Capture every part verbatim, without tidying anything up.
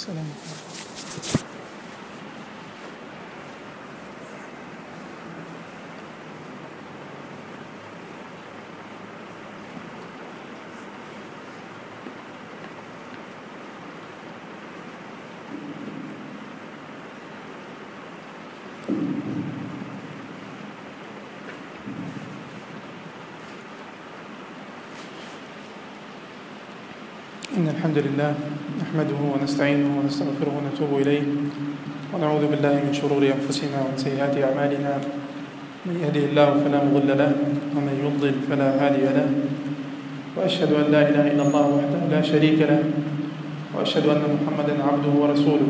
السلام عليكم. إن الحمد لله نحمده ونستعينه ونستغفره ونتوب إليه ونعوذ بالله من شرور أنفسنا ومن سيئات أعمالنا. من يهده الله فلا مضل له ومن يضلل فلا هادي له، وأشهد أن لا إله إلا الله وحده لا شريك له، وأشهد أن محمدا عبده ورسوله.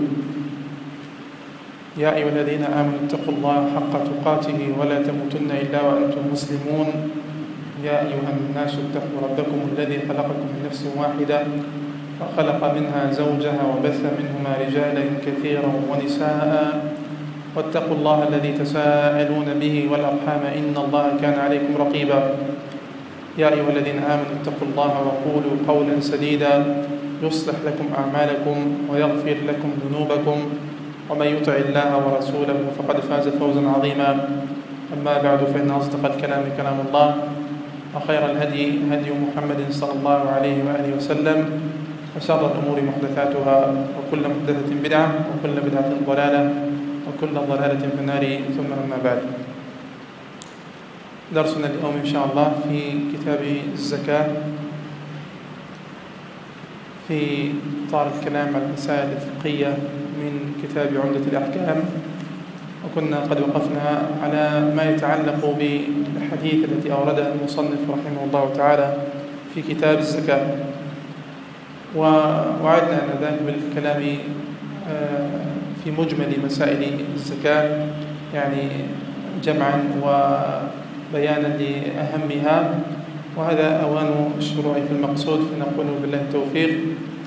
يا أيها الذين آمنوا اتقوا الله حق تقاته ولا تموتن إلا وأنتم مسلمون. يا أيها الناس اتقوا ربكم الذي خلقكم من نفس واحدة وخلق منها زوجها وبث منهما رجالا كثيرا ونساء، واتقوا الله الذي تساءلون به والأرحام إن الله كان عليكم رقيبا. يا أيها الذين آمنوا اتقوا الله وقولوا قولا سديدا يصلح لكم أعمالكم ويغفر لكم ذنوبكم، ومن يطع الله ورسوله فقد فاز فوزا عظيما. أما بعد، فإن أصدق الكلام كلام الله، وخير الهدي هدي محمد صلى الله عليه وآله وسلم، وشر الأمور محدثاتها، وكل محدثة بدعة، وكل بدعة ضلالة، وكل ضلالة في النار. ثم أما بعد، درسنا اليوم إن شاء الله في كتاب الزكاة في إطار الكلام على المسائل الفقهية من كتاب عمدة الأحكام. وكنا قد وقفنا على ما يتعلق بالحديث التي أوردها المصنف رحمه الله تعالى في كتاب الزكاة، ووعدنا آنذاك بالكلام في مجمل مسائل الزكاة، يعني جمعا وبيانا لأهمها، وهذا أوان الشروع في المقصود، فنقول بالله التوفيق.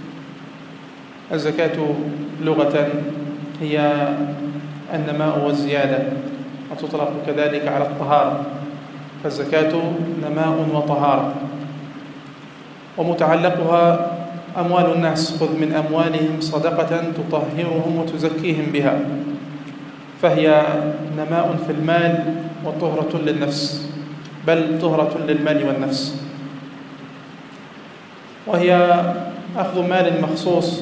الزكاة لغة هي النماء والزيادة، وتطلق كذلك على الطهارة، فالزكاة نماء وطهارة. ومتعلقها أموال الناس، خذ من أموالهم صدقة تطهرهم وتزكيهم بها، فهي نماء في المال وطهرة للنفس، بل طهرة للمال والنفس. وهي أخذ مال مخصوص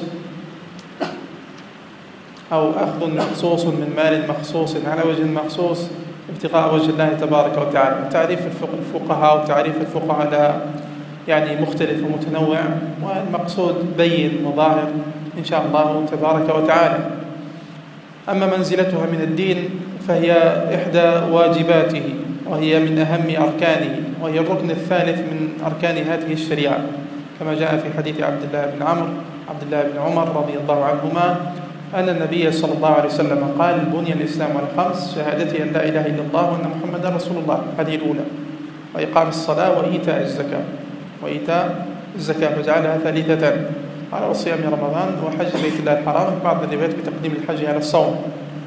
أو أخذ مخصوص من مال مخصوص على وجه مخصوص ابتغاء وجه الله تبارك وتعالى. تعريف الفقهاء وتعريف الفقهاء لها يعني مختلف ومتنوع، والمقصود بين وظاهر إن شاء الله تبارك وتعالى. أما منزلتها من الدين فهي إحدى واجباته، وهي من أهم أركانه، وهي الركن الثالث من أركان هذه الشريعة، كما جاء في حديث عبد الله بن عمرو عبد الله بن عمر رضي الله عنهما أن النبي صلى الله عليه وسلم قال: بني الإسلام على خمس: شهادتي أن لا إله إلا الله وأن محمدا رسول الله، هذه الأولى، وإقام الصلاة وإيتاء الزكاة وإيتاء الزكاة فجعلها ثالثة، على وصيام رمضان وحج بيت الله الحرام، بعض الروايات بتقديم الحج على الصوم.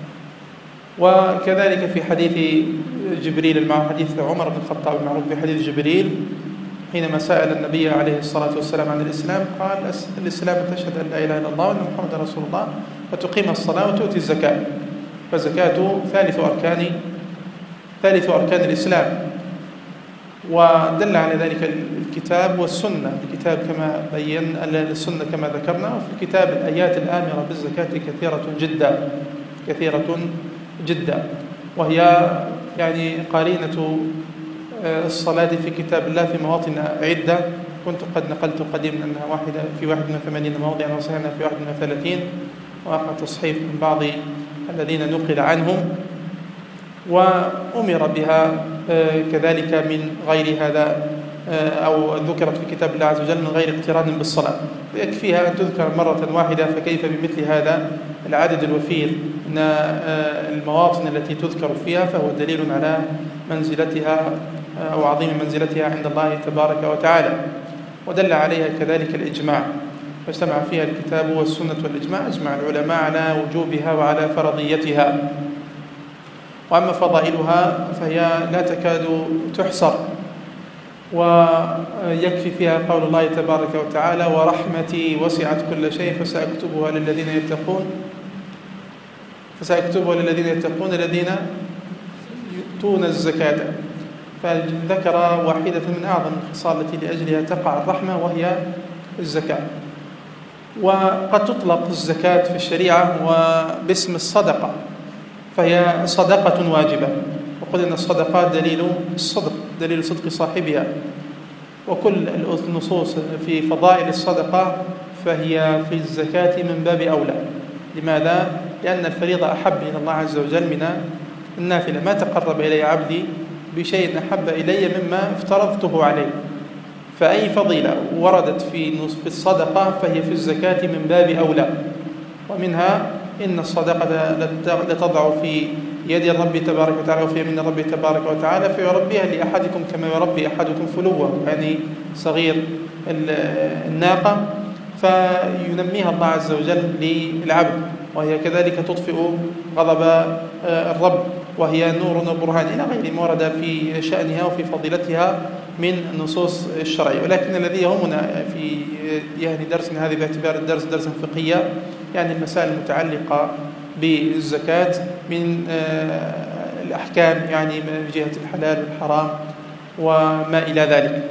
وكذلك في حديث جبريل، المع حديث عمر بن الخطاب المعروف بحديث جبريل، حينما سأل النبي عليه الصلاة والسلام عن الإسلام قال: الإسلام تشهد أن لا إله إلا الله وأن محمدا رسول الله وتقيم الصلاة وتؤتي الزكاة. فالزكاة ثالث أركان ثالث أركان الإسلام. ودل على ذلك الكتاب والسنة، الكتاب كما بين، السنة كما ذكرنا، وفي الكتاب الآيات الآمرة بالزكاة كثيرة جدا كثيرة جدا وهي يعني قرينة الصلاة في كتاب الله في مواطن عدة. كنت قد نقلت قديما أنها واحدة في واحد من ثمانين موضعا، وصححنا في واحد من ثلاثين، وأخذ تصحيح من بعض الذين نقل عنهم، وأمر بها كذلك من غير هذا، أو ذكرت في كتاب الله عز وجل من غير اقتران بالصلاة، ويكفيها أن تذكر مرة واحدة، فكيف بمثل هذا العدد الوفير من المواطن التي تذكر فيها، فهو دليل على منزلتها أو عظيم منزلتها عند الله تبارك وتعالى. ودل عليها كذلك الإجماع، فاجتمع فيها الكتاب والسنة والإجماع، أجمع العلماء على وجوبها وعلى فرضيتها. وأما فضائلها فهي لا تكاد تحصر، ويكفي فيها قول الله تبارك وتعالى: ورحمتي وسعت كل شيء فسأكتبها للذين يتقون فسأكتبها للذين يتقون الذين يؤتون الزكاة. فذكر واحدة من أعظم الخصال التي لأجلها تقع الرحمة، وهي الزكاة. وقد تطلق الزكاة في الشريعة وباسم الصدقة، فهي صدقة واجبة، وقل إن الصدقات دليل الصدق، دليل صدق صاحبها. وكل النصوص في فضائل الصدقة فهي في الزكاة من باب أولى. لماذا؟ لأن الفريضة أحب إلى الله عز وجل من النافلة. ما تقرب إلي عبدي بشيء أحب إلي مما افترضته عليه. فأي فضيلة وردت في في الصدقة فهي في الزكاة من باب أولى. ومنها إن الصدقة لتضع في يد الرب تبارك وتعالى وفي يمين الرب تبارك وتعالى فيربيها لأحدكم كما يربي أحدكم فلوه، يعني صغير الناقة، فينميها الله عز وجل للعبد. وهي كذلك تطفئ غضب الرب، وهي نور وبرهان إلى غير ما ورد في شأنها وفي فضيلتها من النصوص الشرعية. ولكن الذي يهمنا في يعني درسنا هذه باعتبار الدرس درسا فقهيا، يعني المسائل المتعلقة بالزكاة من الأحكام، يعني من جهة الحلال والحرام وما إلى ذلك.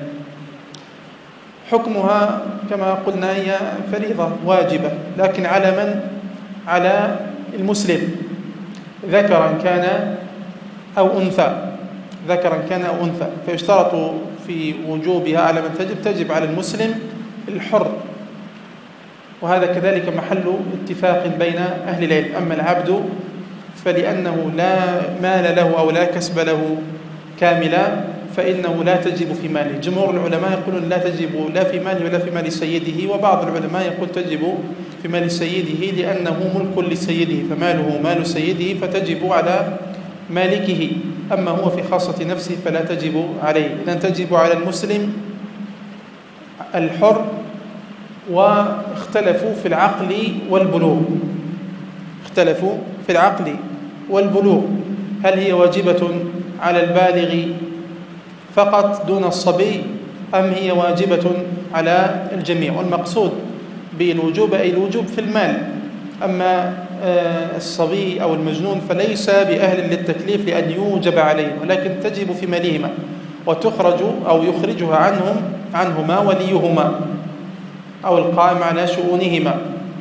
حكمها كما قلنا هي فريضة واجبة، لكن على من؟ على المسلم، ذكرا كان أو أنثى، ذكرا كان أو أنثى. فيشترط في وجوبها على من تجب تجب على المسلم الحر، وهذا كذلك محل اتفاق بين أهل العلم. أما العبد فلأنه لا مال له أو لا كسب له كاملا فإنه لا تجب في ماله. جمهور العلماء يقولون لا تجب لا في ماله ولا في مال سيده، وبعض العلماء يقول تجب في مال سيده لأنه ملك لسيده، فماله مال سيده فتجب على مالكه. أما هو في خاصة نفسه فلا تجب عليه. إذن تجب على المسلم الحر. واختلفوا في العقل والبلوغ، اختلفوا في العقل والبلوغ، هل هي واجبة على البالغ فقط دون الصبي أم هي واجبة على الجميع؟ والمقصود بالوجوب أي الوجوب في المال. أما الصبي أو المجنون فليس بأهل للتكليف لأن يوجب عليهم، ولكن تجب في مالهما، وتخرج أو يخرجها عنهم عنهما وليهما أو القائم على شؤونهما.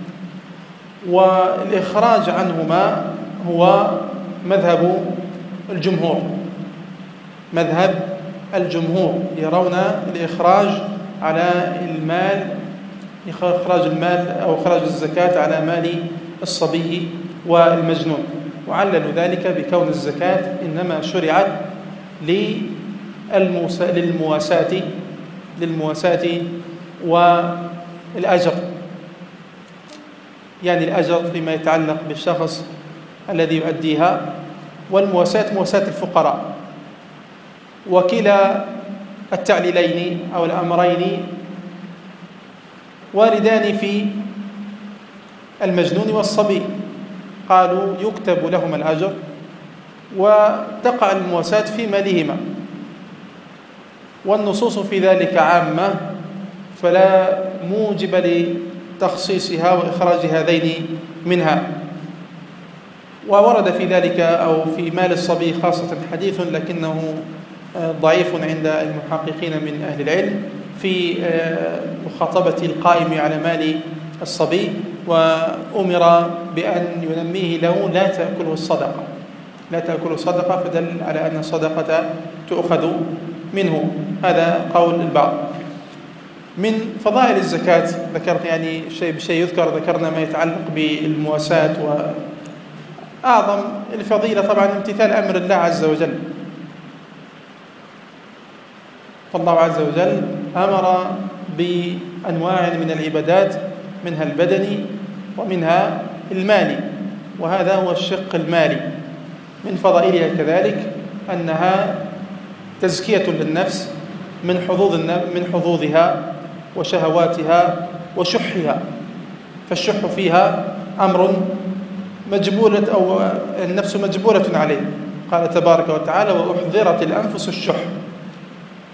والإخراج عنهما هو مذهب الجمهور، مذهب الجمهور يرون الإخراج على المال، إخراج المال أو إخراج الزكاة على مال الصبي والمجنون، وعللوا ذلك بكون الزكاة إنما شرعت للمواساة للمواساة والأجر، يعني الأجر فيما يتعلق بالشخص الذي يؤديها، والمواساة مواساة الفقراء. وكلا التعليلين أو الأمرين واردان في المجنون والصبي، قالوا يكتب لهما الأجر وتقع المواساة في مالهما، والنصوص في ذلك عامة فلا موجب لتخصيصها وإخراج هذين منها. وورد في ذلك أو في مال الصبي خاصة حديث لكنه ضعيف عند المحققين من أهل العلم في مخاطبة القائم على مال الصبي، وأمر بأن ينميه له لا تأكله الصدقة، لا تأكله الصدقة، فدل على أن الصدقة تؤخذ منه. هذا قول البعض. من فضائل الزكاة ذكرت يعني شيء بشيء يذكر، ذكرنا ما يتعلق بالمواساة، وأعظم الفضيلة طبعا امتثال أمر الله عز وجل. فالله عز وجل أمر بأنواع من العبادات، منها البدني ومنها المالي، وهذا هو الشق المالي. من فضائلها كذلك أنها تزكية للنفس من حظوظ من حظوظها وشهواتها وشحها، فالشح فيها أمر مجبولة أو النفس مجبولة عليه. قال تبارك وتعالى: وأحضرت الأنفس الشح.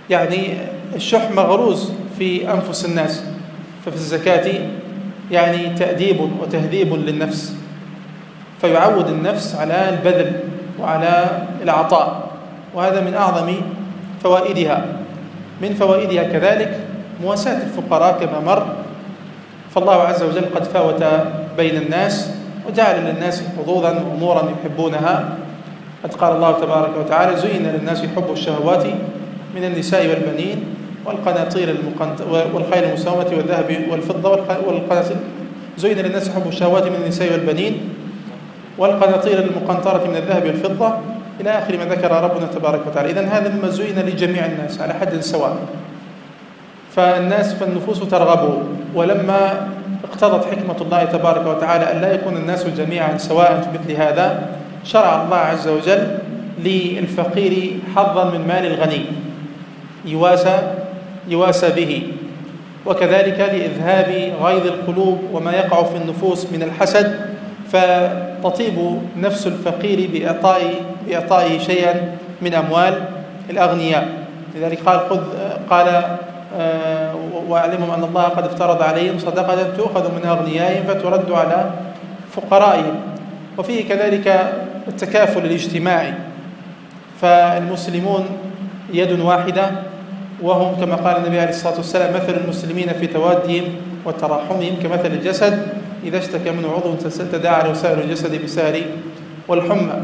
يعني الشح مغروز في أنفس الناس، ففي الزكاة يعني تأديب وتهذيب للنفس، فيعود النفس على البذل وعلى العطاء، وهذا من أعظم فوائدها. من فوائدها كذلك مواساة الفقراء كما مر، فالله عز وجل قد فاوت بين الناس وجعل للناس حظوظا وأمورا يحبونها. قد قال الله تبارك وتعالى: زين للناس حب الشهوات من النساء والبنين والقناطير المقنطرة والخيل المسومة والذهب والفضة والقناطير زين للناس حب الشهوات من النساء والبنين والقناطير المقنطرة من الذهب والفضة إلى آخر ما ذكر ربنا تبارك وتعالى. إذن هذا مما زين لجميع الناس على حد سواء، فالناس فالنفوس ترغبه. ولما اقتضت حكمة الله تبارك وتعالى أن لا يكون الناس جميعا سواء في مثل هذا، شرع الله عز وجل للفقير حظا من مال الغني يواسى يواسى به، وكذلك لإذهاب غيظ القلوب وما يقع في النفوس من الحسد، فتطيب نفس الفقير بإعطاء بإعطائه شيئا من أموال الأغنياء. لذلك قال خذ قال آه واعلمهم أن الله قد افترض عليهم صدقة تؤخذ من أغنيائهم فترد على فقرائهم. وفيه كذلك التكافل الاجتماعي، فالمسلمون يد واحدة، وهم كما قال النبي عليه الصلاة والسلام: مثل المسلمين في توادهم وتراحمهم كمثل الجسد إذا اشتكى منه عضو تداعى له سائر الجسد بالسهر والحمى.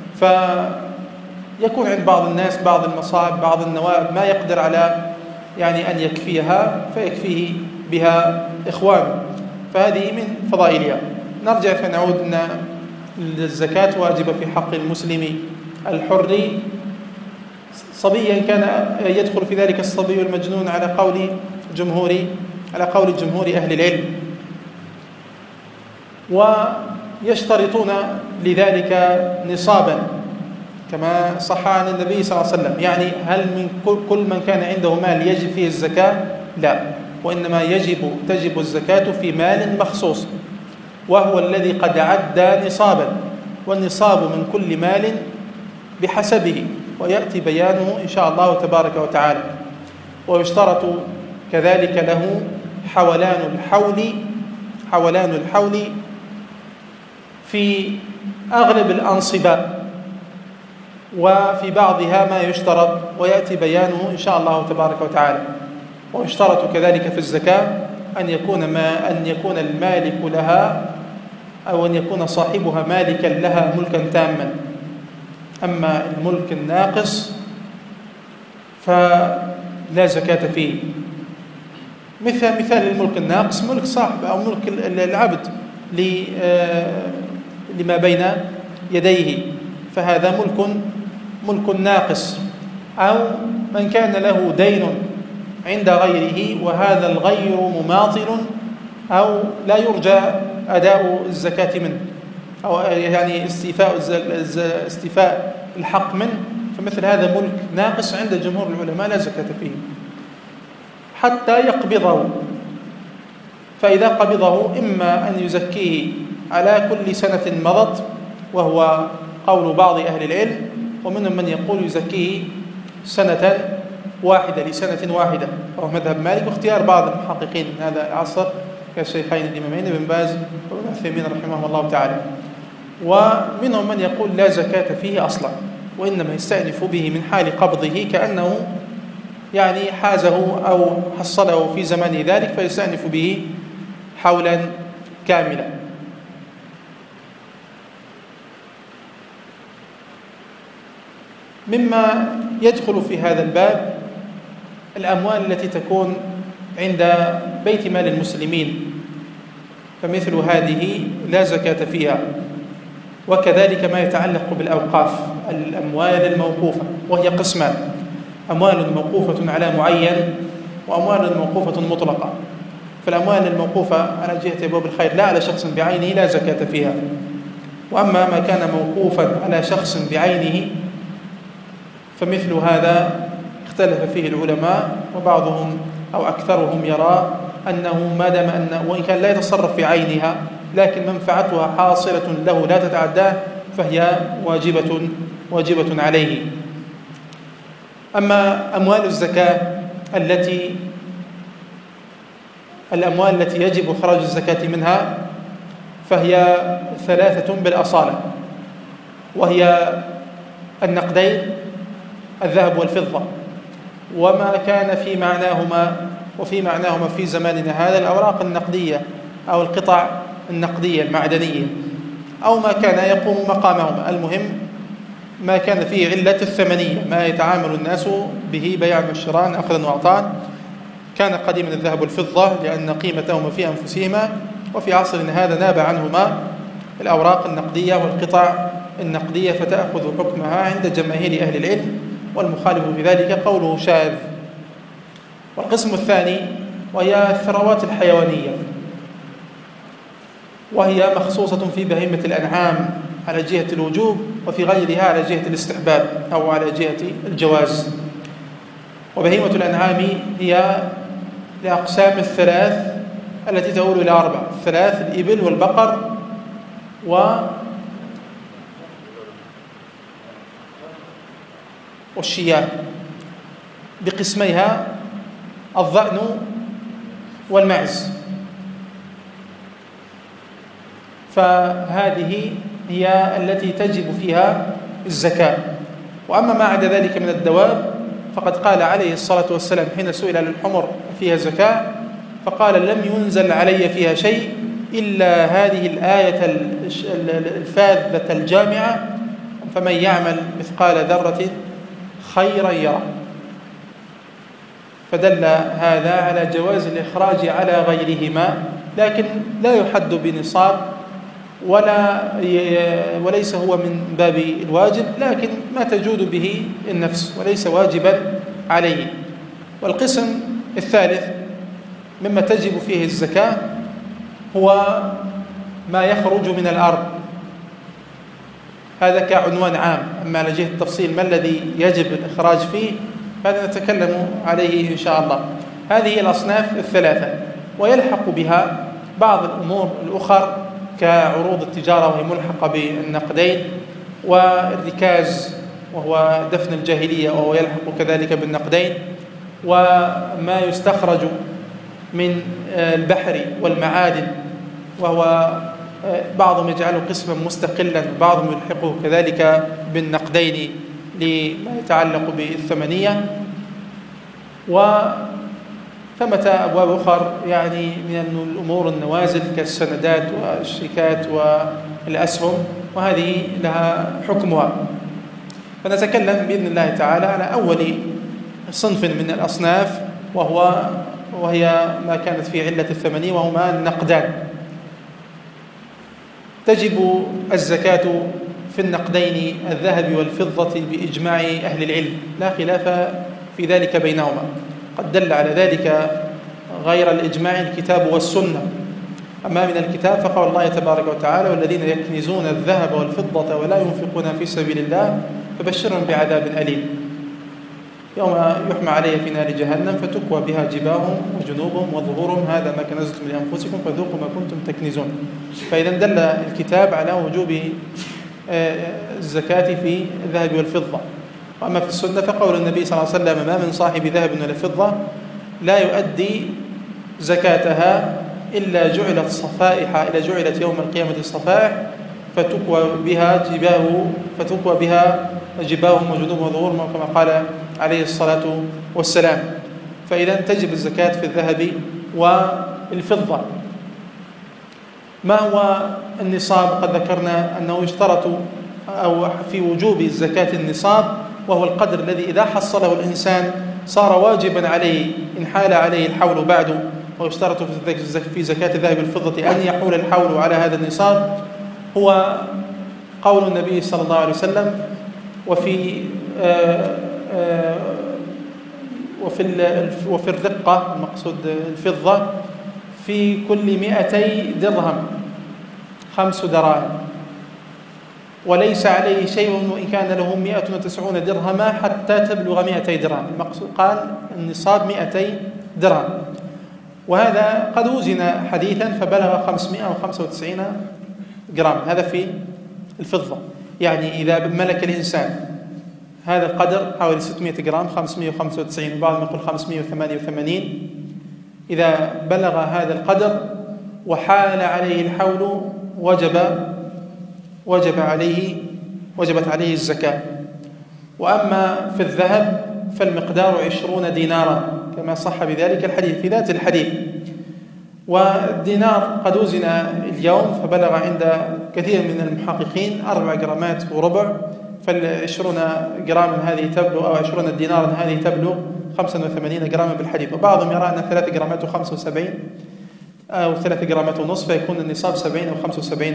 فيكون عند بعض الناس بعض المصائب بعض النوائب ما يقدر على يعني أن يكفيها فيكفيه بها إخوانه، فهذه من فضائلها. نرجع فنعود أن الزكاة واجبة في حق المسلم الحر صبيا كان يدخل في ذلك الصبي المجنون على قول جمهور على قول جمهور أهل العلم، ويشترطون لذلك نصابا كما صح عن النبي صلى الله عليه وسلم. يعني هل من كل من كان عنده مال يجب فيه الزكاة؟ لا، وإنما يجب تجب الزكاة في مال مخصوص وهو الذي قد عد نصابا، والنصاب من كل مال بحسبه، ويأتي بيانه إن شاء الله تبارك وتعالى. ويشترط كذلك له حولان الحول حولان الحول في أغلب الأنصبة، وفي بعضها ما يشترط ويأتي بيانه إن شاء الله تبارك وتعالى. ويشترط كذلك في الزكاة أن يكون ما أن يكون المالك لها أو أن يكون صاحبها مالكا لها ملكا تاما. أما الملك الناقص فلا زكاة فيه. مثل مثال الملك الناقص ملك صاحب أو ملك العبد لما بين يديه، فهذا ملك ملك ناقص. أو من كان له دين عند غيره وهذا الغير مماطل أو لا يرجى أداء الزكاة منه، أو يعني استيفاء استيفاء الحق منه، فمثل هذا ملك ناقص عند جمهور العلماء لا زكاة فيه حتى يقبضه. فإذا قبضه إما أن يزكيه على كل سنة مضت، وهو قول بعض أهل العلم، ومنهم من يقول يزكيه سنة واحدة لسنة واحدة، وهو مذهب مالك واختيار بعض المحققين من هذا العصر كالشيخين الإمامين ابن باز وابن عثيمين رحمه الله تعالى. ومنهم من يقول لا زكاة فيه أصلا، وإنما يستأنف به من حال قبضه كأنه يعني حازه أو حصله في زمان ذلك، فيستأنف به حولا كاملا. مما يدخل في هذا الباب الأموال التي تكون عند بيت مال المسلمين، فمثل هذه لا زكاة فيها. وكذلك ما يتعلق بالأوقاف، الأموال الموقوفة، وهي قسمان: أموال موقوفة على معين وأموال موقوفة مطلقة. فالأموال الموقوفة على جهة أبواب الخير لا على شخص بعينه لا زكاة فيها، وأما ما كان موقوفا على شخص بعينه فمثل هذا اختلف فيه العلماء، وبعضهم أو أكثرهم يرى أنه ما دام أن وإن كان لا يتصرف في عينها لكن منفعتها حاصلة له لا تتعداه فهي واجبة واجبة عليه. أما أموال الزكاة التي الأموال التي يجب إخراج الزكاة منها فهي ثلاثة بالأصالة، وهي النقدين الذهب والفضة، وما كان في معناهما وفي معناهما في زماننا هذا الأوراق النقدية أو القطع النقدية المعدنية أو ما كان يقوم مقامهما. المهم ما كان فيه علة الثمنية، ما يتعامل الناس به بيعا وشراء أخذا وعطاء. كان قديما الذهب والفضة لأن قيمتهما في أنفسهما، وفي عصرنا هذا ناب عنهما الأوراق النقدية والقطع النقدية فتأخذ حكمها عند جماهير أهل العلم، والمخالف بذلك قوله شاذ. والقسم الثاني وهي الثروات الحيوانية، وهي مخصوصة في بهيمة الأنعام على جهة الوجوب، وفي غيرها على جهة الاستحباب أو على جهة الجواز. وبهيمة الأنعام هي الأقسام الثلاث التي تؤول إلى أربع: الثلاث الإبل والبقر و والشياه، بقسميها الضأن والمعز. فهذه هي التي تجب فيها الزكاة. وأما ما عدا ذلك من الدواب فقد قال عليه الصلاة والسلام حين سئل عن الحمر فيها زكاة فقال: لم ينزل علي فيها شيء إلا هذه الآية الفاذة الجامعة: فمن يعمل مثقال ذرة خيرا يره. فدل هذا على جواز الإخراج على غيرهما، لكن لا يحد بنصاب ولا وليس هو من باب الواجب، لكن ما تجود به النفس وليس واجبا عليه. والقسم الثالث مما تجب فيه الزكاة هو ما يخرج من الأرض، هذا كعنوان عام. أما على جهة التفصيل ما الذي يجب الإخراج فيه هذا نتكلم عليه إن شاء الله. هذه الأصناف الثلاثة، ويلحق بها بعض الأمور الأخرى كعروض التجارة وهي ملحقة بالنقدين، والركاز وهو دفن الجاهلية وهو يلحق كذلك بالنقدين، وما يستخرج من البحر والمعادن وهو بعضهم يجعله قسما مستقلا، بعضهم يلحقه كذلك بالنقدين لما يتعلق بالثمنية. وثمة أبواب أخرى يعني من الأمور النوازل كالسندات والشيكات والأسهم، وهذه لها حكمها. فنتكلم بإذن الله تعالى على أول صنف من الأصناف، وهو وهي ما كانت في علة الثمنية، وهما النقدان. تجب الزكاة في النقدين الذهب والفضة بإجماع أهل العلم، لا خلاف في ذلك بينهما. قد دل على ذلك غير الإجماع الكتاب والسنة. أما من الكتاب فقال الله تبارك وتعالى: والذين يكنزون الذهب والفضة ولا ينفقون في سبيل الله فبشرهم بعذاب أليم يوم يحمى عليه في نار جهنم فتكوى بها جباههم وجنوبهم وظهورهم هذا ما كنزتم لأنفسكم فذوقوا ما كنتم تكنزون. فإذا دل الكتاب على وجوب الزكاة في الذهب والفضة. وأما في السنة فقول النبي صلى الله عليه وسلم: ما من صاحب ذهب ولا فضة لا يؤدي زكاتها إلا جعلت صفائح إلا جعلت يوم القيامة صفائح فتكوى بها جباه فتكوى بها جباههم وجنوبهم وظهورهم كما قال عليه الصلاة والسلام. فإذا تجب الزكاة في الذهب والفضة. ما هو النصاب؟ قد ذكرنا أنه يشترط أو في وجوب الزكاة النصاب، وهو القدر الذي إذا حصله الإنسان صار واجبا عليه إن حال عليه الحول بعده. ويشترط في زكاة الذهب والفضة أن يحول الحول على هذا النصاب. هو قول النبي صلى الله عليه وسلم: وفي آآ آآ وفي وفي الرقة المقصود الفضة في كل مئتي درهم خمس دراهم، وليس عليه شيء وإن كان له مئة وتسعون درهما حتى تبلغ مئتي درهم. المقصود قال النصاب مئتي درهم، وهذا قد وزن حديثا فبلغ خمسمائة وخمسة وتسعين جرام. هذا في الفضة. يعني إذا ملك الإنسان هذا القدر حوالي ستمائة جرام، خمسمائة وخمسة وتسعين، وبعضهم يقول خمسمائة وثمانية وثمانين. إذا بلغ هذا القدر وحال عليه الحول وجب وجب عليه وجبت عليه الزكاة. وأما في الذهب فالمقدار عشرون دينارا كما صح بذلك الحديث في ذات الحديث. والدينار قد وزن اليوم فبلغ عند كثير من المحققين أربع جرامات وربع، فالعشرون جراما هذه تبلغ أو عشرون دينارا هذه تبلغ خمسة وثمانين جراما بالحديث. وبعضهم يرى أن ثلاث جرامات وخمسة وسبعين أو ثلاث جرامات ونصف فيكون النصاب سبعين أو خمسة وسبعين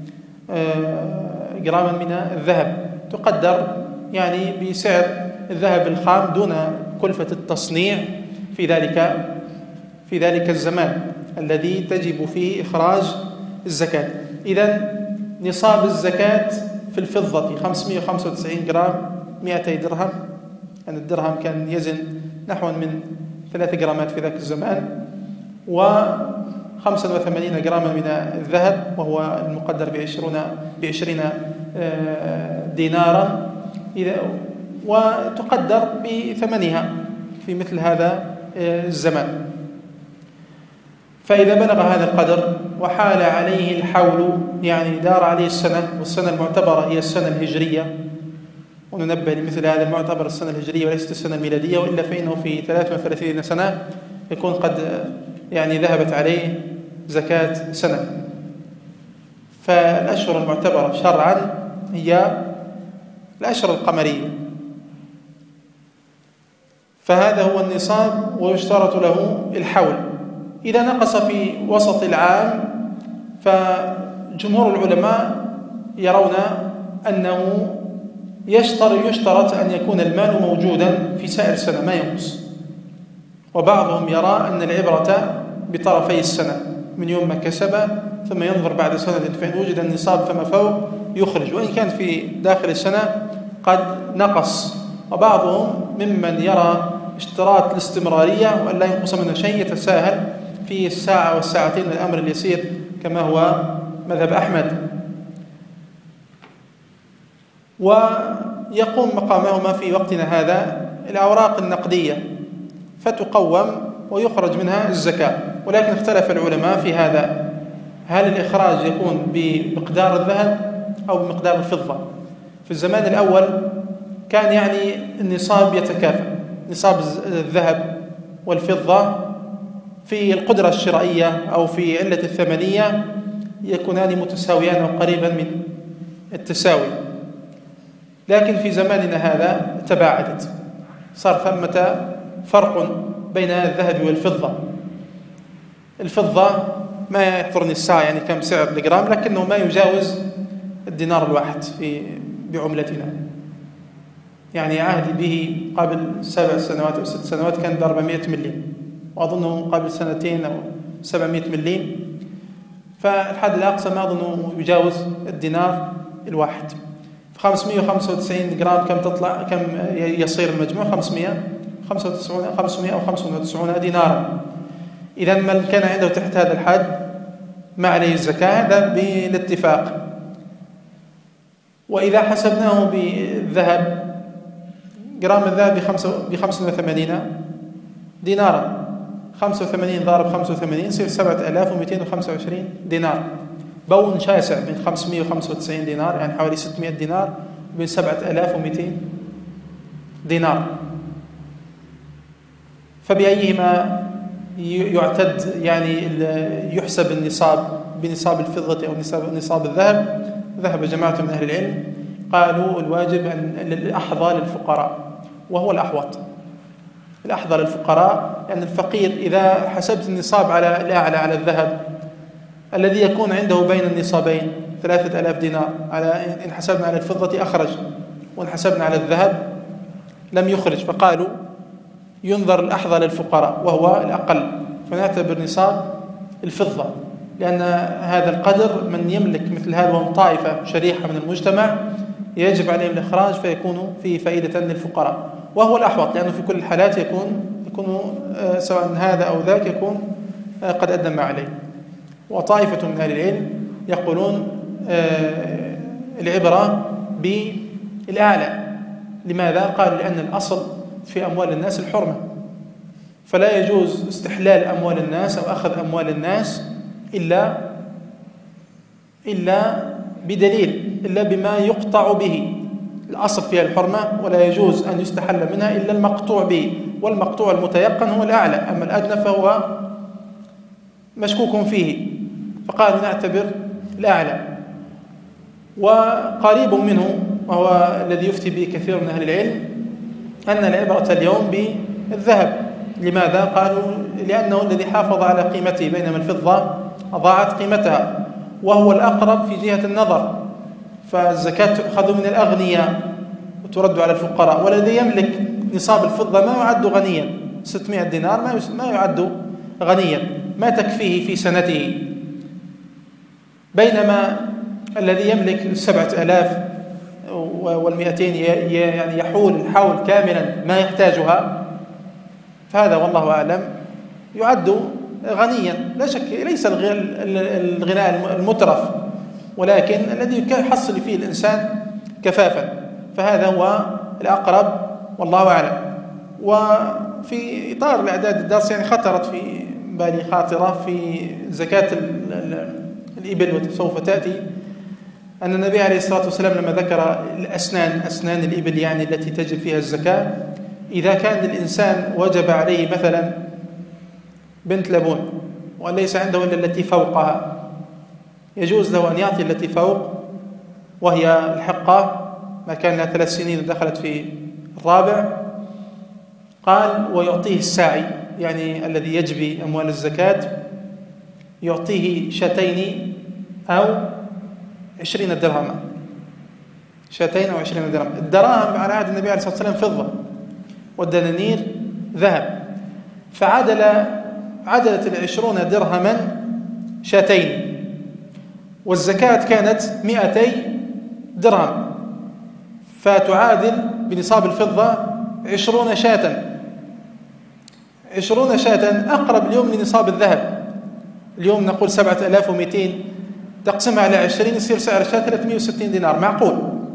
جراما من الذهب، تقدر يعني بسعر الذهب الخام دون كلفة التصنيع في ذلك في ذلك الزمان الذي تجب فيه إخراج الزكاة. إذن نصاب الزكاة في الفضة خمسمائة وخمسة وتسعين جرام، مئتي درهم، أن الدرهم كان يزن نحو من ثلاث جرامات في ذاك الزمان، وخمسة وثمانين جراما من الذهب وهو المقدر بعشرون بعشرين دينارا، وتقدر بثمنها في مثل هذا الزمان. فإذا بلغ هذا القدر وحال عليه الحول، يعني دار عليه السنة، والسنة المعتبرة هي السنة الهجرية، وننبه لمثل هذا المعتبر السنة الهجرية وليست السنة الميلادية، وإلا فإنه في ثلاث وثلاثين سنة يكون قد يعني ذهبت عليه زكاة سنة. فالأشهر المعتبرة شرعا هي الأشهر القمرية، فهذا هو النصاب ويشترط له الحول. إذا نقص في وسط العام فجمهور العلماء يرون أنه يشترط يشترط أن يكون المال موجودا في سائر السنة ما ينقص، وبعضهم يرى أن العبرة بطرفي السنة من يوم ما كسب ثم ينظر بعد سنة فإن وجد النصاب فما فوق يخرج، وإن كان في داخل السنة قد نقص. وبعضهم ممن يرى اشتراط الاستمرارية وأن لا ينقص منه شيء يتساهل في الساعة والساعتين من الأمر اليسير كما هو مذهب أحمد، ويقوم مقامهما في وقتنا هذا الأوراق النقدية فتقوم ويخرج منها الزكاة. ولكن اختلف العلماء في هذا، هل الإخراج يكون بمقدار الذهب أو بمقدار الفضة؟ في الزمان الأول كان يعني النصاب يتكافئ، نصاب الذهب والفضة في القدرة الشرائية أو في علة الثمنية يكونان متساويان أو قريبا من التساوي. لكن في زماننا هذا تباعدت، صار ثمة فرق بين الذهب والفضة. الفضة ما يحضرني الساعة يعني كم سعر الجرام، لكنه ما يجاوز الدينار الواحد في بعملتنا. يعني عهدي به قبل سبع سنوات أو ست سنوات كان ب أربعمائة مليم، وأظنه قبل سنتين أو سبعمائة مليم، فالحد الأقصى ما أظنه يجاوز الدينار الواحد. خمسمائة وخمسة وتسعين جرام كم تطلع كم يصير المجموع؟ خمسمائة وخمسة وتسعين خمسمائة أو خمسة وتسعين دينارا. إذا من كان عنده تحت هذا الحد ما عليه الزكاة، هذا بالاتفاق. وإذا حسبناه بالذهب، جرام الذهب بخمسة وثمانين دينارا، خمسة وثمانين ضارب خمسة وثمانين يصير سبعة آلاف ومئتين وخمسة وعشرين دينار. بون شاسع من خمسمائة وخمسة وتسعين دينار يعني حوالي ستمائة دينار بين سبعة آلاف ومئتين دينار. فبأيهما يعتد يعني يحسب النصاب، بنصاب الفضة أو نصاب نصاب الذهب؟ ذهب جماعة من أهل العلم قالوا الواجب أن الأحظى للفقراء، وهو الأحوط، الأحظى للفقراء، لأن يعني الفقير إذا حسبت النصاب على الأعلى على الذهب الذي يكون عنده بين النصابين ثلاثة آلاف دينار، على إن حسبنا على الفضة أخرج وإن حسبنا على الذهب لم يخرج، فقالوا ينظر الأحظى للفقراء وهو الأقل، فنعتبر نصاب الفضة، لأن هذا القدر من يملك مثل هذا وهم طائفة شريحة من المجتمع يجب عليهم الإخراج فيكون فيه فائدة للفقراء، وهو الأحوط، لأنه في كل الحالات يكون يكون سواء هذا أو ذاك يكون قد أدى ما عليه. وطائفة من أهل العلم يقولون العبرة بالأعلى لماذا؟ قالوا لأن الأصل في أموال الناس الحرمة، فلا يجوز استحلال أموال الناس أو أخذ أموال الناس إلا إلا بدليل، إلا بما يقطع به. الأصل فيها الحرمة ولا يجوز أن يستحل منها إلا المقطوع به، والمقطوع المتيقن هو الأعلى، أما الأدنى فهو مشكوك فيه، فقالوا نعتبر الأعلى. وقريب منه وهو الذي يفتي به كثير من أهل العلم أن العبرة اليوم بالذهب. لماذا؟ قالوا لأنه الذي حافظ على قيمته، بينما الفضة أضاعت قيمتها، وهو الأقرب في جهة النظر، فالزكاة تؤخذ من الأغنياء وترد على الفقراء، والذي يملك نصاب الفضة ما يعد غنيا، ستمائة دينار ما يعد غنيا، ما تكفيه في سنته، بينما الذي يملك سبعة آلاف والمئتين يعني يحول الحول كاملا ما يحتاجها، فهذا والله أعلم يعد غنيا. لا شك ليس الغناء المترف، ولكن الذي يحصل فيه الإنسان كفافا، فهذا هو الأقرب والله أعلم. وفي إطار الإعداد الدرس يعني خطرت في بالي خاطرة في زكاة الإبل وسوف تأتي، أن النبي عليه الصلاة والسلام لما ذكر الأسنان، أسنان الإبل يعني التي تجب فيها الزكاة، إذا كان الإنسان وجب عليه مثلا بنت لبون وليس عنده إلا التي فوقها، يجوز له أن يعطي التي فوق وهي الحقة، ما كان لها ثلاث سنين ودخلت في الرابع، قال ويعطيه الساعي يعني الذي يجبي أموال الزكاة، يعطيه شاتين أو عشرين درهما، شاتين أو عشرين درهم. الدراهم على عهد النبي عليه الصلاة والسلام فضة، والدنانير ذهب، فعدل عدلت العشرون درهما شاتين، والزكاة كانت مئتي درهم، فتعادل بنصاب الفضة عشرون شاة، عشرون شاة أقرب اليوم لنصاب الذهب. اليوم نقول سبعة آلاف ومئتين، تقسمها على عشرين يصير سعر الشاة ثلاثمائة وستين دينار، معقول.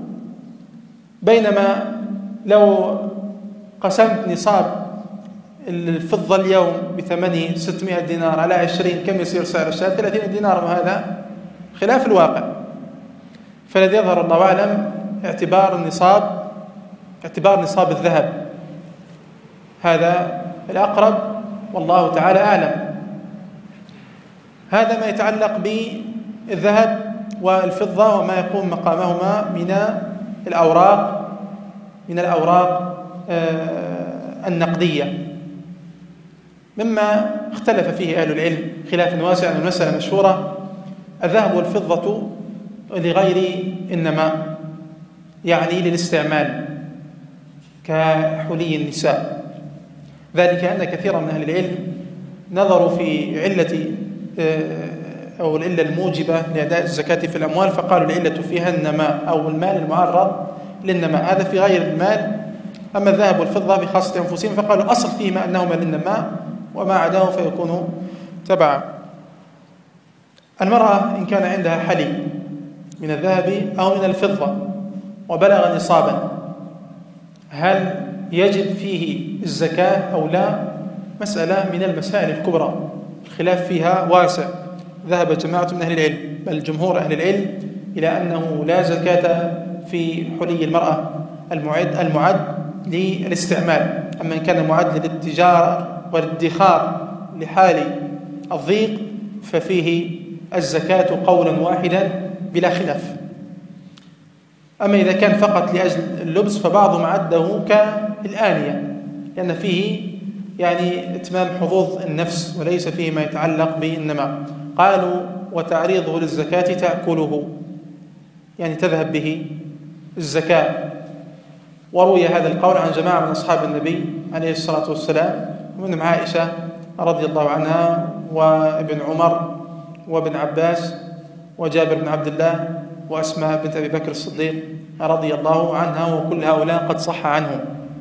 بينما لو قسمت نصاب الفضة اليوم بثمنه ستمائة دينار على عشرين، كم يصير سعر الشاة؟ ثلاثين دينار، وهذا خلاف الواقع. فالذي يظهر الله أعلم اعتبار النصاب اعتبار نصاب الذهب، هذا الأقرب والله تعالى أعلم. هذا ما يتعلق بالذهب والفضة وما يقوم مقامهما من الأوراق من الأوراق النقدية، مما اختلف فيه أهل العلم خلافا واسعا. المسألة مشهورة: الذهب والفضة لغير النماء، يعني للاستعمال كحلي النساء، ذلك أن كثيرا من أهل العلم نظروا في علة أو العلة الموجبة لأداء الزكاة في الأموال، فقالوا العلة فيها النماء أو المال المعرض للنماء، هذا في غير المال. أما الذهب والفضة بخاصة أنفسهم فقالوا أصل فيهما أنهما للنماء، وما عداه فيكون تبعا. المرأة إن كان عندها حلي من الذهب أو من الفضة وبلغ نصابا، هل يجب فيه الزكاة أو لا؟ مسألة من المسائل الكبرى، الخلاف فيها واسع. ذهب جماعة من أهل العلم، بل جمهور أهل العلم، إلى أنه لا زكاة في حلي المرأة المعد المعد للاستعمال. أما إن كان معد للتجارة والادخار لحال الضيق ففيه الزكاة قولا واحدا بلا خلاف. أما إذا كان فقط لأجل اللبس فبعضهم عده كالآنية، لأن فيه يعني إتمام حظوظ النفس وليس فيه ما يتعلق بالنماء. قالوا وتعريضه للزكاة تأكله، يعني تذهب به الزكاة. وروي هذا القول عن جماعة من أصحاب النبي عليه الصلاة والسلام، ومنهم عائشة رضي الله عنها وابن عمر وابن عباس وجابر بن عبد الله وأسماء بنت أبي بكر الصديق رضي الله عنها، وكل هؤلاء قد صح عنهم.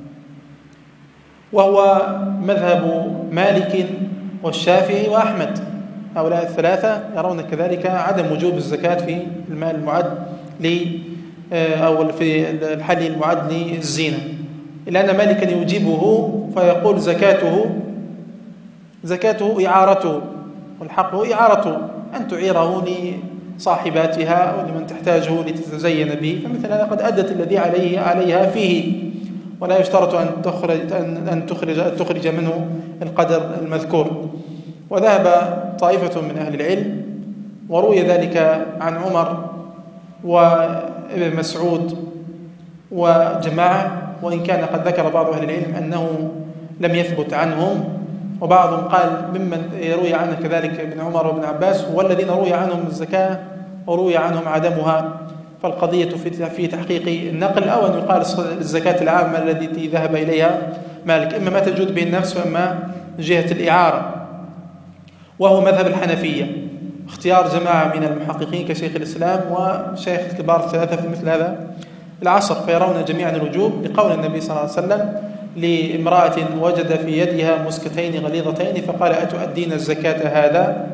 وهو مذهب مالك والشافعي وأحمد، هؤلاء الثلاثة يرون كذلك عدم وجوب الزكاة في المال المعد أو في الحل المعد للزينة، إلا أن مالكا يجيبه فيقول زكاته زكاته إعارته، والحق هو إعارته، أن تعيره لصاحباتها أو لمن تحتاجه لتتزين به، فمثل هذا قد أدت الذي عليه عليها فيه، ولا يشترط أن تخرج أن تخرج تخرج منه القدر المذكور. وذهب طائفة من أهل العلم، وروي ذلك عن عمر وابن مسعود وجماعة، وإن كان قد ذكر بعض أهل العلم أنه لم يثبت عنهم، وبعضهم قال ممن يروي عنه كذلك ابن عمر وابن عباس والذين روي عنهم الزكاة وروي عنهم عدمها، فالقضية في تحقيق النقل، أو أن يقال الزكاة العامة التي ذهب إليها مالك، إما ما تجود به النفس وإما جهة الإعارة، وهو مذهب الحنفية، اختيار جماعة من المحققين كشيخ الإسلام وشيخ الكبار الثلاثة في مثل هذا العصر، فيرون جميعا الوجوب، لقول النبي صلى الله عليه وسلم لامرأة وجد في يدها مسكتين غليظتين فقال أتؤدين الزكاة هذا؟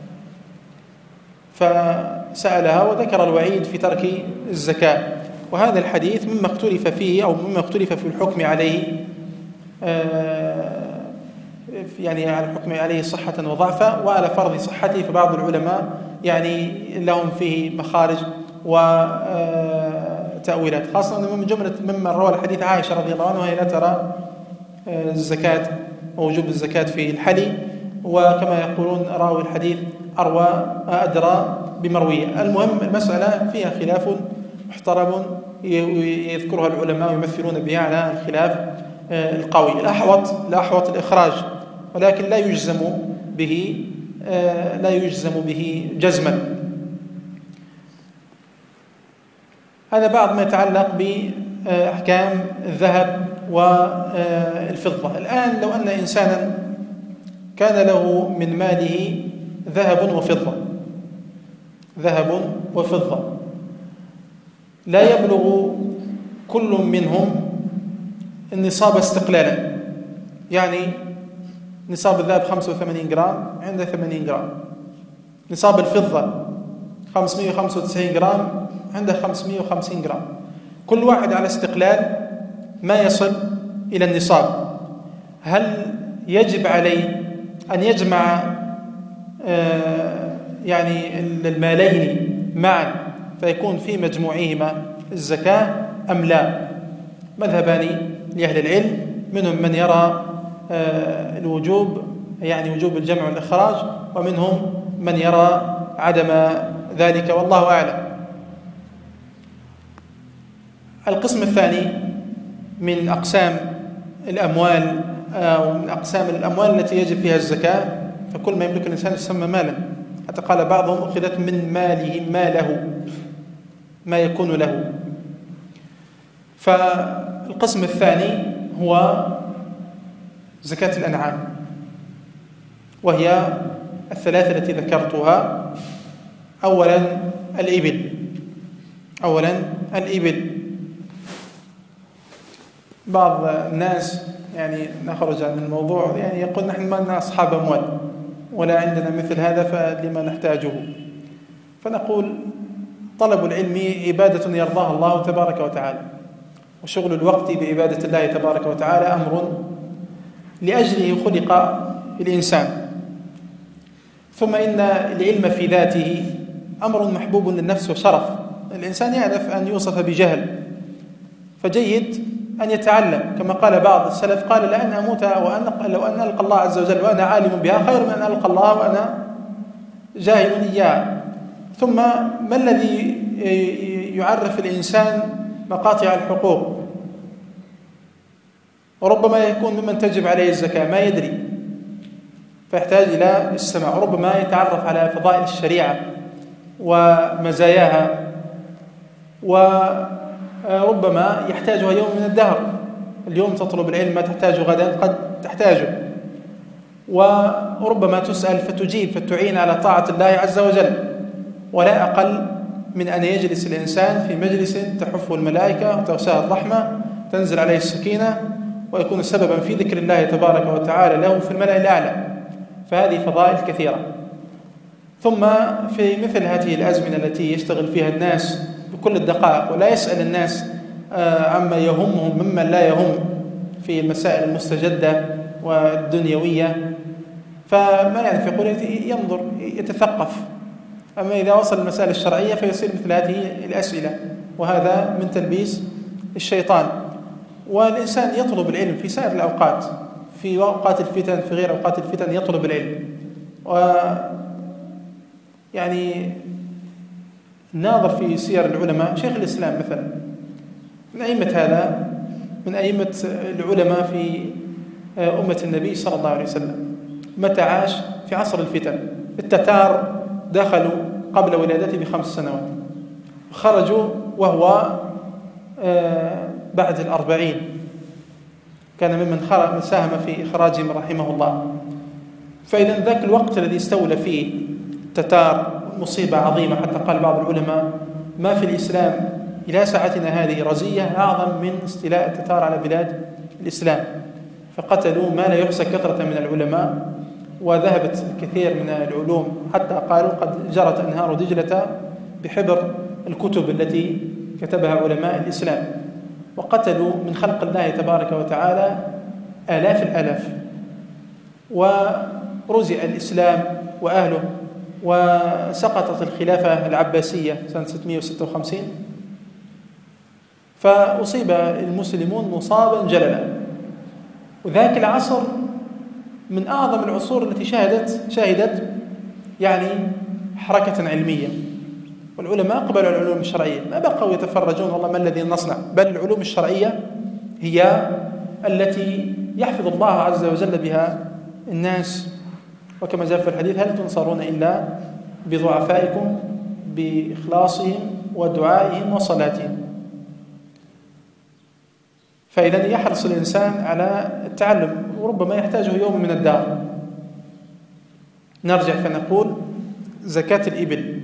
فسألها وذكر الوعيد في ترك الزكاة. وهذا الحديث مما اختلف فيه أو مما اختلف في الحكم عليه، يعني على الحكم عليه صحة وضعفا، وعلى فرض صحته، فبعض العلماء يعني لهم فيه مخارج وتأويلات، خاصة من جملة ممن روى الحديث عائشة رضي الله عنها، هي لا ترى الزكاة ووجوب الزكاة في الحلي، وكما يقولون راوي الحديث أروى أدرى بمروية. المهم المسألة فيها خلاف محترم يذكرها العلماء ويمثلون بها على الخلاف القوي. الأحوط الأحوط الإخراج، ولكن لا يجزم به لا يجزم به جزما. هذا بعض ما يتعلق بأحكام الذهب والفضة. الآن لو أن إنسانا كان له من ماله ذهب وفضة ذهب وفضة لا يبلغ كل منهم النصاب استقلالا، يعني نصاب الذهب خمسة وثمانين جرام عنده ثمانين جرام، نصاب الفضة خمسمائة وخمسة وتسعين جرام عنده خمسمائة وخمسين جرام، كل واحد على استقلال ما يصل إلى النصاب. هل يجب عليه أن يجمع آه يعني المالين معا فيكون في مجموعهما الزكاة أم لا؟ مذهبان لأهل العلم، منهم من يرى آه الوجوب، يعني وجوب الجمع والإخراج، ومنهم من يرى عدم ذلك، والله أعلم. القسم الثاني من أقسام الأموال أو من أقسام الأموال التي يجب فيها الزكاة، فكل ما يملك الإنسان يسمى مالا، حتى قال بعضهم أخذت من ماله ماله ما يكون له. فالقسم الثاني هو زكاة الأنعام، وهي الثلاثة التي ذكرتها. أولا الإبل أولا الإبل بعض الناس يعني نخرج عن الموضوع، يعني يقول نحن ما أصحاب أموال ولا عندنا مثل هذا فلما نحتاجه، فنقول طلب العلم عبادة يرضاها الله تبارك وتعالى، وشغل الوقت بعبادة الله تبارك وتعالى أمر لأجله خلق الإنسان. ثم إن العلم في ذاته أمر محبوب للنفس وشرف، الإنسان يعرف أن يوصف بجهل، فجيد أن يتعلم، كما قال بعض السلف قال لأن أموت وأن لو أن ألقى الله عز وجل وأنا عالم بها خير من أن ألقى الله وأنا جاهل إياه. ثم ما الذي يعرف الإنسان مقاطع الحقوق؟ وربما يكون ممن تجب عليه الزكاة ما يدري فيحتاج إلى السماع، وربما يتعرف على فضائل الشريعة ومزاياها، وربما يحتاجها يوم من الدهر، اليوم تطلب العلم ما تحتاج غدا قد تحتاجه، وربما تسأل فتجيب فتعين على طاعة الله عز وجل. ولا أقل من أن يجلس الإنسان في مجلس تحفه الملائكة وتغشاه الرحمة تنزل عليه السكينة ويكون سببا في ذكر الله تبارك وتعالى له في الملأ الأعلى، فهذه فضائل كثيرة. ثم في مثل هذه الأزمنة التي يشتغل فيها الناس بكل الدقائق ولا يسأل الناس عما يهمهم ممن لا يهم في المسائل المستجدة والدنيوية، فما يعني فيقول ينظر يتثقف. أما إذا وصل المسائل الشرعية فيصير مثل هذه الأسئلة، وهذا من تلبيس الشيطان. والإنسان يطلب العلم في سائر الأوقات، في أوقات الفتن، في غير أوقات الفتن يطلب العلم. و يعني ناظر في سير العلماء، شيخ الإسلام مثلا من أئمة هذا، من أئمة العلماء في أمة النبي صلى الله عليه وسلم، متى عاش؟ في عصر الفتن. التتار دخلوا قبل ولادته بخمس سنوات، خرجوا وهو بعد الأربعين، كان ممن خرج ساهم في إخراجهم رحمه الله. فإذا ذاك الوقت الذي استولى فيه التتار مصيبة عظيمة، حتى قال بعض العلماء ما في الإسلام إلى ساعتنا هذه رزية أعظم من استيلاء التتار على بلاد الإسلام، فقتلوا ما لا يحصى كثرة من العلماء، وذهبت الكثير من العلوم، حتى قالوا قد جرت أنهار دجلة بحبر الكتب التي كتبها علماء الإسلام، وقتلوا من خلق الله تبارك وتعالى آلاف الآلاف، ورزع الإسلام وأهله، وسقطت الخلافة العباسية سنة ستمائة وستة وخمسين، فأصيب المسلمون مصابا جللا. وذاك العصر من أعظم العصور التي شهدت شهدت يعني حركة علمية، والعلماء أقبلوا على العلوم الشرعية، ما بقوا يتفرجون والله ما الذي نصنع، بل العلوم الشرعية هي التي يحفظ الله عز وجل بها الناس. وكما جاء في الحديث: هل تنصرون إلا بضعفائكم بإخلاصهم ودعائهم وصلاتهم. فإذا يحرص الإنسان على التعلم، وربما يحتاجه يوم من الدار. نرجع فنقول: زكاة الإبل.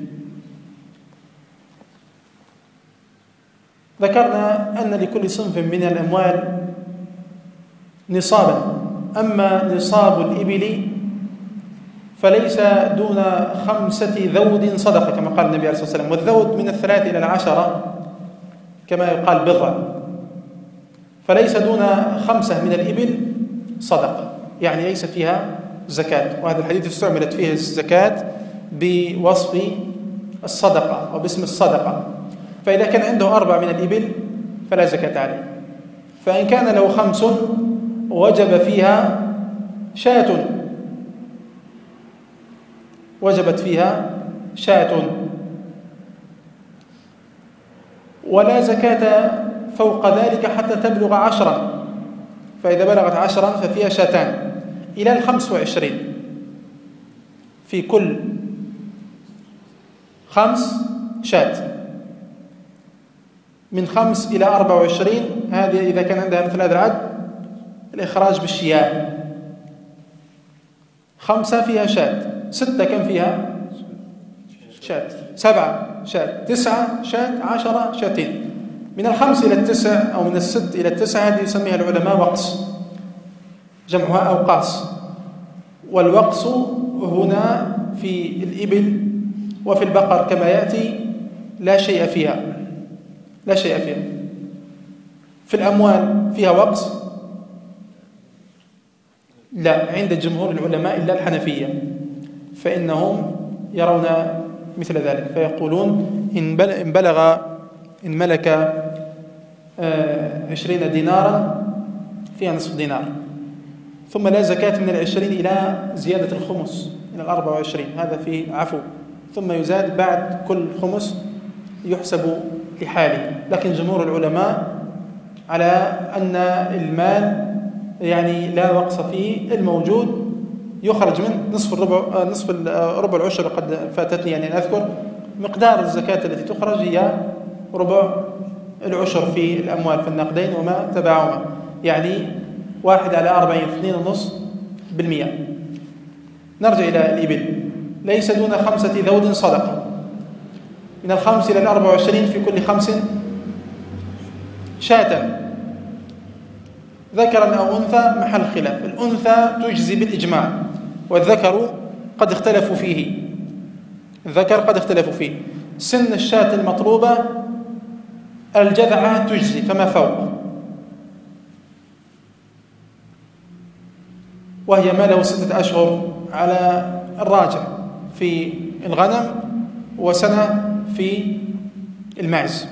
ذكرنا أن لكل صنف من الأموال نصابا، أما نصاب الإبل فليس دون خمسة ذود صدقة، كما قال النبي عليه الصلاة والسلام. والذود من الثلاث إلى العشرة كما يقال بضع، فليس دون خمسة من الإبل صدقة، يعني ليس فيها زكاة. وهذا الحديث استعملت فيه الزكاة بوصف الصدقة أو باسم الصدقة. فإذا كان عنده أربع من الإبل فلا زكاة عليه، فإن كان له خمس وجب فيها شاة، وجبت فيها شاة، ولا زكاة فوق ذلك حتى تبلغ عشرا، فإذا بلغت عشرا ففيها شاتان إلى الخمس وعشرين، في كل خمس شات، من خمس إلى أربع وعشرين. هذه إذا كان عندها مثل هذا العدد الإخراج بالشياه. خمسة فيها شات، ستة كم فيها شات، سبعة شات، تسعة شات، عشرة شاتين. من الخمس إلى التسع أو من الست إلى التسع هذه يسميها العلماء وقص، جمعها أوقاص. والوقص هنا في الإبل وفي البقر كما يأتي لا شيء فيها، لا شيء فيها. في الأموال فيها وقص؟ لا، عند جمهور العلماء إلا الحنفية، فإنهم يرون مثل ذلك، فيقولون إن بلغ إن ملك عشرين دينارا فيها نصف دينار، ثم لا زكاة من العشرين إلى زيادة الخمس إلى الأربع وعشرين، هذا فيه عفو، ثم يزاد بعد كل خمس يحسب لحاله. لكن جمهور العلماء على أن المال يعني لا وقص فيه، الموجود يخرج من نصف الربع، نصف ربع العشر. قد فاتتني يعني أن أذكر مقدار الزكاة التي تخرج هي ربع العشر في الأموال، في النقدين وما تبعهما، يعني واحد على أربعين، اثنين ونصف بالمئة. نرجع إلى الإبل، ليس دون خمسة ذود صدقة، من الخمس إلى الأربع وعشرين في كل خمس شاة، ذكرا أو أنثى محل خلاف. الأنثى تجزي بالإجماع، والذكر قد اختلفوا فيه، الذكر قد اختلفوا فيه. سن الشاة المطلوبة الجذعة تجزي فما فوق، وهي ما له ستة أشهر على الراجح في الغنم وسنة في الماعز.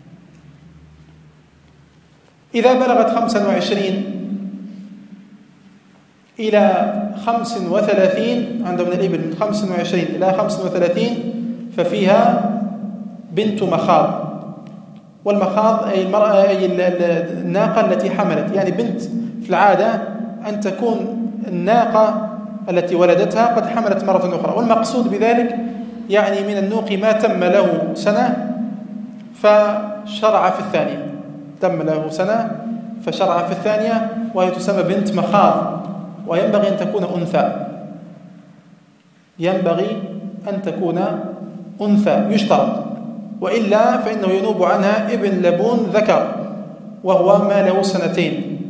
إذا بلغت خمسا وعشرين إلى خمس وثلاثين، عند من الإبل من خمس وعشرين إلى خمس وثلاثين ففيها بنت مخاض. والمخاض أي المرأة أي الناقة التي حملت، يعني بنت في العادة أن تكون الناقة التي ولدتها قد حملت مرة أخرى، والمقصود بذلك يعني من النوق ما تم له سنة فشرع في الثانية، تم له سنة فشرع في الثانية، وهي تسمى بنت مخاض. وينبغي أن تكون أنثى، ينبغي أن تكون أنثى يشترط، وإلا فإنه ينوب عنها ابن لبون ذكر وهو ما له سنتين.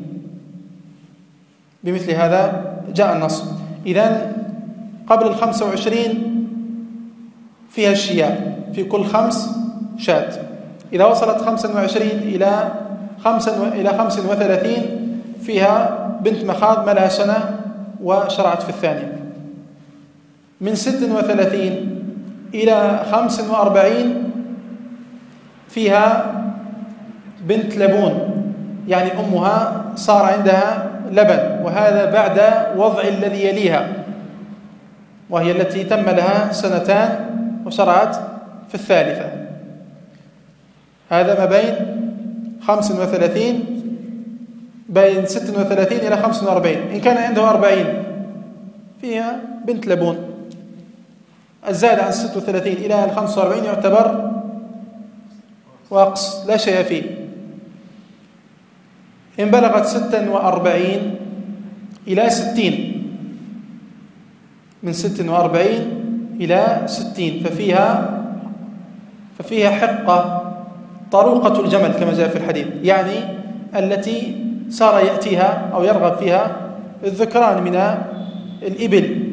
بمثل هذا جاء النص. إذن قبل الخمسة وعشرين فيها الشياء، في كل خمس شاة. إذا وصلت خمسة وعشرين إلى خمسة إلى خمس وثلاثين فيها بنت مخاض ما لها سنة وشرعت في الثانية. من ست وثلاثين إلى خمس وأربعين فيها بنت لبون، يعني أمها صار عندها لبن، وهذا بعد وضع الذي يليها، وهي التي تم لها سنتان وشرعت في الثالثة. هذا ما بين خمس وثلاثين بين ست وثلاثين إلى خمس وأربعين. إن كان عنده أربعين فيها بنت لبون. الزائد عن ست وثلاثين إلى الخمس وأربعين يعتبر وقص لا شيء فيه. إن بلغت ست وأربعين إلى ستين، من ست وأربعين إلى ستين ففيها ففيها حقة طروقة الجمل كما جاء في الحديث، يعني التي صار يأتيها أو يرغب فيها الذكران من الإبل،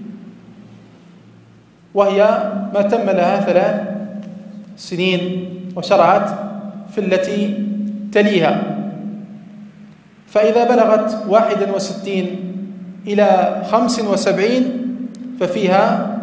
وهي ما تم لها ثلاث سنين وشرعت في التي تليها. فإذا بلغت واحدا وستين إلى خمس وسبعين ففيها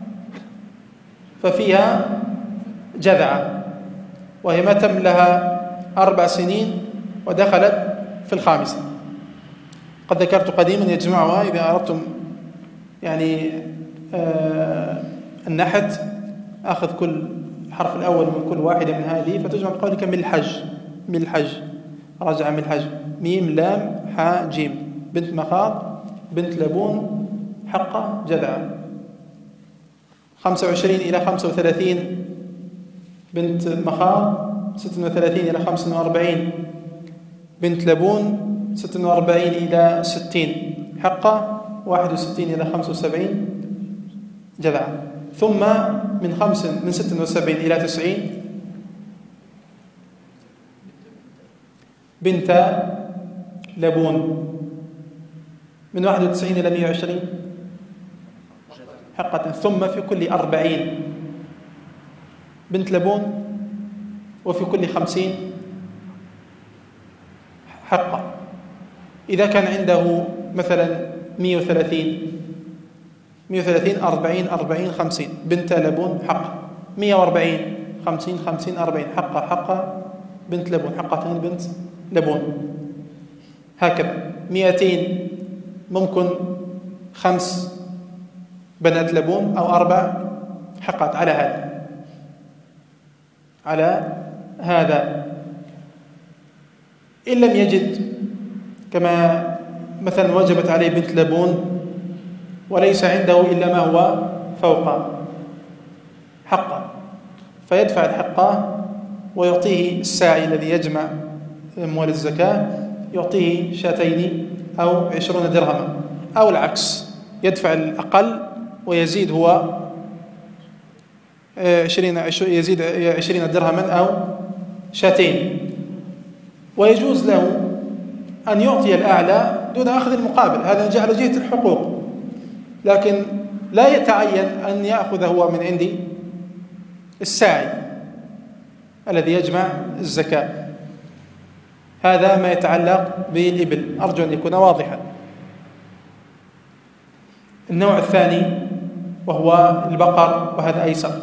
ففيها جذعة، وهي ما تم لها أربع سنين ودخلت في الخامسة. قد ذكرت قديما يجمعها إذا أردتم يعني آه النحت، أخذ كل الحرف الأول من كل واحدة من هذه فتجمع بقولك من الحج، من الحج رجع من الحج، ميم لام حاء جيم، بنت مخاض بنت لبون حقة جذعة. خمسة وعشرين إلى خمسة وثلاثين بنت مخاض، ستة وثلاثين إلى خمسة وأربعين بنت لبون، ستة وأربعين إلى ستين حقة، واحد وستين إلى خمسة وسبعين جذعة. ثم من خمس من ستة وسبعين إلى تسعين بنت لبون، من واحد وتسعين إلى مئة وعشرين حقة. ثم في كل أربعين بنت لبون، وفي كل خمسين حقة. إذا كان عنده مثلا مئة وثلاثين مئة وثلاثين أربعين أربعين خمسين بنت لبون حقة، مئة وأربعين خمسين خمسين أربعين حقة حقة بنت لبون، حقتين بنت لبون، هكذا. مئتين ممكن خمس بنات لبون أو أربع حقات على هذا على هذا إن لم يجد، كما مثلا وجبت عليه بنت لبون وليس عنده إلا ما هو فوق حقه، فيدفع الحقه ويعطيه الساعي الذي يجمع أموال الزكاة، يعطيه شاتين أو عشرون درهما، أو العكس يدفع الأقل ويزيد هو عشرين يزيد عشرين درهما أو شاتين. ويجوز له أن يعطي الأعلى دون أخذ المقابل، هذا على جهة الحقوق، لكن لا يتعين أن يأخذ هو من عندي الساعي، الذي يجمع الزكاة. هذا ما يتعلق بالإبل، أرجو أن يكون واضحا. النوع الثاني وهو البقر، وهذا أيسر.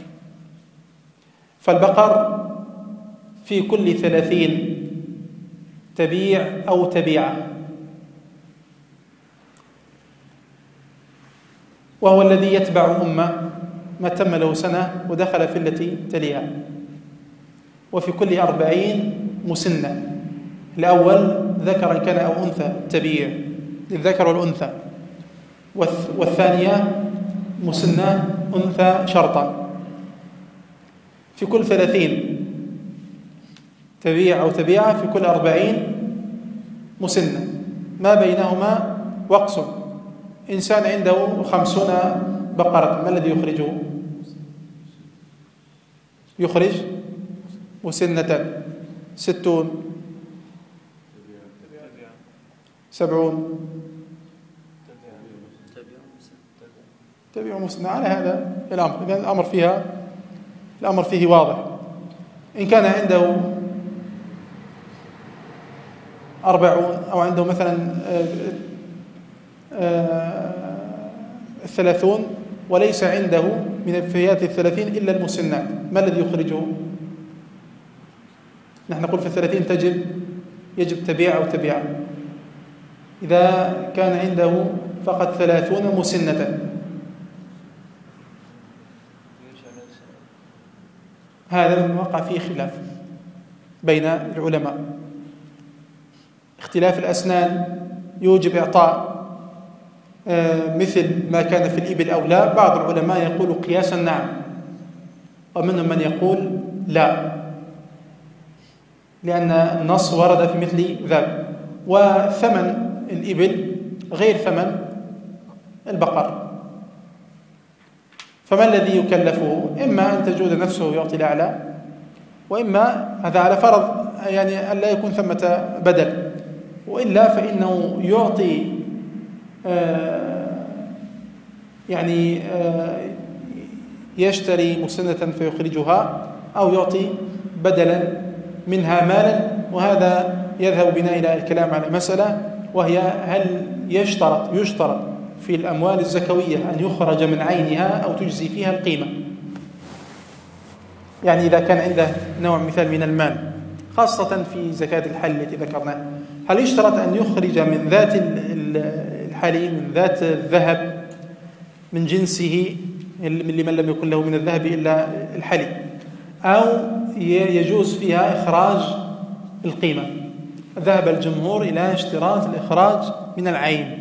فالبقر في كل ثلاثين تبيع أو تبيعة، وهو الذي يتبع أمة ما تم له سنة ودخل في التي تليها. وفي كل أربعين مسنة، الأول ذكرا كان أو أنثى تبيع للذكر والأنثى، والثانية مسنة أنثى شرطا. في كل ثلاثين تبيع أو تبيعة، في كل أربعين مسنة، ما بينهما وقص. إنسان عنده خمسون بقرة، ما الذي يخرجه؟ يخرج مسنة. ستون، سبعون، تبيع مسنة. على هذا الأمر، إذن الأمر فيها الأمر فيه واضح. إن كان عنده أربعون أو عنده مثلا ثلاثون وليس عنده من الفئات الثلاثين إلا المسنات، ما الذي يخرجه؟ نحن نقول في الثلاثين تجب يجب تبيع أو تبيع. إذا كان عنده فقط ثلاثون مسنة، هذا من وقع فيه خلاف بين العلماء. اختلاف الأسنان يوجب إعطاء مثل ما كان في الإبل أو لا. بعض العلماء يقول قياسا نعم، ومنهم من يقول لا، لأن النص ورد في مثل ذلك. وثمن الإبل غير ثمن البقر، فما الذي يكلفه؟ إما أن تجود نفسه يعطي الأعلى، وإما هذا على فرض يعني أن لا يكون ثمة بدل، وإلا فإنه يعطي آه يعني آه يشتري مسنة فيخرجها، أو يعطي بدلا منها مالا. وهذا يذهب بنا إلى الكلام على مسألة، وهي هل يشترط يشترط في الأموال الزكوية أن يخرج من عينها أو تجزي فيها القيمة؟ يعني إذا كان عنده نوع مثال من المال، خاصة في زكاة الحل التي ذكرناها، هل يشترط أن يخرج من ذات الحلي، من ذات الذهب، من جنسه لمن لم يكن له من الذهب إلا الحلي، أو يجوز فيها إخراج القيمة؟ ذهب الجمهور إلى اشتراط الإخراج من العين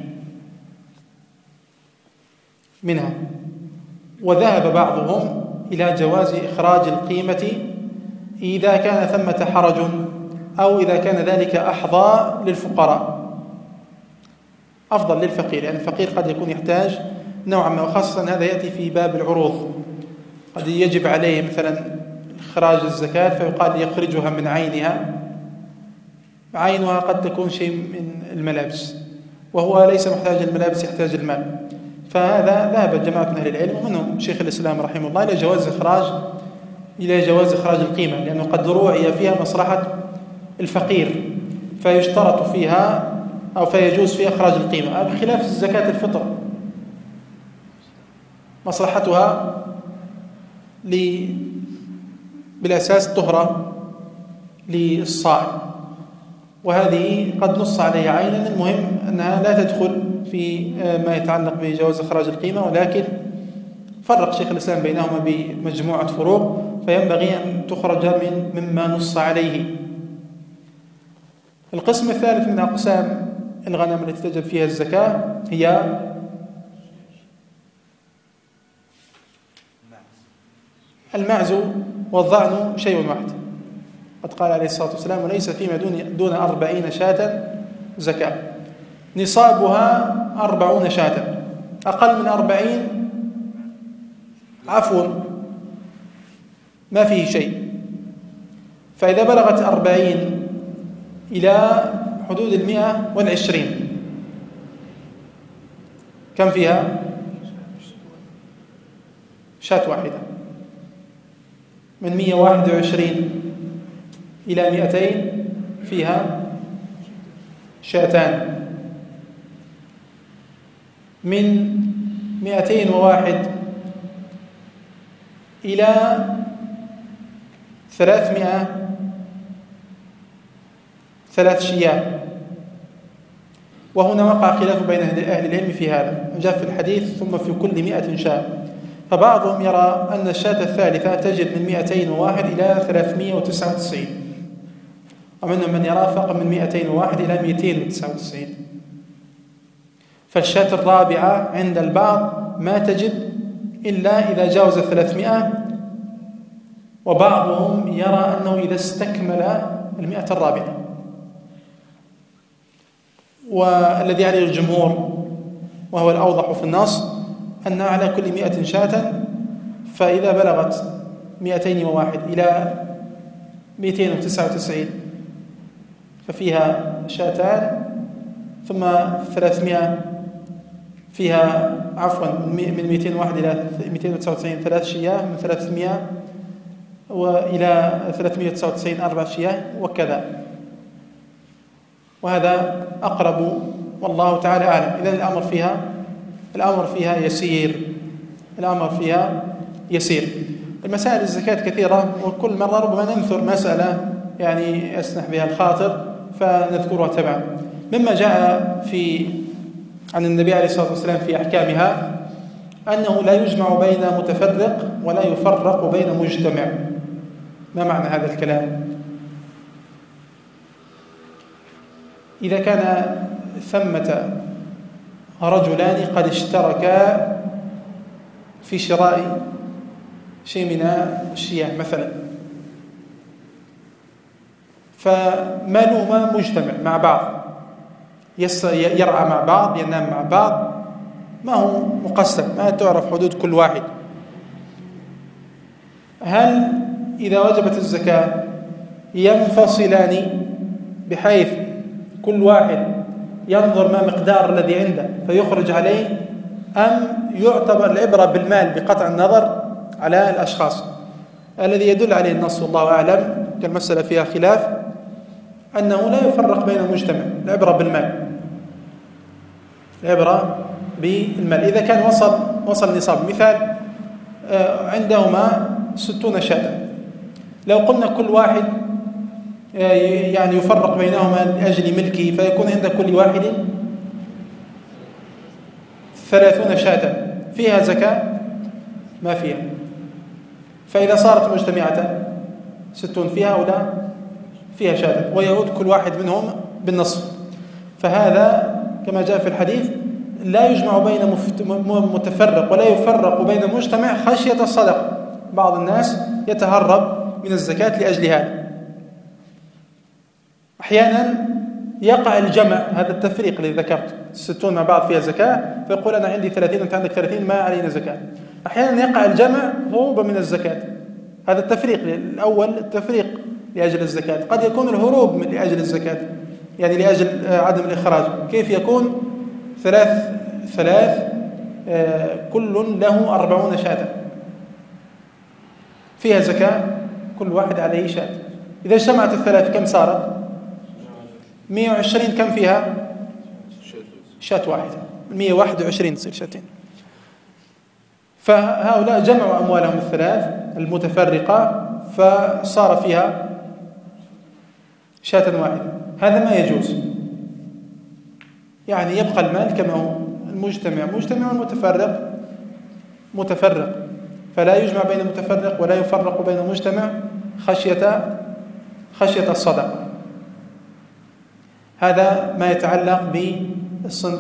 منها، وذهب بعضهم إلى جواز إخراج القيمة إذا كان ثمة حرج، أو إذا كان ذلك أحظى للفقراء، أفضل للفقير، يعني الفقير قد يكون يحتاج نوعا ما، وخاصة هذا يأتي في باب العروض، قد يجب عليه مثلا إخراج الزكاة فيقال يخرجها من عينها. عينها قد تكون شيء من الملابس، وهو ليس محتاج الملابس، يحتاج المال. فهذا ذهب جماعة من أهل العلم ومنهم شيخ الإسلام رحمه الله إلى جواز إخراج إلى جواز إخراج القيمة، لأنه قد روعي فيها مصلحة الفقير فيشترط فيها أو فيجوز فيها إخراج القيمة، بخلاف زكاة الفطر مصلحتها بالأساس طهرة للصائم، وهذه قد نص عليها عينا. المهم أنها لا تدخل في ما يتعلق بجواز إخراج القيمة، ولكن فرق شيخ الإسلام بينهما بمجموعة فروق، فينبغي أن تخرج من مما نص عليه. القسم الثالث من أقسام الغنم التي تجب فيها الزكاة هي المعز والضأن شيء واحد. قد قال عليه الصلاة والسلام: وليس فيما دون, دون أربعين شاة زكاة. نصابها أربعون شاة، أقل من أربعين عفوا ما فيه شيء. فإذا بلغت أربعين إلى حدود المئة والعشرين كم فيها؟ شاة واحدة. من مئة وواحد وعشرين إلى مئتين فيها شاتان. من مئتين وواحد إلى ثلاثمائة ثلاث شياه. وهنا وقع خلاف بين أهل العلم في هذا، جاء في الحديث ثم في كل مئة شاة. فبعضهم يرى أن الشاة الثالثة تجد من مئتين وواحد إلى ثلاثمائة وتسعة وتسعين، ومنهم من يرى فقط من مئتين وواحد إلى مئتين وتسعة وتسعين. فالشاة الرابعة عند البعض ما تجد إلا إذا جاوز ثلاثمائة، وبعضهم يرى أنه إذا استكمل المئة الرابعة. والذي عليه الجمهور وهو الأوضح في النص أن على كل مئة شاة، فإذا بلغت مئتين وواحد إلى مئتين وتسعة وتسعين ففيها شاتان، ثم ثلاثمائة فيها عفوا من مئتين وواحد إلى مئتين وتسعة وتسعين ثلاث شياه، من ثلاثمائة وإلى ثلاثمائة وتسعة وتسعين أربع شياه، وكذا. وهذا أقرب والله تعالى أعلم. إذن الأمر فيها الأمر فيها يسير الأمر فيها يسير. المسائل الزكاة كثيرة، وكل مرة ربما ننثر مسألة يعني يسنح بها الخاطر فنذكرها تبعا. مما جاء في عن النبي عليه الصلاة والسلام في أحكامها أنه لا يجمع بين متفرق ولا يفرق بين مجتمع. ما معنى هذا الكلام؟ إذا كان ثمة رجلان قد اشتركا في شراء شيء من الشياه مثلا، فمالهما مجتمع مع بعض، يرعى مع بعض، ينام مع بعض، ما هو مقسم، ما تعرف حدود كل واحد. هل إذا وجبت الزكاة ينفصلان بحيث كل واحد ينظر ما مقدار الذي عنده فيخرج عليه، أم يعتبر العبرة بالمال بقطع النظر على الأشخاص؟ الذي يدل عليه النص والله أعلم، كالمسألة فيها خلاف، أنه لا يفرق بين المجتمع، العبرة بالمال، العبرة بالمال. إذا كان وصل وصل نصاب، مثال عندهما ستون شاة، لو قلنا كل واحد يعني يفرق بينهما لأجل ملكه، فيكون عند كل واحد ثلاثون شاة، فيها زكاة؟ ما فيها. فإذا صارت مجتمعة ستون فيها ولا فيها شاة، ويعود كل واحد منهم بالنصف. فهذا كما جاء في الحديث لا يجمع بين متفرق ولا يفرق بين مجتمع خشية الصدقة. بعض الناس يتهرب من الزكاة لأجل هذا. أحيانا يقع الجمع، هذا التفريق الذي ذكرت، الستون مع بعض فيها زكاة، فيقول أنا عندي ثلاثين وأنت عندك ثلاثين، ما علينا زكاة. أحيانا يقع الجمع هروبا من الزكاة، هذا التفريق الأول، التفريق لأجل الزكاة. قد يكون الهروب من لأجل الزكاة، يعني لأجل عدم الإخراج. كيف يكون؟ ثلاث ثلاث آه كل له أربعون شاة فيها زكاة، كل واحد عليه شاة. إذا اجتمعت الثلاث كم صارت؟ مئة وعشرين. كم فيها؟ شاة واحدة. مئة وواحد وعشرين تصير شاتين. فهؤلاء جمعوا أموالهم الثلاث المتفرقة فصار فيها شاة واحدة. هذا ما يجوز، يعني يبقى المال كما هو، المجتمع مجتمع والمتفرق متفرق، فلا يجمع بين متفرق ولا يفرق بين مجتمع خشية خشية الصدقة. هذا ما يتعلق بالصنف.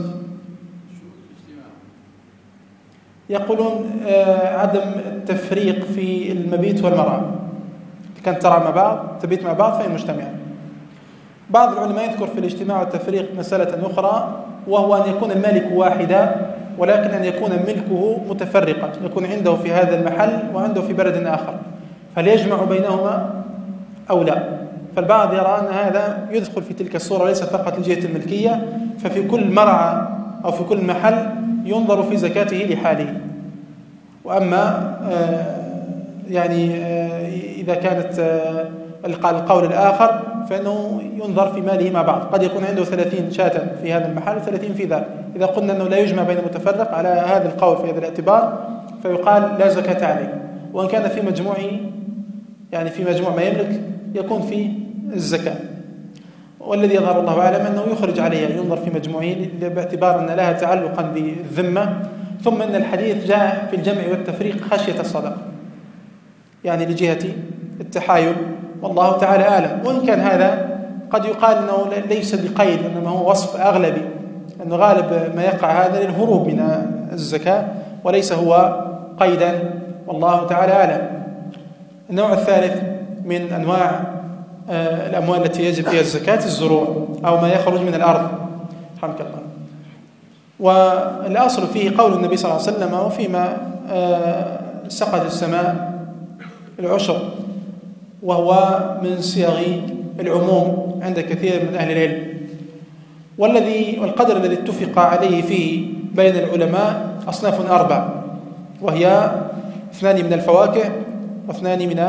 يقولون عدم التفريق في المبيت والمرعى، كانت ترعى مع بعض تبيت مع بعض فهي مجتمعة. بعض العلماء يذكر في الاجتماع والتفريق مسألة أخرى، وهو أن يكون المالك واحدا، ولكن أن يكون ملكه متفرقا، يكون عنده في هذا المحل وعنده في بلد آخر، هل يجمع بينهما أو لا؟ فالبعض يرى أن هذا يدخل في تلك الصورة، ليس فقط لجهة الملكية، ففي كل مرعى أو في كل محل ينظر في زكاته لحاله. وأما يعني إذا كانت القول الآخر فإنه ينظر في ماله مع بعض. قد يكون عنده ثلاثين شاة في هذا المحل وثلاثين في ذا. إذا قلنا أنه لا يجمع بين متفرق على هذا القول في هذا الاعتبار فيقال لا زكاة عليه، وإن كان في مجموع يعني في مجموع ما يملك يكون في الزكاة. والذي يظهر الله أعلم أنه يخرج عليها، ينظر في مجموعه باعتبار أن لها تعلقا بالذمة. ثم أن الحديث جاء في الجمع والتفريق خشية الصدقة، يعني لجهة التحايل، والله تعالى أعلم. وإن كان هذا قد يقال أنه ليس بقيد، إنما هو وصف أغلبي، أنه غالب ما يقع هذا للهروب من الزكاة وليس هو قيدا، والله تعالى أعلم. النوع الثالث من أنواع الأموال التي يجب فيها الزكاة الزروع أو ما يخرج من الأرض، رحمك الله. والأصل فيه قول النبي صلى الله عليه وسلم وفيما سقط السماء العشر، وهو من صيغ العموم عند كثير من أهل العلم. والذي والقدر الذي اتفق عليه فيه بين العلماء أصناف أربع، وهي اثنان من الفواكه واثنان من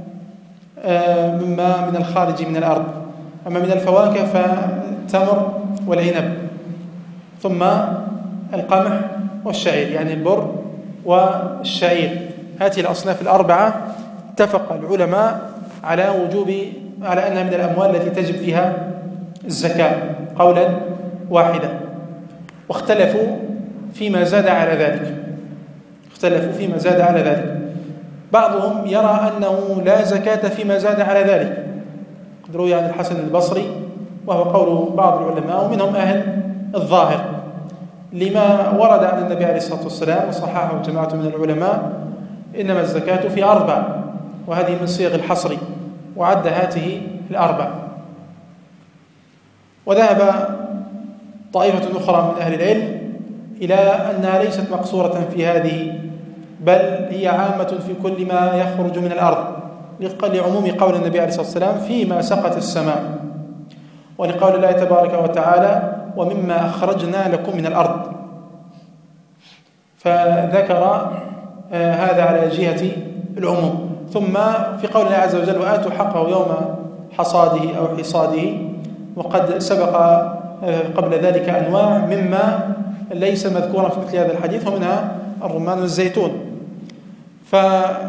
مما من الخارج من الأرض. أما من الفواكه فالتمر والعنب، ثم القمح والشعير، يعني البر والشعير. هذه الأصناف الأربعة اتفق العلماء على وجوب على أنها من الأموال التي تجب فيها الزكاة قولا واحدا، واختلفوا فيما زاد على ذلك اختلفوا فيما زاد على ذلك بعضهم يرى أنه لا زكاة فيما زاد على ذلك، قد روي عن الحسن البصري وهو قول بعض العلماء ومنهم أهل الظاهر، لما ورد عن النبي عليه الصلاة والسلام وصححه جماعة من العلماء: إنما الزكاة في أربع، وهذه من صيغ الحصر، وعد هذه الأربع. وذهب طائفة أخرى من أهل العلم إلى أنها ليست مقصورة في هذه، بل هي عامة في كل ما يخرج من الأرض، لعموم قول النبي عليه الصلاة والسلام: فيما سقت السماء، ولقول الله تبارك وتعالى: ومما أخرجنا لكم من الأرض. فذكر آه هذا على جهة العموم. ثم في قول الله عز وجل: وآتوا حقه يوم حصاده أو حصاده، وقد سبق آه قبل ذلك أنواع مما ليس مذكورا في مثل هذا الحديث، ومنها الرمان والزيتون. فاختلف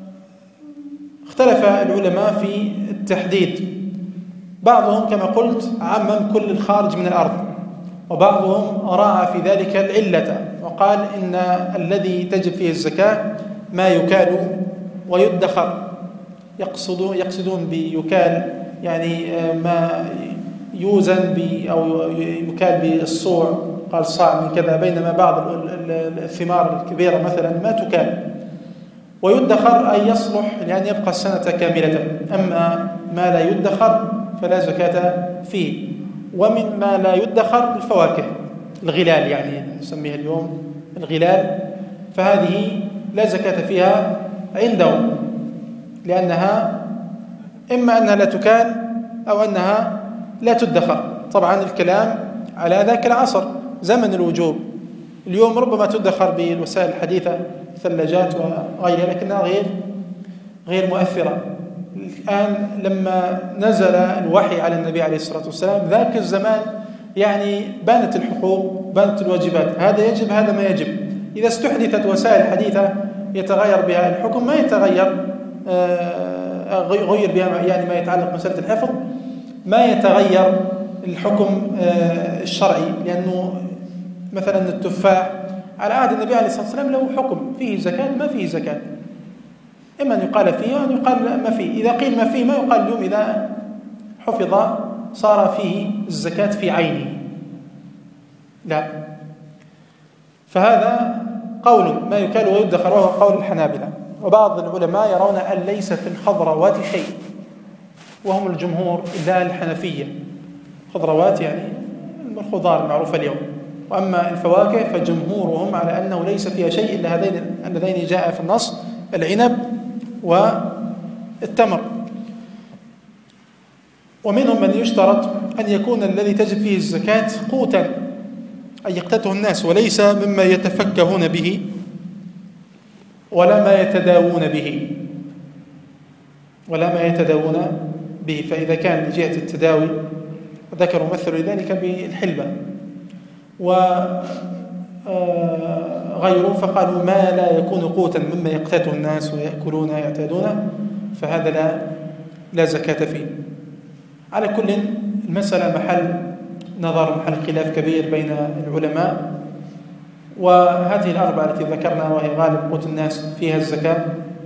العلماء في التحديد، بعضهم كما قلت عمم كل الخارج من الأرض، وبعضهم راعى في ذلك العلة وقال إن الذي تجب فيه الزكاة ما يكال ويدخر. يقصدون يقصدون بيكال يعني ما يوزن أو يكال بالصوع، قال صاع من كذا، بينما بعض الثمار الكبيرة مثلا ما تكال. ويدخر أي يصلح لأن يبقى السنة كاملة، أما ما لا يدخر فلا زكاة فيه. ومن ما لا يدخر الفواكه، الغلال يعني نسميها اليوم الغلال، فهذه لا زكاة فيها عندهم، لأنها إما أنها لا تكال أو أنها لا تدخر. طبعا الكلام على ذاك العصر زمن الوجوب، اليوم ربما تدخر بالوسائل الحديثة، ثلاجات وغيرها، لكنها غير غير مؤثرة. الآن لما نزل الوحي على النبي عليه الصلاة والسلام ذاك الزمان يعني بانت الحقوق، بانت الواجبات، هذا يجب، هذا ما يجب. إذا استحدثت وسائل حديثة يتغير بها الحكم، ما يتغير آه غير بها يعني ما يتعلق بمسألة الحفظ، ما يتغير الحكم آه الشرعي، لأنه مثلا التفاح على عهد النبي عليه الصلاة والسلام له حكم، فيه زكاة ما فيه زكاة، إما أن يقال فيه وأن يقال ما فيه. إذا قيل ما فيه ما يقال اليوم إذا حفظ صار فيه الزكاة في عينه، لا. فهذا قول ما يكال ويدخر، وهو قول الحنابلة. وبعض العلماء يرون أن ليس في الخضروات شيء، وهم الجمهور إلا الحنفية. خضروات يعني الخضار المعروفة اليوم. وأما الفواكه فجمهورهم على أنه ليس فيها شيء إلا هذين اللذين جاء في النص: العنب والتمر. ومنهم من يشترط أن يكون الذي تجب فيه الزكاة قوتا، أن يقتاته الناس، وليس مما يتفكهون به ولا ما يتداوون به. ولا ما يتداوون به. فإذا كان لجهة التداوي ذكروا مثلوا لذلك بالحلبة، وغيروا فقالوا ما لا يكون قوتا مما يقتاته الناس ويأكلون ويعتادون فهذا لا لا زكاة فيه. على كل المسألة محل نظر، محل خلاف كبير بين العلماء. وهذه الأربعة التي ذكرنا وهي غالب قوت الناس فيها الزكاة،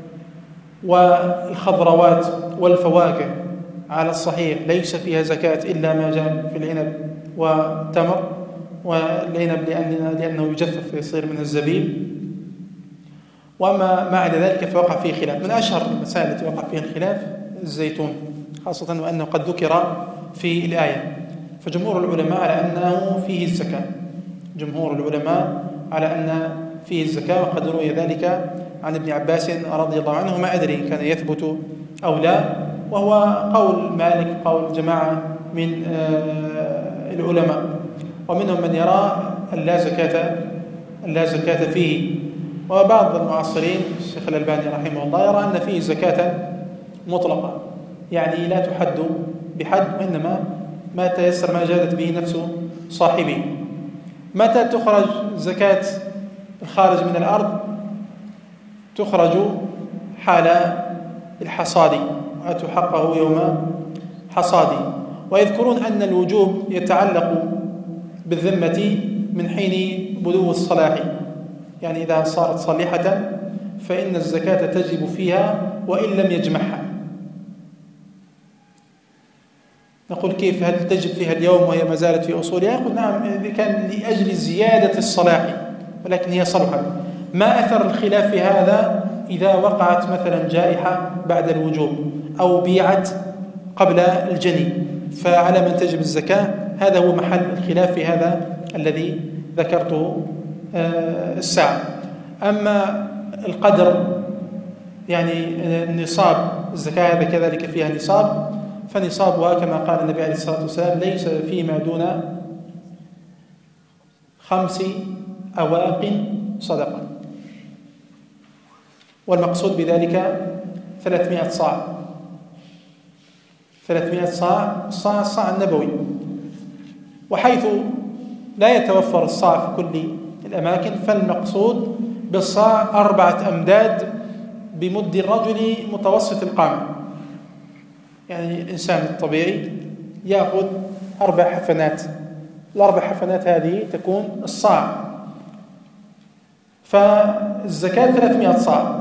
والخضروات والفواكه على الصحيح ليس فيها زكاة إلا ما جاء في العنب والتمر، والعنب لأنه, لأنه يجفف ويصير من الزبيب. وأما ما عدا ذلك فوقع فيه خلاف. من أشهر المسائل التي وقع فيها الخلاف الزيتون، خاصة وأنه قد ذكر في الآية. فجمهور العلماء على أنه فيه الزكاة، جمهور العلماء على أن فيه الزكاة، وقد روي ذلك عن ابن عباس رضي الله عنه، ما أدري كان يثبت أو لا، وهو قول مالك، قول جماعة من العلماء. ومنهم من يرى اللا زكاة اللا زكاة فيه. وبعض المعاصرين الشيخ الألباني رحمه الله يرى أن فيه زكاة مطلقة، يعني لا تحد بحد، وإنما ما تيسر ما جادت به نفس صاحبه. متى تخرج زكاة الخارج من الأرض؟ تخرج حال الحصاد وتحقه يوم حصاده. ويذكرون أن الوجوب يتعلق بالذمة من حين بدو الصلاح، يعني إذا صارت صالحة فإن الزكاة تجب فيها وإن لم يجمعها. نقول كيف؟ هل تجب فيها اليوم وهي ما زالت في أصولها؟ يقول نعم، إذا كان لأجل زيادة الصلاح، ولكن هي صلحت. ما أثر الخلاف في هذا إذا وقعت مثلا جائحة بعد الوجوب أو بيعت قبل الجني، فعلى من تجب الزكاة؟ هذا هو محل الخلاف في هذا الذي ذكرته الساعة. أما القدر، يعني النصاب الزكاة هذا كذلك فيها نصاب، فنصابها كما قال النبي عليه الصلاة والسلام ليس فيما دون خمس أواق صدقة، والمقصود بذلك ثلاثمائة صاع. ثلاثمائة صاع، الصاع الصاع النبوي. وحيث لا يتوفر الصاع في كل الأماكن، فالمقصود بالصاع أربعة أمداد بمد الرجل متوسط القامة. يعني الإنسان الطبيعي يأخذ أربع حفنات، الأربع حفنات هذه تكون الصاع. فالزكاة ثلاثمائة صاع.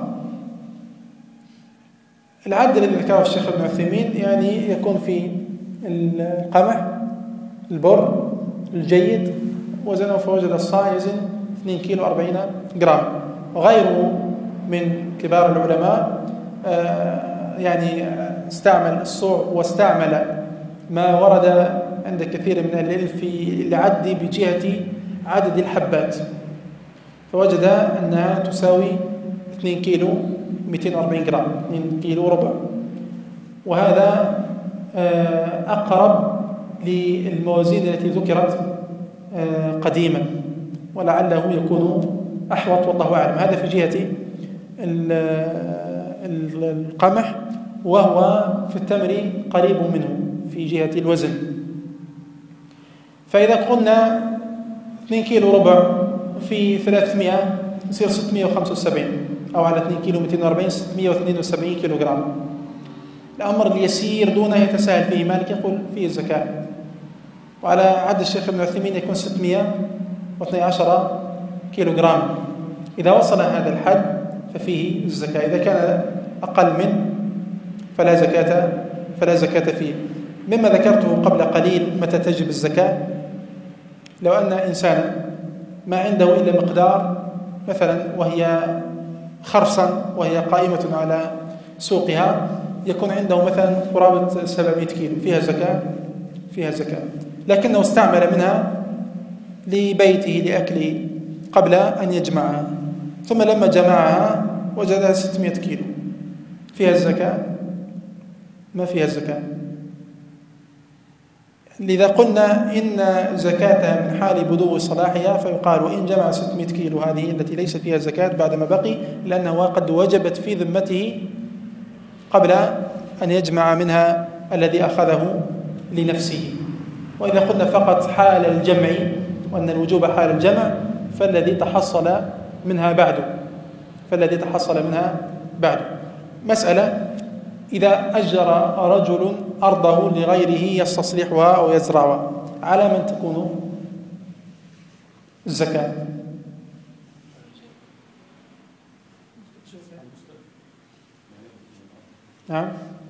العد الذي ذكره الشيخ ابن عثيمين يعني يكون في القمح البر الجيد وزنه فوجد الصاع يزن اثنين كيلو أربعين جرام. وغيره من كبار العلماء يعني استعمل الصوع واستعمل ما ورد عند كثير من العلم في العد بجهة عدد الحبات، فوجد أنها تساوي اثنين كيلو مئتين وأربعين جرام، اثنين كيلو ربع. وهذا أقرب للموازين التي ذكرت قديما، ولعله يكون أحوط والله أعلم. هذا في جهة القمح، وهو في التمر قريب منه في جهة الوزن. فإذا قلنا اثنين كيلو ربع في ثلاثمائة يصير ستمائة وخمسة وسبعين، أو على اثنين كيلو مئتين وأربعين ستمائة واثنين وسبعين كيلو جرام. الأمر اليسير دونه يتساهل فيه مالك يقول فيه الزكاة، وعلى عد الشيخ ابن عثيمين يكون ستمائة واثني عشر كيلو جرام. إذا وصل هذا الحد ففيه الزكاة. إذا كان أقل منه فلا زكاة فلا زكاة فيه. مما ذكرته قبل قليل متى تجب الزكاة، لو أن إنسانا ما عنده إلا مقدار مثلا وهي خرصا وهي قائمة على سوقها، يكون عنده مثلا قرابة سبعمائة كيلو، فيها زكاة فيها زكاة لكنه استعمل منها لبيته لأكله قبل أن يجمعها، ثم لما جمعها وجدها ستمائة كيلو، فيها الزكاة؟ ما فيها الزكاة. لذا قلنا إن زكاتها من حال بدو صلاحها، فيقال وإن جمع ستمائة كيلو هذه التي ليس فيها زكاة بعد ما بقي، لأنه قد وجبت في ذمته قبل أن يجمع منها الذي أخذه لنفسه. وإذا قلنا فقط حال الجمع وأن الوجوب حال الجمع فالذي تحصل منها بعد فالذي تحصل منها بعد مسألة: إذا أجر رجل أرضه لغيره يستصلحها أو يزرعها، على من تكون الزكاة؟ نعم،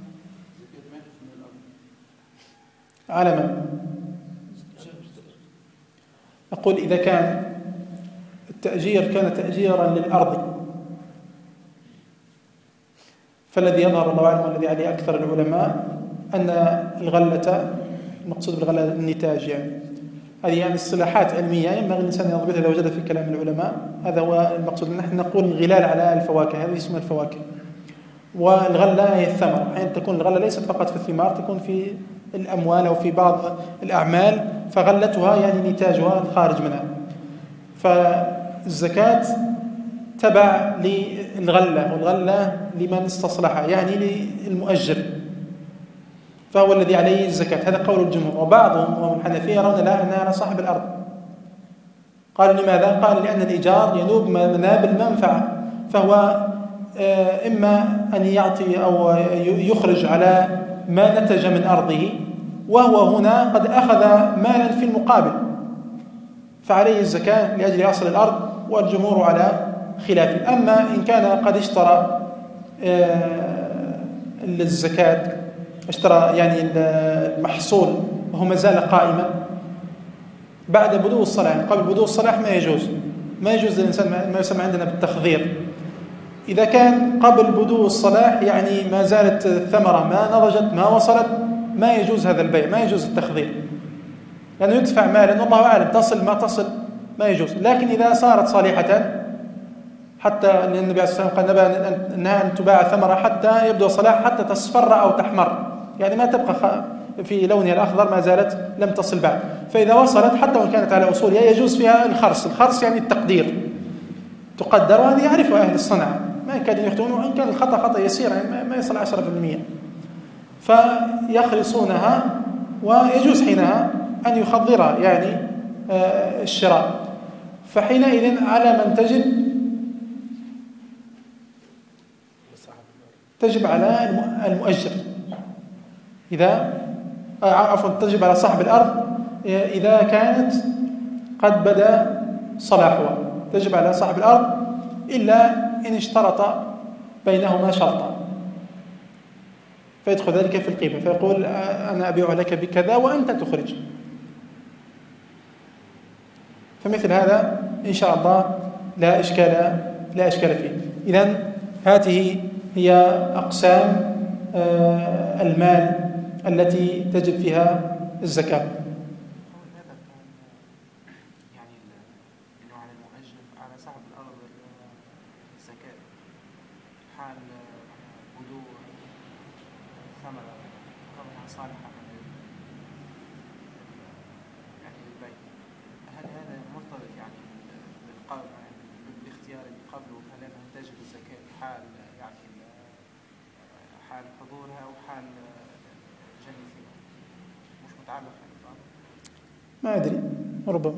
على من؟ أقول إذا كان التأجير كان تأجيرا للأرض، فالذي يظهر الله أعلم والذي عليه أكثر العلماء أن الغلة، المقصود بالغلة النتاج، يعني هذه يعني اصطلاحات علمية ينبغي الإنسان أن يضبطها إذا وجد في كلام العلماء. هذا هو المقصود. نحن نقول الغلال على الفواكه، هذه اسمها الفواكه، والغلة هي الثمرة. حين تكون الغلة ليست فقط في الثمار، تكون في الأموال أو في بعض الأعمال، فغلتها يعني نتاجها الخارج منها. فالزكاة تبع للغلة، والغلة لمن استصلحها يعني للمؤجر، فهو الذي عليه الزكاة. هذا قول الجمهور. وبعضهم ومن الحنفية يرون لا، أنها على صاحب الأرض. قالوا لماذا؟ قال لأن الإيجار ينوب مناب المنفعة، فهو إما أن يعطي أو يخرج على ما نتج من أرضه، وهو هنا قد أخذ مالا في المقابل، فعليه الزكاة لأجل أصل الأرض، والجمهور على خلافه. أما إن كان قد اشترى الزكاة، اشترى يعني المحصول وهو ما زال قائما بعد بدو الصلاح، يعني قبل بدو الصلاح ما يجوز ما يجوز للإنسان ما يسمى عندنا بالتخضير. إذا كان قبل بدو الصلاح يعني ما زالت الثمرة ما نضجت ما وصلت، ما يجوز هذا البيع، ما يجوز التخضير، لأنه يعني يدفع مالا والله أعلم تصل ما تصل ما يجوز. لكن إذا صارت صالحة، حتى النبي عليه الصلاة والسلام قال أنها أن تباع ثمرة حتى يبدو صلاح، حتى تصفر أو تحمر، يعني ما تبقى في لونها الأخضر، ما زالت لم تصل بعد. فإذا وصلت حتى وإن كانت على أصولها يجوز فيها الخرص. الخرص يعني التقدير، تقدر، وهذه يعرفها أهل الصنعة، ما يكادون يخطئون، وإن كان الخطأ خطأ يسير يعني ما يصل عشرة بالمئة، فيخرصونها، ويجوز حينها أن يخضرها يعني الشراء. فحينئذ على من تجب تجب على المؤجر، إذا عفوا تجب على صاحب الأرض إذا كانت قد بدأ صلاحها، تجب على صاحب الأرض إلا إن اشترط بينهما شرطا، فيدخل ذلك في القيمة، فيقول أنا أبيع لك بكذا وأنت تخرج. فمثل هذا إن شاء الله لا إشكال لا إشكال فيه. إذن هذه هي أقسام المال التي تجب فيها الزكاة. يعني إنه على المؤجر على صاحب الأرض الزكاة حال بدو ثمرة كونها صالحة يعني للبيع. هل هذا مرتبط يعني بالقبل بالاختيار اللي قبله؟ هل أنها تجب الزكاة حال يعني حال حضورها أو حال جنيتها؟ مش متعلق بالقبل؟ ما أدري، ربما.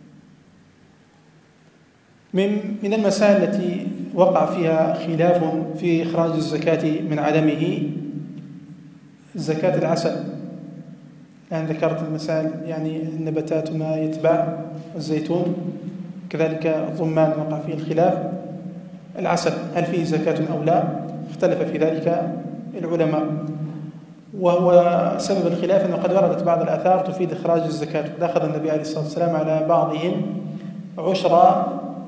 من من المسائل التي وقع فيها خلاف في إخراج الزكاة من عدمه زكاة العسل. يعني ذكرت المسائل يعني النباتات وما يتبع، الزيتون كذلك الرمان وقع فيه الخلاف. العسل هل فيه زكاة أو لا؟ اختلف في ذلك العلماء، وهو سبب الخلاف أنه قد وردت بعض الآثار تفيد إخراج الزكاة، وقد أخذ النبي عليه الصلاة والسلام على بعضهم عشر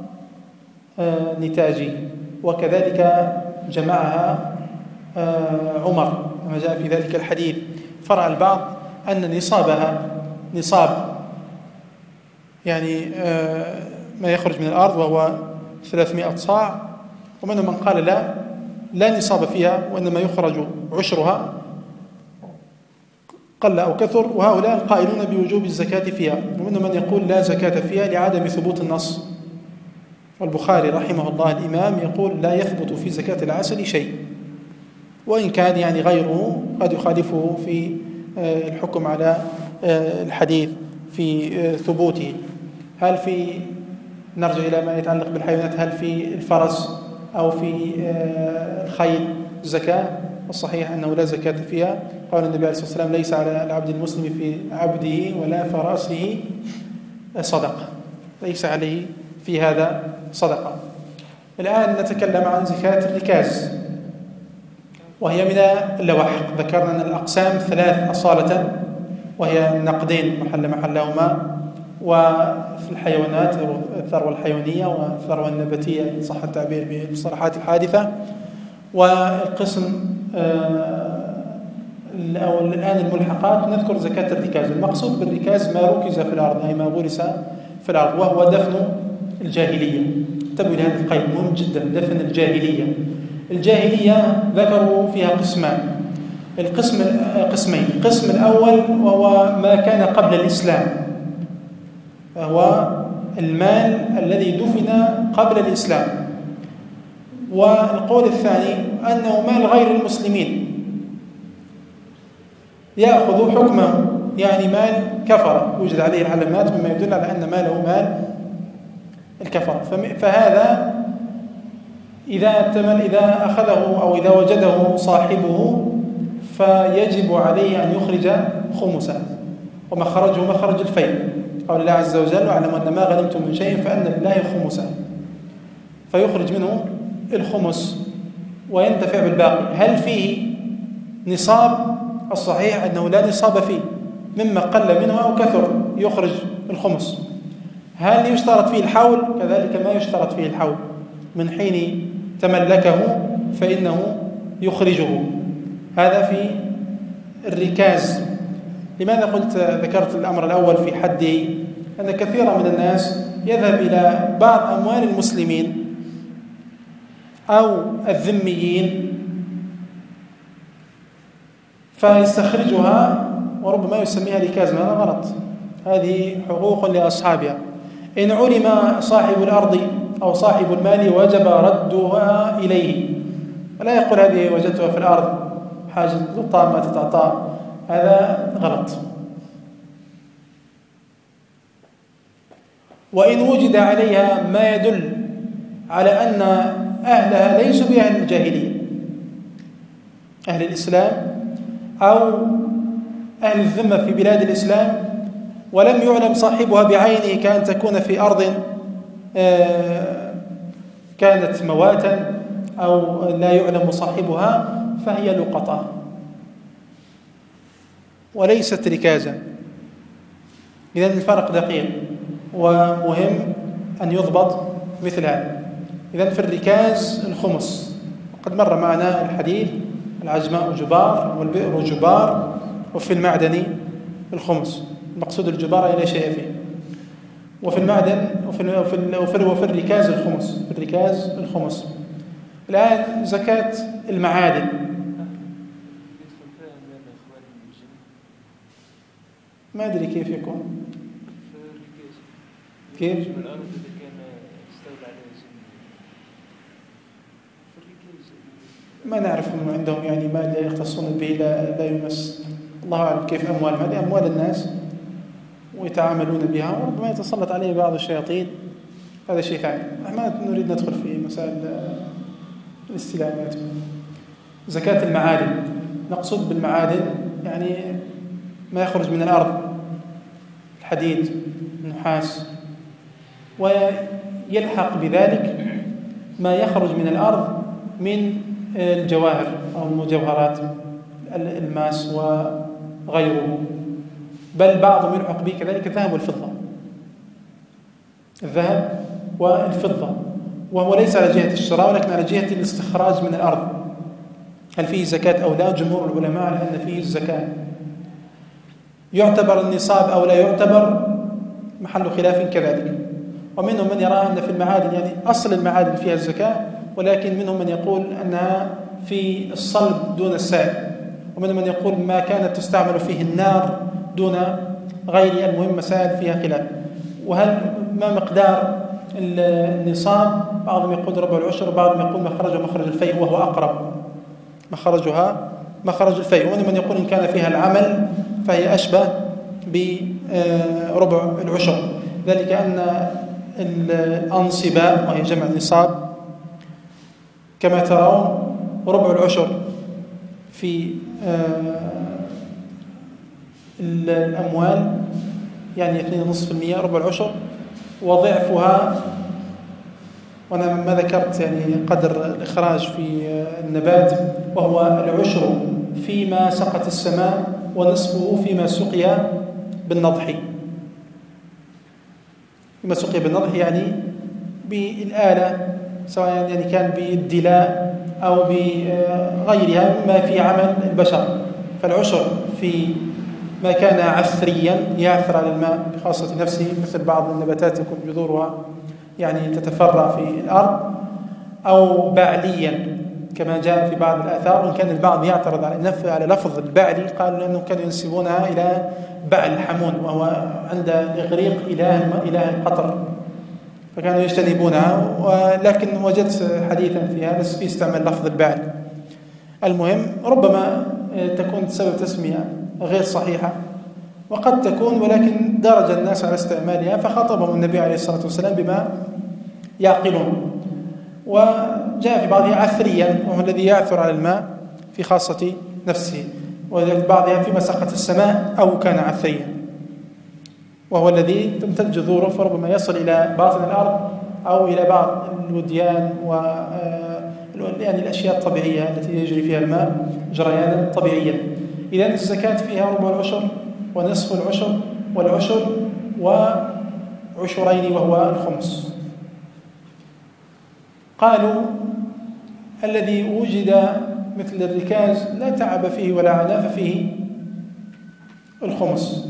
نتاجي، وكذلك جمعها عمر كما جاء في ذلك الحديث. فرع البعض أن نصابها نصاب يعني ما يخرج من الأرض وهو ثلاثمائة صاع، ومنهم من قال لا لا نصاب فيها وإنما يخرج عشرها قل أو كثر، وهؤلاء القائلون بوجوب الزكاة فيها. ومنهم من يقول لا زكاة فيها لعدم ثبوت النص. والبخاري رحمه الله الإمام يقول لا يثبت في زكاة العسل شيء، وإن كان يعني غيره قد يخالفه في الحكم على الحديث في ثبوته. هل في نرجع إلى ما يتعلق بالحيوانات، هل في الفرس أو في الخيل زكاة؟ الصحيح أنه لا زكاة فيها. قال النبي عليه الصلاة والسلام: ليس على العبد المسلم في عبده ولا فرسه صدقة، ليس عليه في هذا صدقة. الآن نتكلم عن زكاة الركاز، وهي من اللوحق. ذكرنا أن الأقسام ثلاث أصالة، وهي النقدين محل محلهما، وفي الحيوانات الثروة الحيوانية والثروة النباتية صح التعبير بالمصطلحات الحادثة. والقسم أو الآن الملحقات نذكر زكاة الركاز. المقصود بالركاز ما ركز في الأرض، أي ما غرس في الأرض، وهو دفن الجاهلية. انتبهوا لهذا القيد مهم جدا، دفن الجاهلية. الجاهلية ذكروا فيها قسمان، القسم قسمين. القسم الأول وهو ما كان قبل الإسلام، هو المال الذي دفن قبل الإسلام. والقول الثاني أنه مال غير المسلمين يأخذ حكمه، يعني مال كفر يوجد عليه العلامات مما يدل على أن ماله مال الكفر. فهذا إذا تمل إذا أخذه أو إذا وجده صاحبه فيجب عليه أن يخرج خمسا، ومخرجه مخرج الفيء. قال الله عز وجل: واعلموا أن ما غنمتم من شيء فأن لله خمسا، فيخرج منه الخمس وينتفع بالباقي. هل فيه نصاب؟ الصحيح أنه لا نصاب فيه، مما قل منه أو كثر يخرج الخمس. هل يشترط فيه الحول؟ كذلك ما يشترط فيه الحول، من حين تملكه فإنه يخرجه. هذا في الركاز. لماذا قلت ذكرت الأمر الأول في حده؟ أن كثيرا من الناس يذهب إلى بعض أموال المسلمين أو الذميين فيستخرجها وربما يسميها ركازا. هذا غلط، هذه حقوق لأصحابها. إن علم صاحب الأرض أو صاحب المال وجب ردها إليه، ولا يقول هذه وجدتها في الأرض حاجة للطعام ما تتعطى، هذا غلط. وإن وجد عليها ما يدل على أن أهلها ليسوا بأهل الجاهلية، أهل الإسلام أو أهل الذمة في بلاد الإسلام، ولم يعلم صاحبها بعينه، كأن تكون في أرض كانت مواتا أو لا يعلم صاحبها، فهي لقطة وليست ركازا. إذن الفرق دقيق ومهم أن يضبط مثل هذا. إذن في الركاز الخمس، وقد مر معنا الحديث: العجماء جبار والبئر جبار، وفي المعدن الخمس. المقصود الجبار لا شيء فيه. وفي المعدن وفي وفي وفي, وفي الركاز الخمس، في الركاز الخمس. الآن زكاة المعادن. ما أدري كيف يكون. كيف؟ ما نعرف أنهم عندهم يعني مال يختصون به لا, لا يمس. الله أعلم كيف أموالهم، هذه أموال الناس ويتعاملون بها، وربما يتسلط عليه بعض الشياطين، هذا شيء ثاني. ما نريد ندخل في مسائل الاستلامات. زكاة المعادن، نقصد بالمعادن يعني ما يخرج من الأرض، الحديد، النحاس، ويلحق بذلك ما يخرج من الأرض من الجواهر أو المجوهرات، الماس وغيره. بل بعضهم يلحق به كذلك الذهب والفضة، الذهب والفضة، وهو ليس على جهة الشراء ولكن على جهة الاستخراج من الأرض. هل فيه زكاة أو لا؟ جمهور العلماء على أن فيه الزكاة. يعتبر النصاب أو لا يعتبر محل خلاف كذلك. ومنهم من يرى أن في المعادن يعني أصل المعادن فيها الزكاة، ولكن منهم من يقول أنها في الصلب دون السائل، ومنهم من يقول ما كانت تستعمل فيه النار دون غير. المهم مسائل فيها خلاف. وهل ما مقدار النصاب؟ بعضهم يقول ربع العشر، وبعضهم يقول مخرج ومخرج الفيء، وهو أقرب مخرجها مخرج الفيء. ومن يقول إن كان فيها العمل فهي أشبه بربع العشر، ذلك أن الأنصباء وهي جمع نصاب كما ترون ربع العشر في الأموال يعني اثنين فاصلة خمسة بالمئة ربع العشر، وضعفها، وأنا ما ذكرت يعني قدر الإخراج في النبات، وهو العشر فيما سقت السماء ونصفه فيما سقي بالنضح. فيما سقي بالنضح يعني بالآلة، سواء يعني كان بالدلاء أو بغيرها مما في عمل البشر. فالعشر في ما كان عثريا يعثر على الماء بخاصة نفسه، مثل بعض النباتات يكون جذورها يعني تتفرع في الأرض، أو بعليا كما جاء في بعض الآثار. وإن كان البعض يعترض على على لفظ البعلي، قالوا لأنهم كانوا ينسبونها إلى بعل حمون، وهو عند الإغريق إله إله القطر، فكانوا يجتنبونها. ولكن وجدت حديثا في هذا في استعمال لفظ البعل. المهم ربما تكون سبب تسمية غير صحيحة، وقد تكون، ولكن درج الناس على استعمالها فخاطبهم النبي عليه الصلاة والسلام بما يعقلون. وجاء في بعضها عثريا، وهو الذي يعثر على الماء في خاصة نفسه، وفي بعضها فيما سقط السماء أو كان عثريا، وهو الذي تمتد جذوره فربما يصل إلى باطن الأرض أو إلى بعض الوديان و يعني الأشياء الطبيعية التي يجري فيها الماء جريانا طبيعيا. إذن الزكاة فيها ربع العشر ونصف العشر والعشر وعشرين وهو الخمس. قالوا الذي وجد مثل الركاز لا تعب فيه ولا عناء فيه الخمس،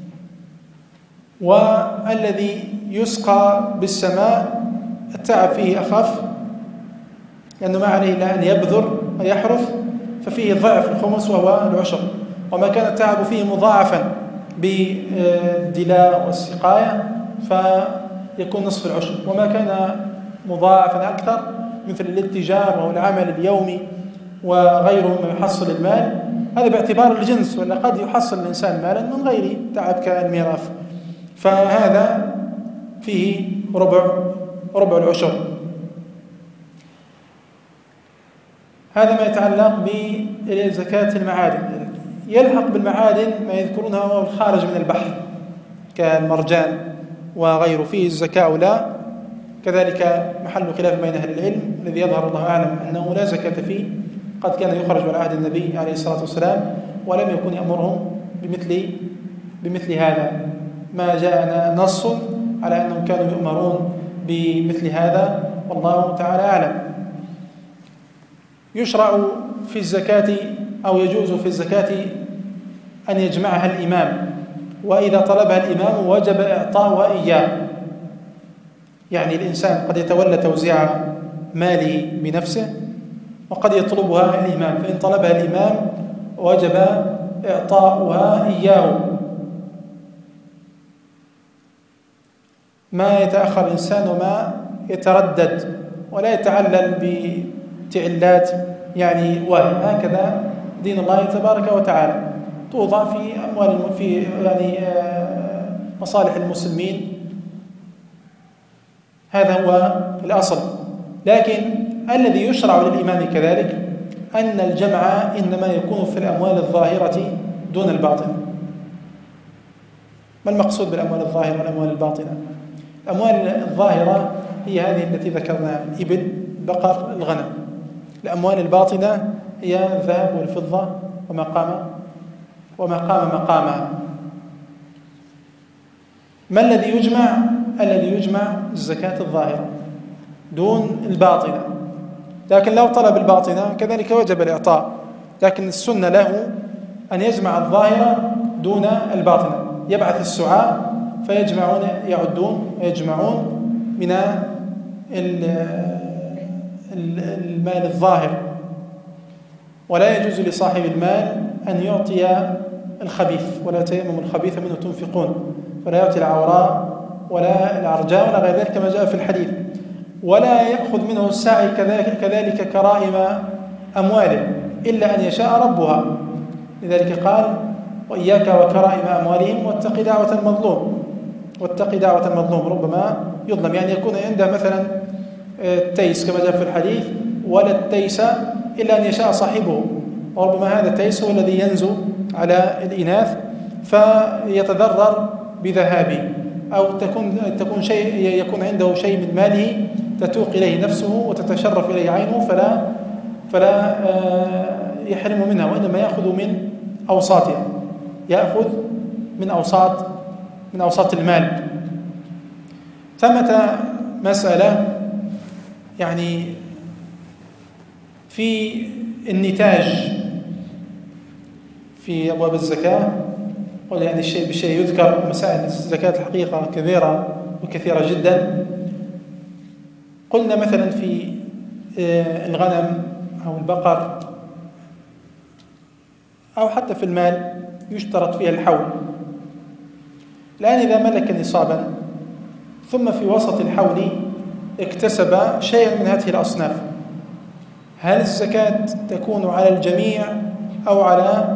والذي يسقى بالسماء التعب فيه أخف، لأنه ما عليه إلا أن يبذر ويحرث، ففيه ضعف الخمس وهو العشر. وما كان التعب فيه مضاعفا بالدلاء والسقاية فيكون نصف العشر. وما كان مضاعفا أكثر مثل الاتجار وهو العمل اليومي وغيره ما يحصل المال، هذا باعتبار الجنس، ولا قد يحصل الإنسان مالا من غير تعب كالميراث، فهذا فيه ربع ربع العشر. هذا ما يتعلق بزكاة المعادن. يلحق بالمعادن ما يذكرونها وهو الخارج من البحر كالمرجان وغيره، فيه الزكاة أو لا. كذلك محل خلاف بين أهل العلم، الذي يظهر الله أعلم أنه لا زكاة فيه، قد كان يخرج على عهد النبي عليه الصلاة والسلام ولم يكن يأمرهم بمثل بمثل هذا. ما جاءنا نص على أنهم كانوا يؤمرون بمثل هذا، والله تعالى أعلم. يشرع في الزكاة أو يجوز في الزكاة أن يجمعها الإمام، وإذا طلبها الإمام وجب إعطاؤها إياه. يعني الإنسان قد يتولى توزيع ماله بنفسه، وقد يطلبها الإمام، فإن طلبها الإمام وجب إعطاؤها إياه. ما يتأخر الإنسان وما يتردد ولا يتعلل بتعلات يعني وهم. هكذا دين الله تبارك وتعالى، توضع في أموال في يعني مصالح المسلمين، هذا هو الأصل. لكن الذي يشرع للإمام كذلك أن الجمع إنما يكون في الأموال الظاهرة دون الباطنة. ما المقصود بالأموال الظاهرة والأموال الباطنة؟ الأموال الظاهرة هي هذه التي ذكرناها: الإبل، بقر، الغنم. الأموال الباطنة هي الذهب والفضة وما قام وما قام مقامها. ما الذي يجمع؟ الذي يجمع الزكاة الظاهرة دون الباطنة. لكن لو طلب الباطنة كذلك وجب الإعطاء، لكن السنة له أن يجمع الظاهرة دون الباطنة. يبعث السعاء فيجمعون يعدون ويجمعون من المال الظاهر، ولا يجوز لصاحب المال أن يعطي الخبيث، ولا تيمموا الخبيث منه تنفقون، ولا يعطي العوراء ولا العرجاء ولا غير ذلك كما جاء في الحديث، ولا يأخذ منه الساعي كذلك كرائم أمواله، إلا أن يشاء ربها. لذلك قال وإياك وكرائم أموالهم واتق دعوة المظلوم واتق دعوة المظلوم ربما يظلم، يعني يكون عنده مثلا التيس كما جاء في الحديث ولا التيس إلا أن يشاء صاحبه، وربما هذا التيس هو الذي ينزو على الإناث فيتضرر بذهابه، أو تكون تكون شيء يكون عنده شيء من ماله تتوق إليه نفسه وتتشرف إليه عينه فلا فلا يحرم منها، وإنما يأخذ من أوساطها، يأخذ من أوساط من أوساط المال. ثمة مسألة يعني في النتاج في أبواب الزكاة، قل يعني الشيء بالشيء يذكر. مسائل الزكاة الحقيقة كبيرة وكثيرة جدا. قلنا مثلا في الغنم أو البقر أو حتى في المال يشترط فيها الحول. الآن إذا ملك نصابا ثم في وسط الحول اكتسب شيئا من هذه الأصناف، هل الزكاة تكون على الجميع أو على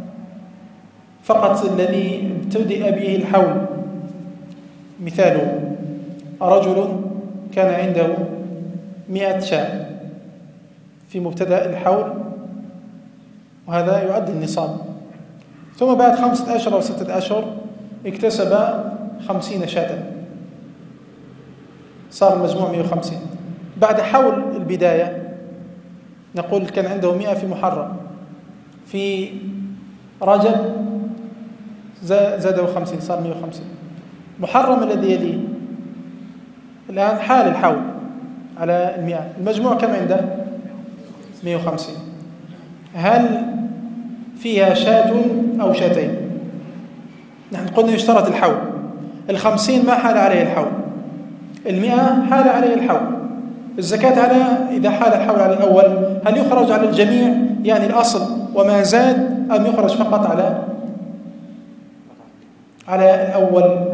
فقط الذي ابتدأ به الحول؟ مثاله رجل كان عنده مئة شاة في مبتدأ الحول، وهذا يعد النصاب، ثم بعد خمسة أشهر أو ستة أشهر اكتسب خمسين شاة، صار المجموع مئة وخمسين. بعد حول البداية نقول كان عنده مئة في محرم، في رجب زاده خمسين صار مئة وخمسين. محرم الذي يليه الآن حال الحول على المئة، المجموع كم عنده؟ مئة وخمسين. هل فيها شاة أو شاتين؟ نحن قلنا يشترط الحول. الخمسين ما حال عليه الحول، المئة حال عليه الحول. الزكاة على إذا حال الحول على الأول هل يخرج على الجميع يعني الأصل وما زاد، أم يخرج فقط على على الأول؟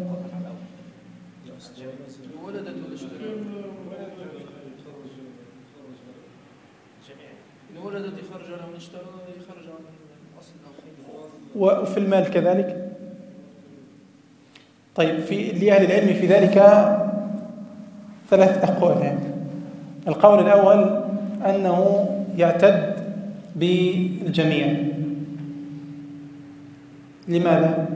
وفي المال كذلك. طيب في لأهل العلم في ذلك ثلاث أقوال. يعني القول الأول أنه يعتد بالجميع. لماذا؟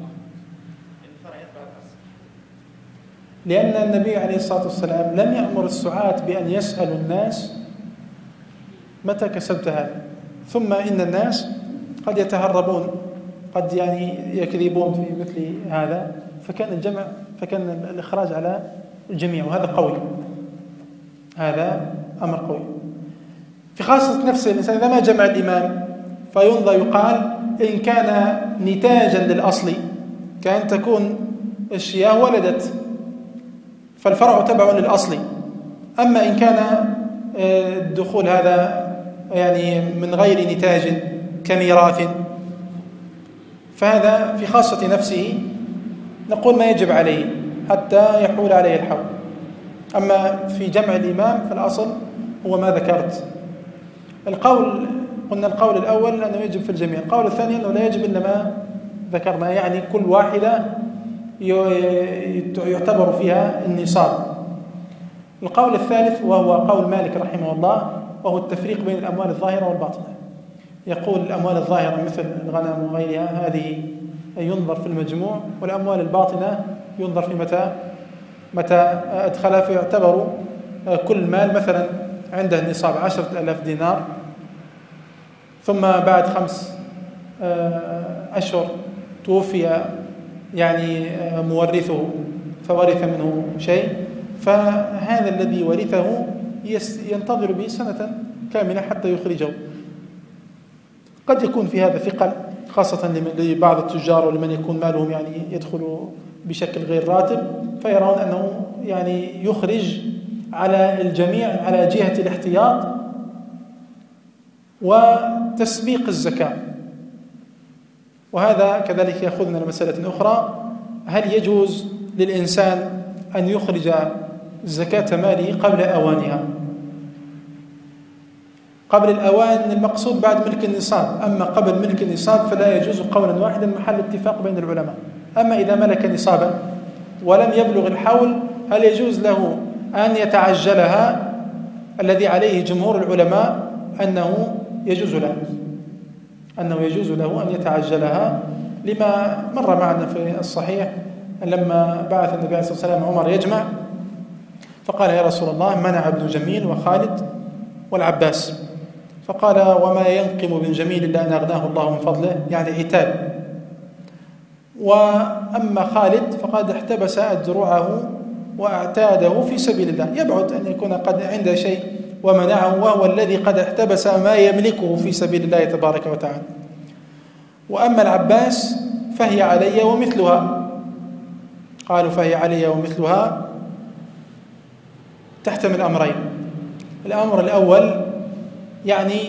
لأن النبي عليه الصلاة والسلام لم يأمر السعاة بأن يسألوا الناس متى كسبت هذا، ثم إن الناس قد يتهربون، قد يعني يكذبون في مثل هذا، فكان الجمع فكان الإخراج على الجميع، وهذا قوي، هذا أمر قوي. في خاصة نفس الإنسان إذا ما جمع الإمام فينظر يقال إن كان نتاجا للأصل كأن تكون الشياه ولدت فالفرع تبع للأصل، أما إن كان الدخول هذا يعني من غير نتاج كميراث فهذا في خاصة نفسه نقول ما يجب عليه حتى يحول عليه الحول. أما في جمع الإمام فالأصل هو ما ذكرت. القول قلنا القول الأول أنه يجب في الجميع، القول الثاني أنه لا يجب إلا ما ذكرنا، يعني كل واحدة يعتبر فيها النصاب. القول الثالث وهو قول مالك رحمه الله، وهو التفريق بين الأموال الظاهرة والباطنة. يقول الأموال الظاهرة مثل الغنم وغيرها هذه ينظر في المجموع، والأموال الباطنة ينظر في متى متى أدخلها، فيعتبر كل مال مثلا عنده نصاب عشرة آلاف دينار، ثم بعد خمس أشهر توفي يعني مورثه فورث منه شيء، فهذا الذي ورثه ينتظر به سنة كاملة حتى يخرجه. قد يكون في هذا ثقل خاصة لبعض التجار ولمن يكون مالهم يعني يدخل بشكل غير راتب، فيرون أنه يعني يخرج على الجميع على جهة الاحتياط وتسبيق الزكاة. وهذا كذلك يأخذنا لمسألة أخرى، هل يجوز للإنسان أن يخرج زكاة ماله قبل أوانها؟ قبل الأوان المقصود بعد ملك النصاب، أما قبل ملك النصاب فلا يجوز قولا واحدا محل اتفاق بين العلماء. أما إذا ملك نصابا ولم يبلغ الحول هل يجوز له أن يتعجلها؟ الذي عليه جمهور العلماء أنه يجوز له أنه يجوز له أن يتعجلها، لما مر معنا في الصحيح لما بعث النبي عليه الصلاة والسلام عمر يجمع فقال يا رسول الله منع ابن جميل وخالد والعباس، فقال وما ينقم بن جميل إلا أن أغناه الله من فضله، يعني عتاب. وأما خالد فقد احتبس أدرعه واعتاده في سبيل الله، يبعد أن يكون قد عنده شيء ومنعه، وهو الذي قد احتبس ما يملكه في سبيل الله تبارك وتعالى. وأما العباس فهي علي ومثلها، قالوا فهي علي ومثلها تحتمل أمرين. الأمر الأول يعني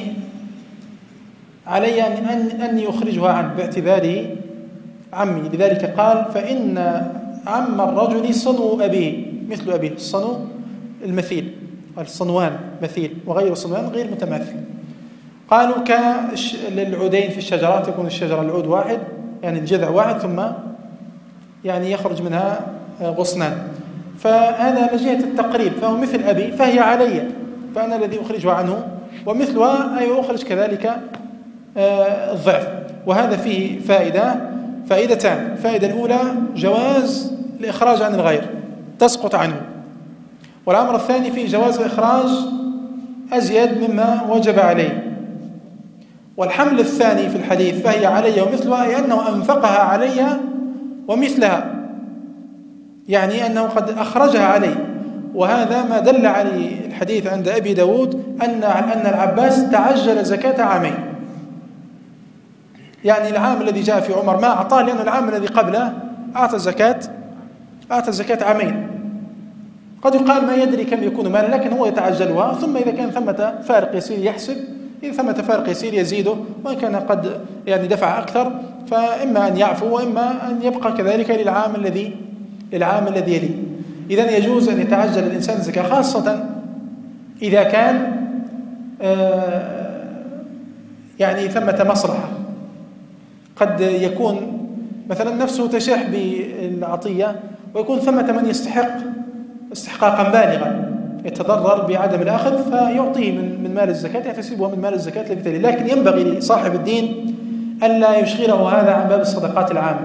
علي أن أن يخرجها عنه باعتباره عمي، لذلك قال فإن عم الرجل صنو أبيه مثل أبيه، الصنو المثيل، الصنوان مثيل، وغير الصنوان غير متماثل. قالوا كالعودين في الشجرات، يكون الشجرة العود واحد يعني الجذع واحد ثم يعني يخرج منها غصنان، فهذا لجهة التقريب، فهو مثل أبي فهي علي، فأنا الذي أخرجها عنه، ومثلها أي أخرج كذلك الضعف. وهذا فيه فائدة فائدتان. الفائدة الأولى جواز الإخراج عن الغير تسقط عنه، والأمر الثاني فيه جواز الإخراج أزيد مما وجب عليه. والحمل الثاني في الحديث فهي علي ومثلها أي أنه أنفقها علي ومثلها، يعني أنه قد أخرجها علي، وهذا ما دل عليه الحديث عند أبي داود أن أن العباس تعجل زكاة عامين، يعني العام الذي جاء في عمر ما أعطاه لأن العام الذي قبله أعطى زكاة أعطى زكاة عامين. قد يقال ما يدري كم يكون مالا، لكن هو يتعجلها، ثم إذا كان ثمة فارق يسير يحسب، إذا ثمة فارق يسير يزيده، وإن كان قد يعني دفع أكثر فإما أن يعفو وإما أن يبقى كذلك للعام الذي للعام الذي يليه. إذن يجوز أن يتعجل الإنسان الزكاة، خاصة إذا كان يعني ثمة مصلحة، قد يكون مثلا نفسه تشح بالعطية ويكون ثمة من يستحق استحقاقا بالغا يتضرر بعدم الأخذ فيعطيه من من مال الزكاة، يحتسبه من مال الزكاة الذي تليه. لكن ينبغي لصاحب الدين ألا يشغله هذا عن باب الصدقات العامة.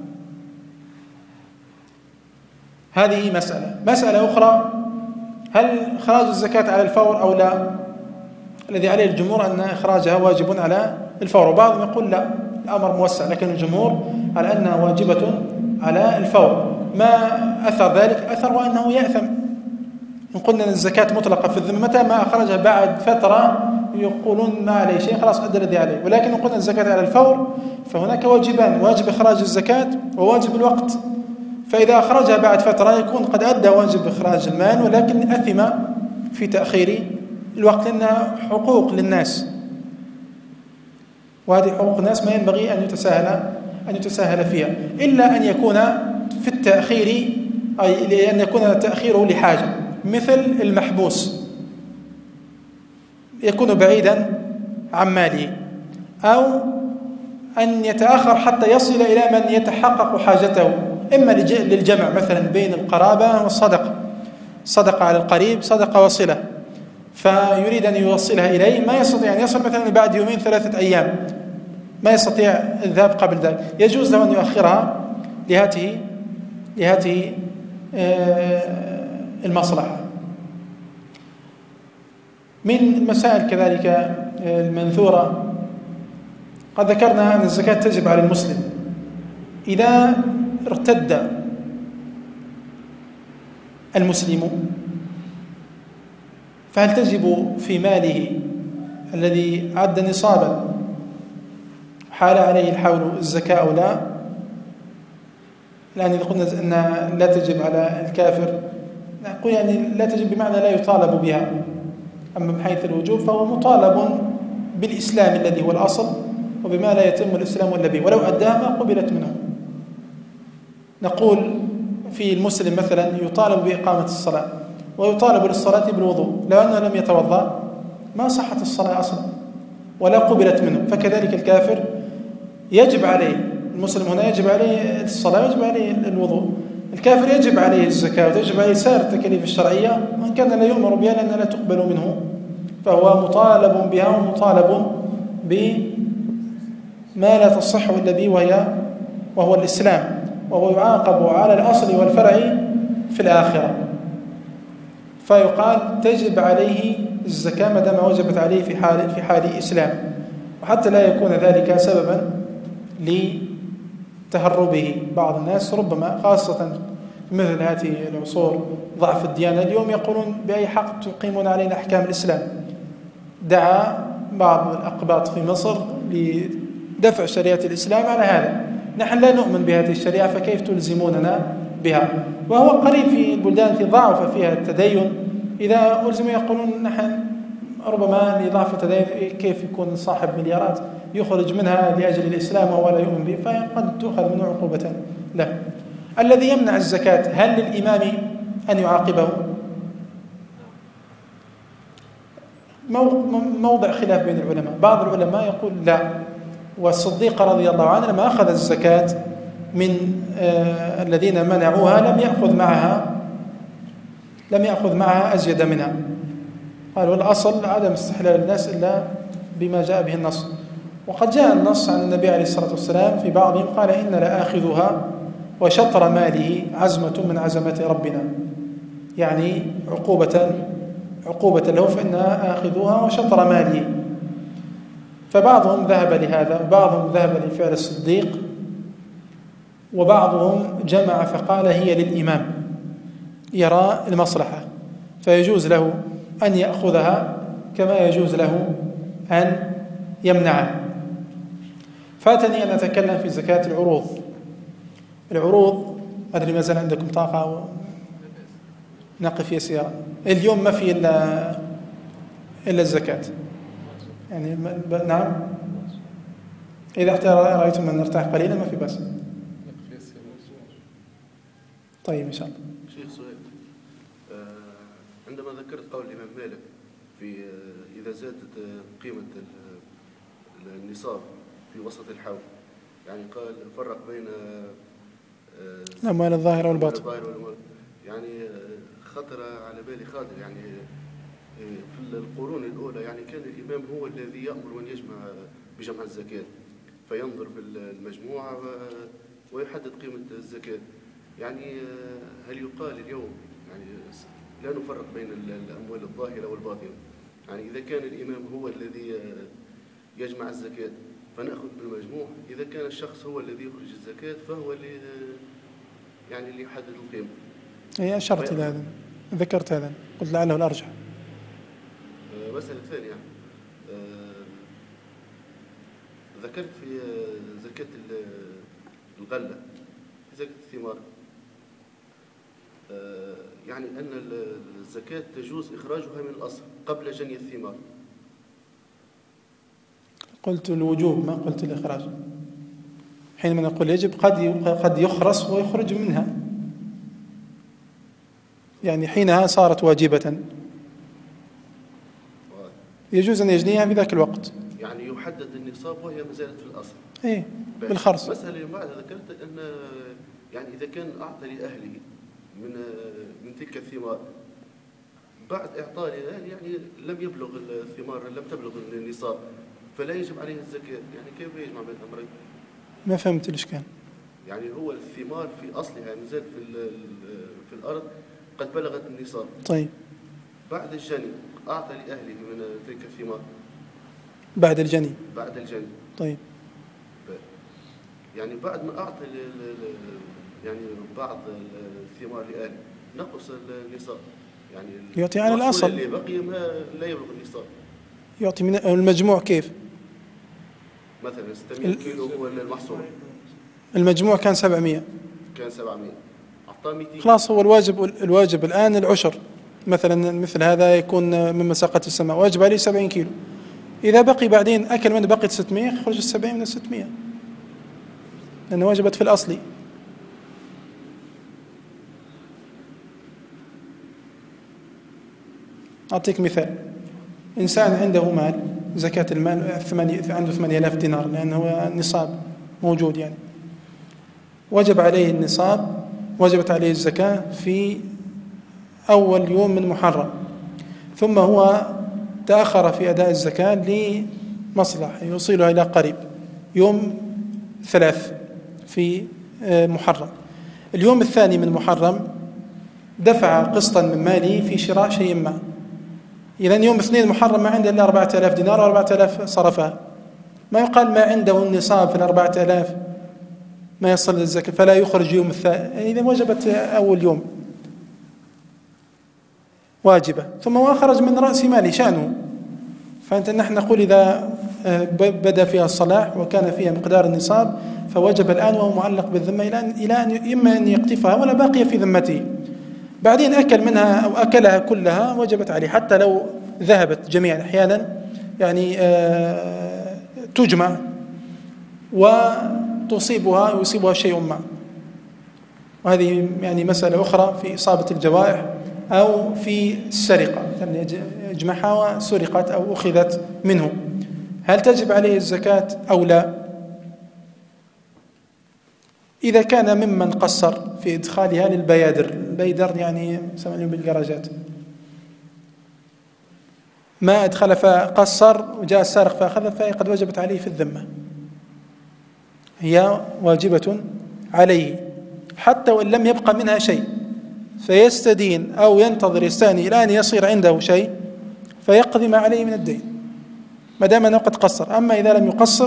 هذه مسألة. مسألة أخرى، هل إخراج الزكاة على الفور أو لا؟ الذي عليه الجمهور أن إخراجها واجب على الفور، وبعضهم يقول لا، الأمر موسع، لكن الجمهور على أنها واجبة على الفور. ما أثر ذلك؟ أثر وأنه يأثم. إن قلنا أن الزكاة مطلقة في الذمة، متى ما أخرجها بعد فترة يقولون ما عليه شيء، خلاص أدى الذي عليه. ولكن إن قلنا الزكاة على الفور فهناك واجبان، واجب إخراج الزكاة وواجب الوقت. فإذا أخرجها بعد فترة يكون قد أدى واجب إخراج المال، ولكن أثم في تأخير الوقت، لأنها حقوق للناس، وهذه حقوق الناس ما ينبغي أن يتساهل أن يتساهل فيها، إلا أن يكون في التأخير أي لأن يكون تأخيره لحاجة، مثل المحبوس يكون بعيدا عن ماله، أو أن يتأخر حتى يصل إلى من يتحقق حاجته، إما للجمع مثلا بين القرابة والصدقة، صدقة على القريب صدقة وصلة، فيريد أن يوصلها إليه ما يستطيع أن يصل مثلا بعد يومين ثلاثة أيام، ما يستطيع الذهاب قبل ذلك، يجوز له أن يؤخرها لهذه لهذه المصلحة. من المسائل كذلك المنثورة، قد ذكرنا أن الزكاة تجب على المسلم إذا ارتد المسلم، فهل تجب في ماله الذي عد نصابا حال عليه الحول الزكاة أو لا؟ لأن إذا قلنا أن لا تجب على الكافر نقول يعني لا تجب بمعنى لا يطالب بها، أما بحيث الوجوب فهو مطالب بالإسلام الذي هو الأصل، وبما لا يتم الإسلام إلا به، ولو أداها ما قبلت منه. نقول في المسلم مثلا يطالب بإقامة الصلاة ويطالب للصلاة بالوضوء، لو أنه لم يتوضأ ما صحت الصلاة أصلا ولا قبلت منه. فكذلك الكافر يجب عليه، المسلم هنا يجب عليه الصلاة ويجب عليه الوضوء، الكافر يجب عليه الزكاة ويجب عليه سائر التكاليف الشرعية، وإن كان لا يؤمر بها لأنها لا تقبل منه فهو مطالب بها ومطالب بما لا تصح إلا به وهي وهو الإسلام، وهو يعاقب على الأصل والفرع في الآخرة. فيقال تجب عليه الزكاة ما دام وجبت عليه في حال في حال إسلام، وحتى لا يكون ذلك سببا لتهربه. بعض الناس ربما خاصة مثل هذه العصور ضعف الديانة اليوم يقولون بأي حق تقيمون علينا أحكام الإسلام. دعا بعض الأقباط في مصر لدفع شريعة الإسلام على هذا، نحن لا نؤمن بهذه الشريعة فكيف تلزموننا بها؟ وهو قريب في البلدان التي ضعف فيها التدين، إذا ألزموا يقولون نحن ربما لضعف التدين كيف يكون صاحب مليارات يخرج منها لأجل الإسلام وهو لا يؤمن به، فقد تؤخذ منه عقوبة له. الذي يمنع الزكاة هل للإمام أن يعاقبه؟ موضع خلاف بين العلماء. بعض العلماء يقول لا، والصديق رضي الله عنه لما أخذ الزكاة من آه الذين منعوها لم يأخذ معها لم يأخذ معها أزيد منها. قال والأصل عدم استحلال الناس إلا بما جاء به النص، وقد جاء النص عن النبي عليه الصلاة والسلام في بعضهم قال إن لآخذها وشطر ماله عزمة من عزمات ربنا، يعني عقوبة عقوبة له فإنها آخذها وشطر ماله. فبعضهم ذهب لهذا وبعضهم ذهب لفعل الصديق وبعضهم جمع فقال هي للإمام يرى المصلحة فيجوز له أن يأخذها كما يجوز له أن يمنعها. فاتني أن أتكلم في زكاة العروض. العروض أدري ما زال عندكم طاقة نقف يسيرا. اليوم ما في إلا إلا الزكاة يعني نعم، إذا حتى رأيتم أن نرتاح قليلا ما في بس. طيب إن شاء الله. شيخ سؤال، آه عندما ذكرت قول الإمام مالك في آه إذا زادت آه قيمة النصاب في وسط الحول، يعني قال فرق بين آه الأموال الظاهرة والباطنة، يعني آه خطر على بالي خاطر يعني آه في القرون الأولى يعني كان الإمام هو الذي يأمر أن يجمع بجمع الزكاة، فينظر بالمجموعة ويحدد قيمة الزكاة. يعني هل يقال اليوم يعني لا نفرق بين الأموال الظاهرة والباطنة؟ يعني إذا كان الإمام هو الذي يجمع الزكاة فنأخذ بالمجموع، إذا كان الشخص هو الذي يخرج الزكاة فهو اللي يعني اللي يحدد القيمة. هي أشرت إلى هذا، ذكرت هذا، قلت لعله الأرجح. مسألة ثانية يعني ذكرت في زكاة الغلة، في زكاة الثمار، يعني أن الزكاة تجوز إخراجها من الأصل قبل جني الثمار. قلت الوجوب ما قلت الإخراج. حينما نقول يجب قد قد يخرس ويخرج منها، يعني حينها صارت واجبة يجوز أن يجنيها في ذاك الوقت. يعني يحدد النصاب وهي ما زالت في الأصل. إيه بالخرص. مسألة بعدها ذكرت أن يعني إذا كان أعطى لأهله من من تلك الثمار بعد إعطاء لأهله يعني لم يبلغ الثمار لم تبلغ النصاب فلا يجب عليه الزكاة، يعني كيف يجمع بين الأمرين؟ ما فهمت ليش كان. يعني هو الثمار في أصلها ما زالت في في الأرض قد بلغت النصاب. طيب. بعد الجني أعطى لأهله من تلك الثمار. بعد الجني. بعد الجني. طيب. يعني بعد ما أعطى يعني بعض الثمار لأهله نقص النصاب، يعني يعطي على الأصل اللي بقي ما لا يبلغ النصاب. يعطي من المجموع كيف؟ مثلا ستمائة كيلو هو المحصول، المجموع كان سبعمائة، كان سبعمائة أعطاه مئتين، خلاص هو الواجب الواجب الآن العشر مثلا، مثل هذا يكون من مساقة السماء واجب عليه سبعين كيلو، إذا بقي بعدين أكل منه بقيت ستمائة يخرج السبعين من الستمائة لأنه واجبت في الأصل. أعطيك مثال، إنسان عنده مال، زكاة المال عنده ثمانية آلاف دينار لأنه النصاب موجود يعني، وجب عليه النصاب، وجبت عليه الزكاة في أول يوم من محرم، ثم هو تأخر في أداء الزكاة لمصلحة يوصلها إلى قريب يوم ثلاث في محرم. اليوم الثاني من محرم دفع قسطا من ماله في شراء شيء ما، إذا يوم اثنين محرم ما عنده إلا أربعة آلاف دينار وأربعة آلاف صرفها، ما يقال ما عنده النصاب في الأربعة آلاف ما يصل للزكاة فلا يخرج يوم الثاني، إذا وجبت أول يوم واجبة، ثم هو خرج من رأس ماله شأنه. فأنت نحن نقول إذا بدأ فيها الصلاح وكان فيها مقدار النصاب فوجب الآن وهو معلق بالذمة إلى أن إما أن يقطفها ولا باقي في ذمته، بعدين أكل منها أو أكلها كلها وجبت عليه، حتى لو ذهبت جميعا. أحيانا يعني آه تجمع وتصيبها يصيبها شيء ما، وهذه يعني مسألة أخرى في إصابة الجوائح أو في السرقة، يعني يجمعها وسرقت أو أخذت منه، هل تجب عليه الزكاة أو لا؟ إذا كان ممن قصر في إدخالها للبيادر، البيدر يعني سمعنا بالجراجات، ما أدخل فقصر وجاء السارق فأخذ فهي قد وجبت عليه في الذمة، هي واجبة عليه حتى وإن لم يبقى منها شيء، فيستدين أو ينتظر يستاني إلى أن يصير عنده شيء فيقضي ما عليه من الدين ما دام أنه قد قصر. أما إذا لم يقصر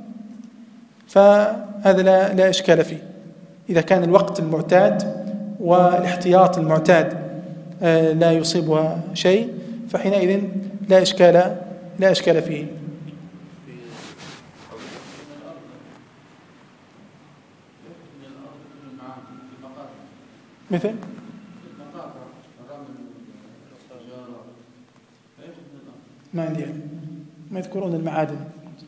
فهذا لا, لا إشكال فيه، إذا كان الوقت المعتاد والاحتياط المعتاد لا يصيبها شيء فحينئذ لا إشكال لا إشكال فيه. مثل ما عندي يعني. ما يذكرون المعادن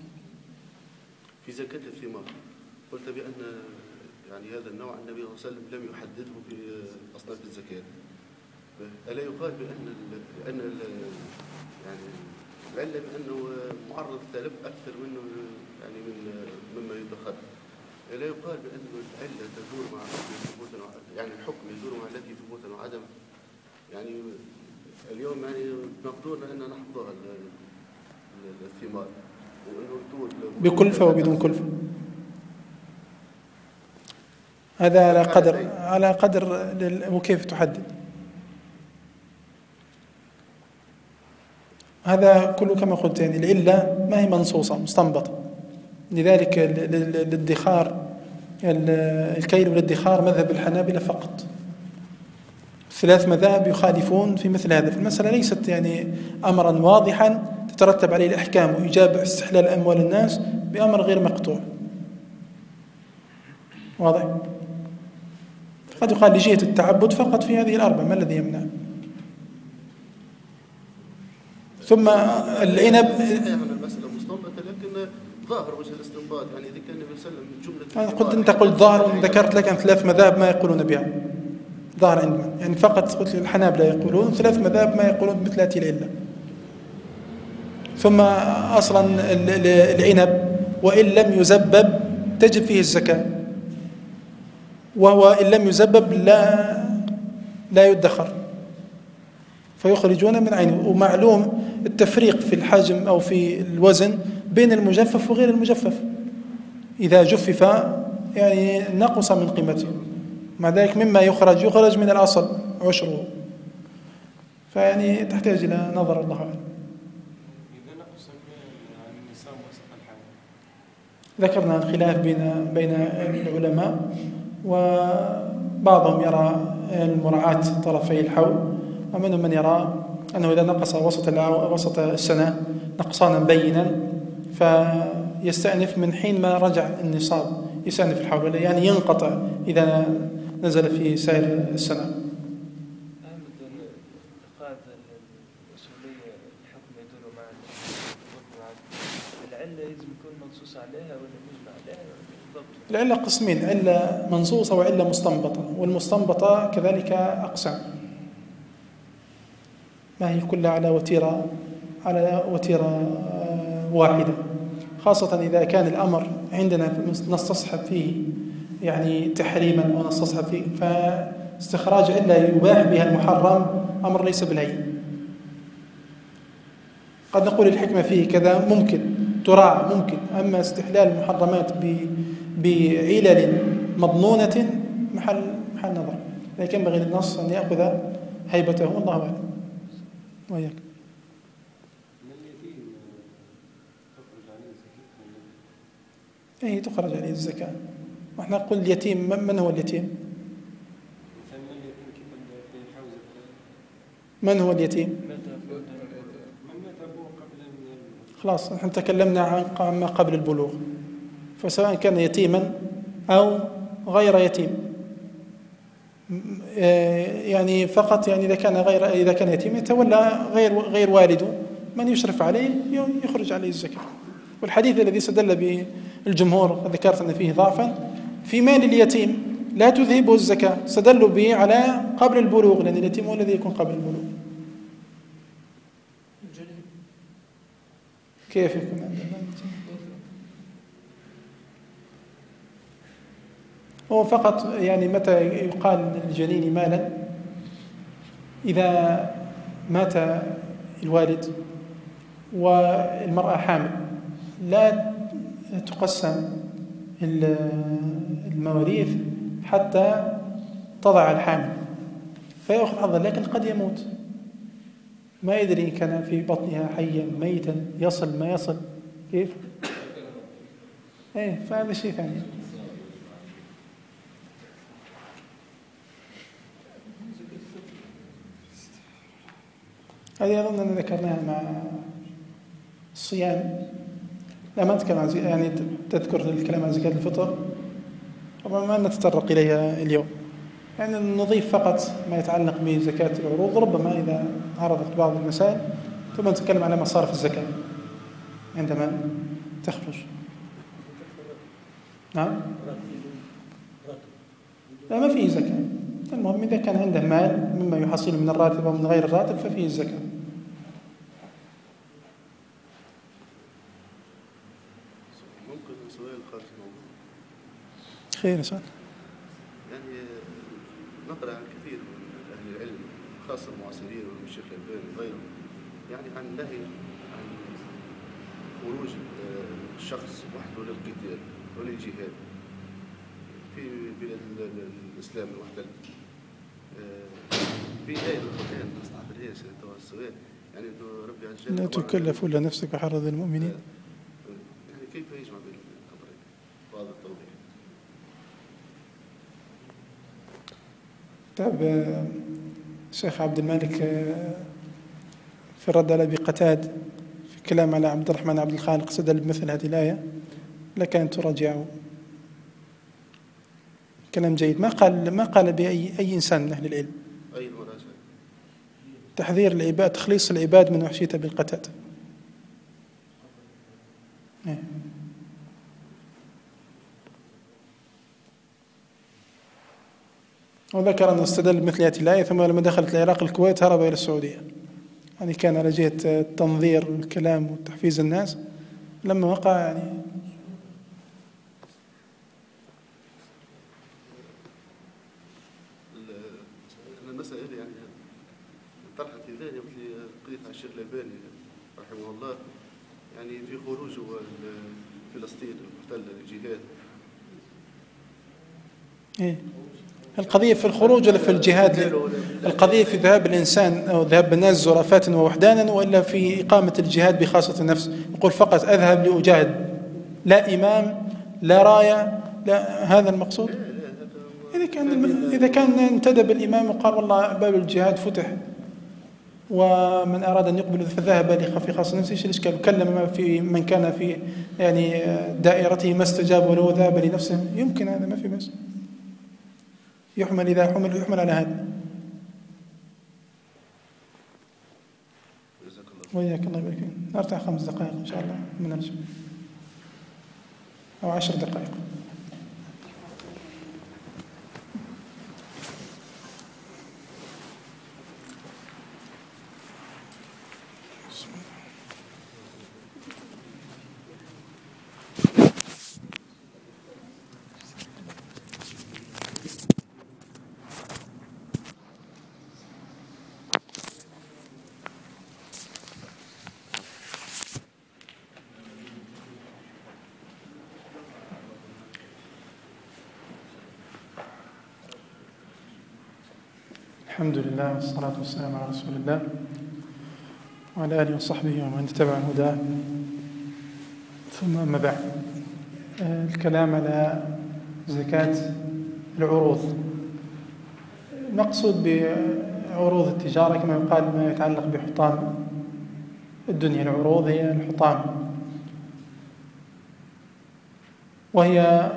في زكاة الثمار، قلت بأن يعني هذا النوع النبي صلى الله عليه وسلم لم يحدده في أصناف الزكاة، ألا يقال بأن ال بأن ال يعني العلة بأنه معرض التلف أكثر منه يعني من مما يدخر، ألا يقال بأن العلة تدور مع ثبوتا يعني الحكم يدور مع التي ثبوتا وعدم، يعني اليوم يعني مقدورنا أن نحفظها الثمار بكلفة وبدون كلفة، هذا على قدر على قدر وكيف تحدد هذا كله كما قلت، يعني العلة ما هي منصوصة مستنبطة، لذلك الادخار الكيل والادخار مذهب الحنابلة فقط، ثلاث مذاهب يخالفون في مثل هذا، في المسألة ليست يعني أمرا واضحا تترتب عليه الأحكام وإيجاب استحلال أموال الناس بأمر غير مقطوع واضح. قد يقال لجهة التعبد فقط في هذه الأربعة، ما الذي يمنع؟ ثم العنب المسألة مستنبطة لكن ظاهر وجه الاستنباط، يعني إذا كان النبي صلى الله عليه وسلم جملة أنا قلت أنت قلت ظاهر وذكرت لك أن ثلاث مذاهب ما يقولون بها ظاهر عندنا، يعني فقط قلت الحنابلة يقولون، ثلاث مذاهب ما يقولون بمثل هذه العلة. ثم أصلا العنب وإن لم يزبب تجب فيه الزكاة، وهو إن لم يزبب لا لا يدخر فيخرجون من عينه، ومعلوم التفريق في الحجم أو في الوزن بين المجفف وغير المجفف، إذا جفف يعني نقص من قيمته، مع ذلك مما يخرج يخرج من الأصل عشره، فيعني تحتاج إلى نظر الله أعلم. ذكرنا الخلاف بين بين العلماء، وبعضهم يرى المراعاة طرفي الحول، ومنهم من يرى أنه إذا نقص وسط وسط السنة نقصانا بينا فيستأنف من حين ما رجع النصاب، يستأنف الحول يعني ينقطع إذا نزل في سائر السنة. العلة قسمين، علة منصوصة وعلة مستنبطة، والمستنبطة كذلك أقسام، ما هي كلها على وتيرة على وتيرة واحدة، خاصة إذا كان الأمر عندنا نستصحب فيه يعني تحريما أو نستصحب فيه، فاستخراج إلا يباح بها المحرم أمر ليس بالهين. قد نقول الحكمة فيه كذا ممكن تراعى ممكن، أما استحلال المحرمات بعلل مضنونة محل محل نظر، لكن ينبغي للنص أن يأخذ هيبته، والله أعلم. وياك. أي تخرج عليه الزكاة، وإحنا نقول اليتيم. من هو اليتيم؟ من هو اليتيم؟ خلاص نحن تكلمنا عن ما قبل البلوغ، فسواء كان يتيما أو غير يتيم، يعني فقط يعني إذا كان غير إذا كان يتيم يتولى غير غير والده من يشرف عليه يخرج عليه الزكاة. والحديث الذي استدل بالجمهور ذكرت أن فيه ضعفا في مال اليتيم لا تذهبه الزكاة، استدلوا به على قبل البلوغ، لأن اليتيم هو الذي يكون قبل البلوغ. كيف يكون عندنا؟ هو فقط يعني متى يقال للجنين مالا؟ إذا مات الوالد والمرأة حامل لا تقسم المواريث حتى تضع الحامل فيأخذ حظا، لكن قد يموت ما يدري إن كان في بطنها حيا ميتا يصل ما يصل كيف؟ إيه، فهذا شيء ثاني. هذه أظن أن ذكرناها مع الصيام، لا ما نتكلم عن يعني تذكر الكلام عن زكاة الفطر، ربما ما نتطرق إليها اليوم، يعني نضيف فقط ما يتعلق بزكاة العروض، ربما إذا عرضت بعض المسائل ثم نتكلم على مصارف الزكاة عندما تخرج. نعم؟ لا، ما فيه زكاة. المهم إذا كان عنده مال مما يحصل من الراتب ومن غير الراتب ففيه الزكاة. ممكن سؤال خارج الموضوع؟ خير سؤال. يعني نقرأ عن كثير من أهل العلم خاصة المعاصرين والشيخ الألباني وغيرهم، يعني عن نهي عن خروج الشخص وحده للقتال وللجهاد في بلاد الإسلام المحتل. في آية من القرآن ما استعملهاش أنت السؤال، يعني إنه ربي عز وجل لا تكلف إلا نفسك وحرض المؤمنين. يعني كيف يجمع بين الأمرين؟ بعض التوضيح. طيب الشيخ عبد المالك في الرد على أبي قتاد في كلام على عبد الرحمن عبد الخالق استدل بمثل هذه الآية، لك أن تراجعه. كلام جيد، ما قال ما قال بأي أي إنسان من أهل العلم. أي المراجعة؟ تحذير العباد، تخليص العباد من وحشية أبي القتاد. إيه. وذكر أنه استدل بمثل هذه الآية، ثم لما دخلت العراق الكويت هرب إلى السعودية، يعني كان على جهة التنظير والكلام وتحفيز الناس، لما وقع يعني المسألة يعني طرحت في ذلك مثل قضية الشيخ الألباني رحمه الله، يعني في خروجه فلسطين المحتلة للجهاد. إيه؟ القضية في الخروج ولا في الجهاد؟ القضية في ذهاب الإنسان أو ذهاب الناس زرافات ووحدانا، وإلا في إقامة الجهاد بخاصة النفس؟ يقول فقط أذهب لأجاهد، لا إمام لا راية، لا هذا المقصود؟ إذا كان إذا كان انتدب الإمام وقال والله باب الجهاد فتح ومن أراد أن يقبل فذهب في خاصة نفسه، إيش الإشكال؟ كلم في من كان في يعني دائرته ما استجاب ولو ذهب لنفسه، يمكن هذا ما في بس، يحمل إذا حمل يحمل على هذا. وياك الله يبارك فيك. نرتاح خمس دقائق إن شاء الله من نرجع، أو عشر دقائق. بسم الله. الحمد لله والصلاة والسلام على رسول الله وعلى آله وصحبه ومن اتبع هداه، ثم أما بعد. الكلام على زكاة العروض. المقصود بعروض التجارة كما يقال ما يتعلق بحطام الدنيا. العروض هي الحطام، وهي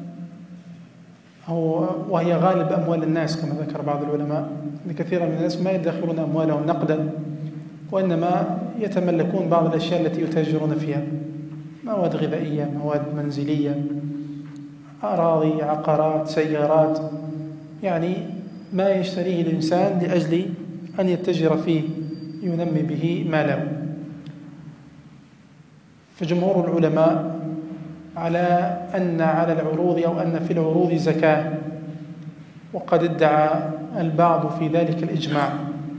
أو وهي غالب أموال الناس كما ذكر بعض العلماء، أن كثيرا من الناس ما يدخرون أموالهم نقدا، وإنما يتملكون بعض الأشياء التي يتاجرون فيها، مواد غذائية، مواد منزلية، أراضي، عقارات، سيارات، يعني ما يشتريه الإنسان لأجل أن يتجر فيه ينمي به ماله. فجمهور العلماء على أن على العروض أو أن في العروض زكاة، وقد ادعى البعض في ذلك الإجماع،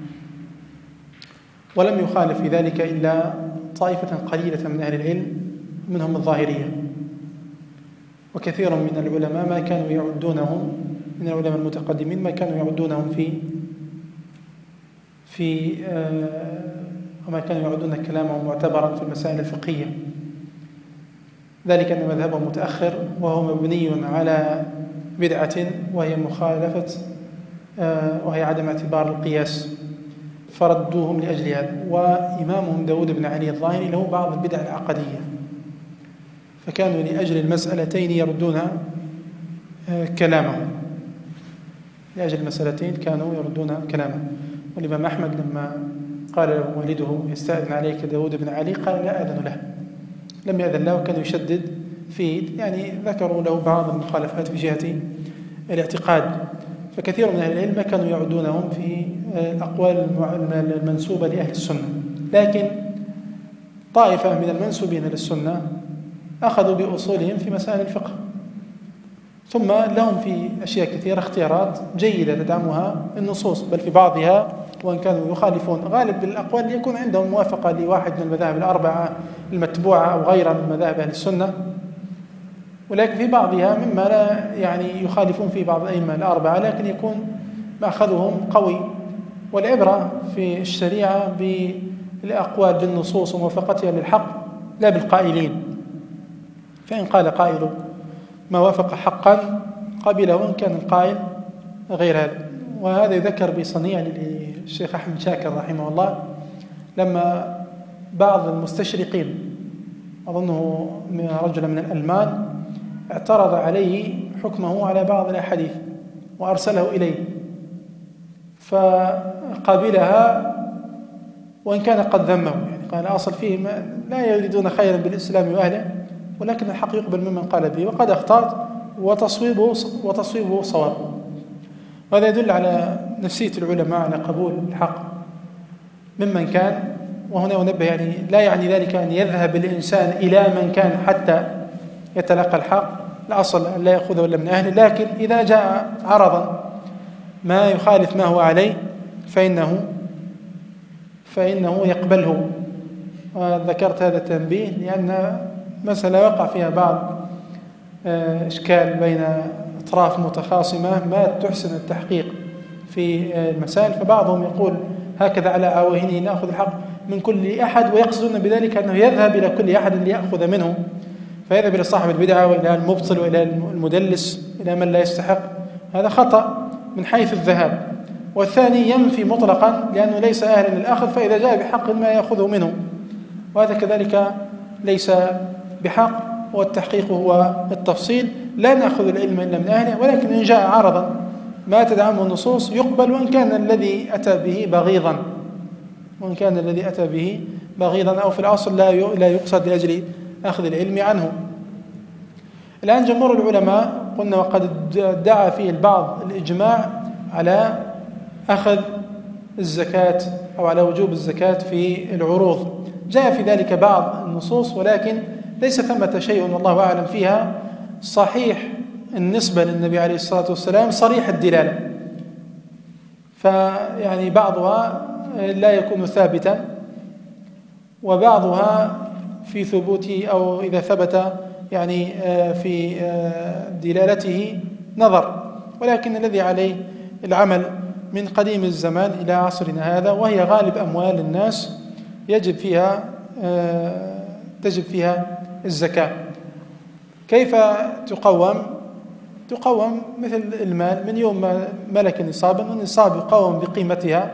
ولم يخالف في ذلك إلا طائفة قليلة من أهل العلم منهم الظاهرية، وكثير من العلماء ما كانوا يعدونهم من العلماء المتقدمين ما كانوا يعدونهم في في وما كانوا يعدون كلامهم معتبرا في المسائل الفقهية، ذلك أن مذهبهم متأخر وهو مبني على بدعة وهي مخالفة وهي عدم اعتبار القياس، فردوهم لأجل هذا. وإمامهم داود بن علي الظاهري له بعض البدع العقدية، فكانوا لأجل المسألتين يردون كلامهم لأجل المسألتين كانوا يردون كلامه. والإمام أحمد لما قال له والده يستأذن عليك داود بن علي قال لا أذن له، لم يأذن له، وكان يشدد فيه، يعني ذكروا له بعض المخالفات في جهة الاعتقاد. فكثير من أهل العلم كانوا يعدونهم في الأقوال المنسوبة لأهل السنة، لكن طائفة من المنسوبين للسنة أخذوا بأصولهم في مسائل الفقه، ثم لهم في أشياء كثيرة اختيارات جيدة تدعمها النصوص، بل في بعضها وإن كانوا يخالفون غالب الأقوال يكون عندهم موافقة لواحد من المذاهب الأربعة المتبوعة أو غيرها من مذاهب أهل السنة، ولكن في بعضها مما لا يعني يخالفون في بعض الأئمة الأربعة، لكن يكون مأخذهم قوي. والعبرة في الشريعة بالأقوال بالنصوص وموافقتها للحق لا بالقائلين، فإن قال قائل ما وافق حقا قبله وإن كان القائل غير هذا. وهذا يذكر بصنيع للشيخ أحمد شاكر رحمه الله، لما بعض المستشرقين أظنه رجل من الألمان اعترض عليه حكمه على بعض الأحاديث وأرسله إليه، فقابلها وإن كان قد ذمه، يعني قال أصل فيه ما لا يريدون خيرا بالإسلام وأهله، ولكن الحق يقبل ممن قال به، وقد أخطأت وتصويبه وتصويبه صواب. وهذا يدل على نفسية العلماء على قبول الحق ممن كان. وهنا أنبه، يعني لا يعني ذلك أن يذهب الإنسان إلى من كان حتى يتلقى الحق، الأصل أن لا يأخذه إلا من أهله، لكن إذا جاء عرضا ما يخالف ما هو عليه فإنه فإنه يقبله. وذكرت هذا التنبيه لأن مسألة وقع فيها بعض إشكال بين أطراف متخاصمة ما تحسن التحقيق في المسائل، فبعضهم يقول هكذا على عواهنه نأخذ الحق من كل أحد، ويقصدون بذلك أنه يذهب إلى كل أحد ليأخذ منه، فيذهب إلى صاحب البدعة وإلى المبطل وإلى المدلس إلى من لا يستحق. هذا خطأ من حيث الذهاب. والثاني ينفي مطلقا لأنه ليس أهلا للأخذ، فإذا جاء بحق ما يأخذه منه، وهذا كذلك ليس بحق. والتحقيق هو التفصيل، لا نأخذ العلم إلا من أهله، ولكن إن جاء عرضا ما تدعمه النصوص يقبل، وإن كان الذي أتى به بغيضا وإن كان الذي أتى به بغيضا أو في الأصل لا لا يقصد لأجل أخذ العلم عنه. الآن جمهور العلماء قلنا وقد ادعى فيه البعض الإجماع على أخذ الزكاة أو على وجوب الزكاة في العروض. جاء في ذلك بعض النصوص، ولكن ليس ثمة شيء والله أعلم فيها صحيح النسبة للنبي عليه الصلاة والسلام صريح الدلالة، فيعني بعضها لا يكون ثابتا، وبعضها في ثبوته أو إذا ثبت يعني في دلالته نظر، ولكن الذي عليه العمل من قديم الزمان إلى عصرنا هذا، وهي غالب أموال الناس يجب فيها تجب فيها الزكاة. كيف تقوم؟ تقوم مثل المال، من يوم ما ملك نصابا النصاب يقوم بقيمتها،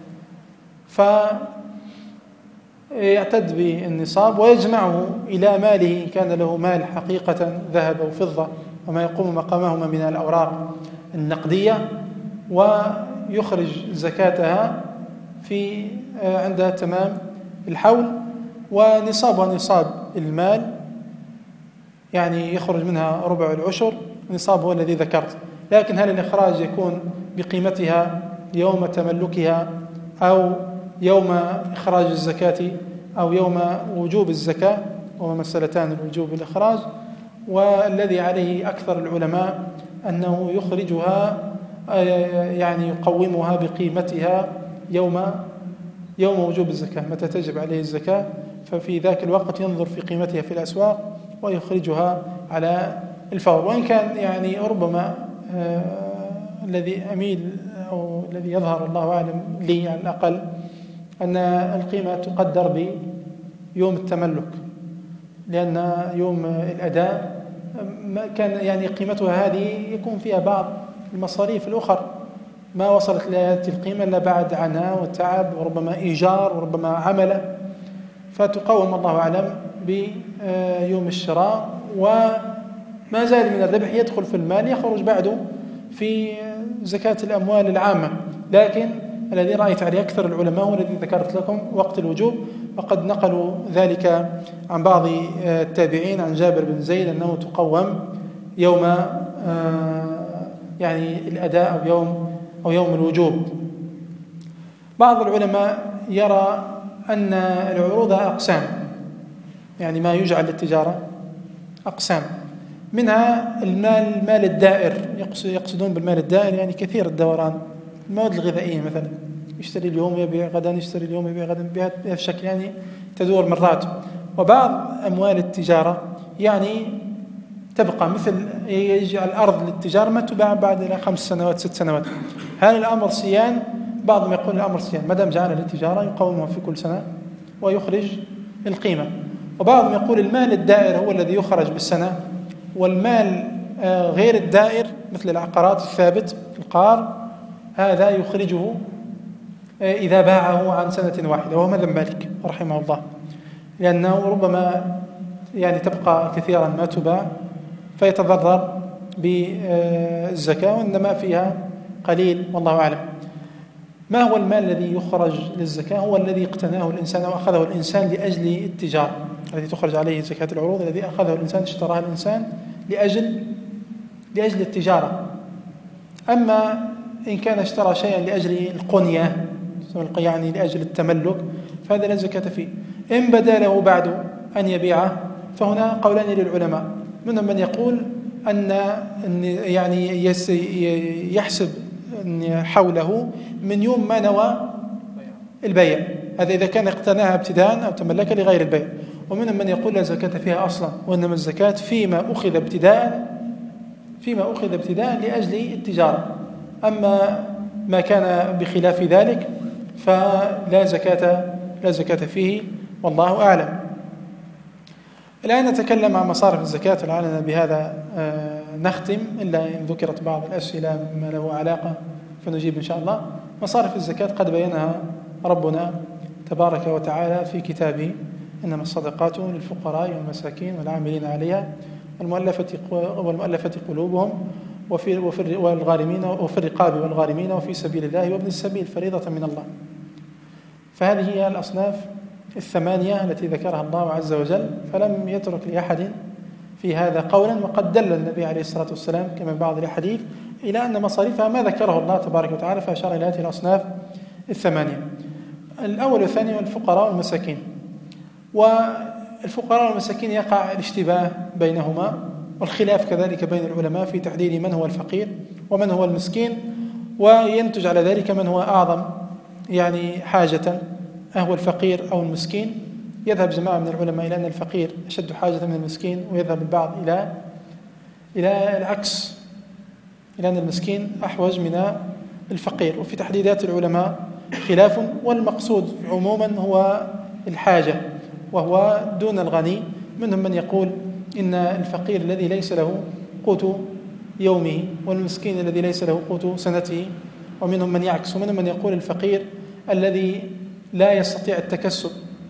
فيعتد بالنصاب ويجمعه إلى ماله إن كان له مال حقيقة ذهب أو فضة وما يقوم مقامهما من الأوراق النقدية، ويخرج زكاتها في عند تمام الحول. ونصابها نصاب المال، يعني يخرج منها ربع العشر، نصاب هو الذي ذكرت. لكن هل الإخراج يكون بقيمتها يوم تملكها أو يوم إخراج الزكاة أو يوم وجوب الزكاة؟ وهما مسألتان، الوجوب والإخراج. والذي عليه أكثر العلماء أنه يخرجها، يعني يقومها بقيمتها يوم يوم وجوب الزكاة، متى تجب عليه الزكاة، ففي ذاك الوقت ينظر في قيمتها في الأسواق ويخرجها على الفور. وإن كان يعني ربما آه الذي أميل أو الذي يظهر الله أعلم لي على الأقل أن القيمة تقدر بيوم التملك، لأن يوم الأداء كان يعني قيمتها هذه يكون فيها بعض المصاريف الأخرى ما وصلت لهذه القيمة إلا بعد عناء وتعب وربما إيجار وربما عمل، فتقوم الله أعلم بيوم الشراء. وما زاد من الربح يدخل في المال يخرج بعده في زكاة الأموال العامة. لكن الذي رأيت عليه أكثر العلماء والذي ذكرت لكم وقت الوجوب، وقد نقلوا ذلك عن بعض التابعين عن جابر بن زيد أنه تقوم يوم يعني الأداء أو يوم أو يوم الوجوب. بعض العلماء يرى أن العروض أقسام، يعني ما يجعل للتجارة أقسام، منها المال المال الدائر، يقصدون بالمال الدائر يعني كثير الدوران، المواد الغذائية مثلا، يشتري اليوم يبيع غدا، يشتري اليوم يبيع غدا، بهذا الشكل يعني تدور مرات. وبعض أموال التجارة يعني تبقى مثل يجعل الأرض للتجارة ما تباع بعد خمس سنوات ست سنوات. هل الأمر سيان؟ بعضهم يقول الأمر سيان، ما دام جعل للتجارة يقومها في كل سنة ويخرج القيمة. وبعضهم يقول المال الدائر هو الذي يخرج بالسنة، والمال غير الدائر مثل العقارات الثابت القار هذا يخرجه إذا باعه عن سنة واحدة، وهو مذهب مالك رحمه الله، لأنه ربما يعني تبقى كثيرا ما تباع فيتضرر بالزكاة، وإنما فيها قليل والله أعلم. ما هو المال الذي يخرج للزكاة؟ هو الذي اقتناه الإنسان أو أخذه الإنسان لأجل التجارة، الذي تخرج عليه زكاة العروض، الذي أخذه الإنسان اشتراه الإنسان لأجل لأجل التجارة. أما إن كان اشترى شيئا لأجل القنية يعني لأجل التملك فهذا لا زكاة فيه. إن بدا له بعد أن يبيعه فهنا قولان للعلماء، منهم من يقول أن يعني يحسب حوله من يوم ما نوى البيع، هذا إذا كان اقتناها ابتداء أو تملك لغير البيع. ومنهم من يقول لا زكاة فيها أصلا، وإنما الزكاة فيما أخذ ابتداء فيما أخذ ابتداء لأجل التجارة. أما ما كان بخلاف ذلك فلا زكاة لا زكاة فيه والله أعلم. الآن نتكلم عن مصارف الزكاة، لعلنا بهذا نختم إلا إن ذكرت بعض الأسئلة ما له علاقة فنجيب إن شاء الله. مصارف الزكاة قد بينها ربنا تبارك وتعالى في كتابه، إنما الصدقات للفقراء والمساكين والعاملين عليها والمؤلفة والمؤلفة قلوبهم وفي وفي والغارمين وفي الرقاب والغارمين وفي سبيل الله وابن السبيل فريضة من الله. فهذه هي الأصناف الثمانية التي ذكرها الله عز وجل، فلم يترك لأحد في هذا قولا. وقد دل النبي عليه الصلاة والسلام كما بعض الحديث إلى أن مصاريفها ما ذكره الله تبارك وتعالى، فأشار إلى هذه الأصناف الثمانية. الأول والثاني والفقراء والمساكين. والفقراء والمساكين يقع الاشتباه بينهما والخلاف كذلك بين العلماء في تحديد من هو الفقير ومن هو المسكين، وينتج على ذلك من هو أعظم يعني حاجة، أهو الفقير أو المسكين. يذهب جماعة من العلماء إلى أن الفقير أشد حاجة من المسكين، ويذهب البعض إلى إلى العكس، إلى أن المسكين أحوج من الفقير. وفي تحديدات العلماء خلاف، والمقصود عموما هو الحاجة وهو دون الغني. منهم من يقول إن الفقير الذي ليس له قوت يومه والمسكين الذي ليس له قوت سنته، ومنهم من يعكس، ومنهم من يقول الفقير الذي لا يستطيع التكسب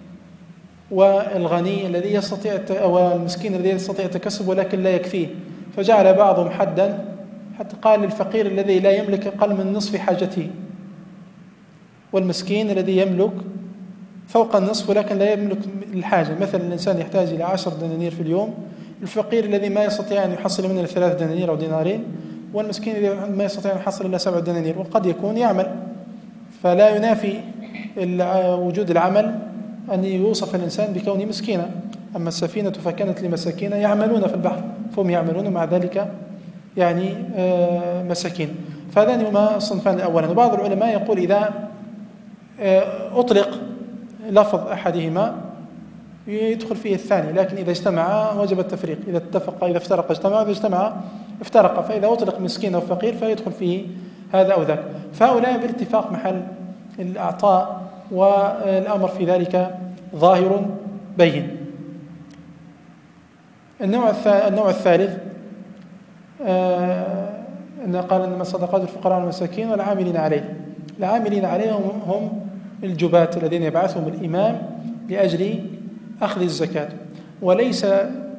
والغني الذي يستطيع والمسكين الذي يستطيع التكسب ولكن لا يكفيه. فجعل بعضهم حدا حتى قال الفقير الذي لا يملك أقل من نصف حاجته، والمسكين الذي يملك فوق النصف ولكن لا يملك الحاجة. مثلا الإنسان يحتاج إلى عشر دنانير في اليوم، الفقير الذي ما يستطيع أن يحصل منه ثلاث دنانير أو دينارين، والمسكين الذي ما يستطيع أن يحصل إلا سبع دنانير. وقد يكون يعمل، فلا ينافي وجود العمل أن يوصف الإنسان بكونه مسكينا. أما السفينة فكانت لمساكين يعملون في البحر فهم يعملون مع ذلك يعني مساكين. فهذان هما الصنفان الأولا. وبعض العلماء يقول إذا أطلق لفظ أحدهما يدخل فيه الثاني، لكن إذا اجتمع وجب التفريق. إذا اتفق إذا افترق اجتمع، إذا اجتمع افترق. فإذا أطلق مسكين أو فقير فيدخل فيه هذا أو ذاك. فهؤلاء بالاتفاق محل الأعطاء، والأمر في ذلك ظاهر بين. النوع النوع الثالث أن قال إنما الصدقات الفقراء والمساكين والعاملين عليه. العاملين عليهم هم الجباة الذين يبعثهم الإمام لأجل أخذ الزكاة. وليس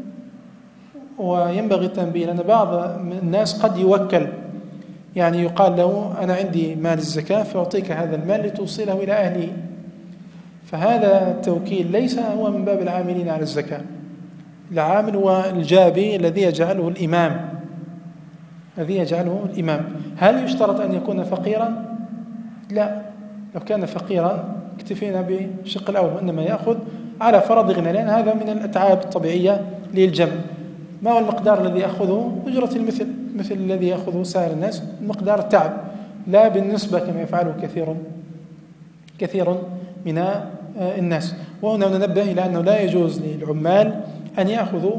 وينبغي التنبيه لأن بعض الناس قد يوكل، يعني يقال له أنا عندي مال الزكاة فأعطيك هذا المال لتوصله إلى أهله، فهذا التوكيل ليس هو من باب العاملين على الزكاة. العامل هو الجابي الذي يجعله الإمام الذي يجعله الإمام. هل يشترط أن يكون فقيرا؟ لا، لو كان فقيرا اكتفينا بالشق الأول، وإنما يأخذ على فرض غنى، لأن هذا من الأتعاب الطبيعية للجمع. ما هو المقدار الذي يأخذه؟ أجرة المثل، مثل الذي يأخذه سائر الناس، مقدار التعب، لا بالنسبة كما يفعله كثير كثير من الناس. وهنا ننبه إلى أنه لا يجوز للعمال أن يأخذوا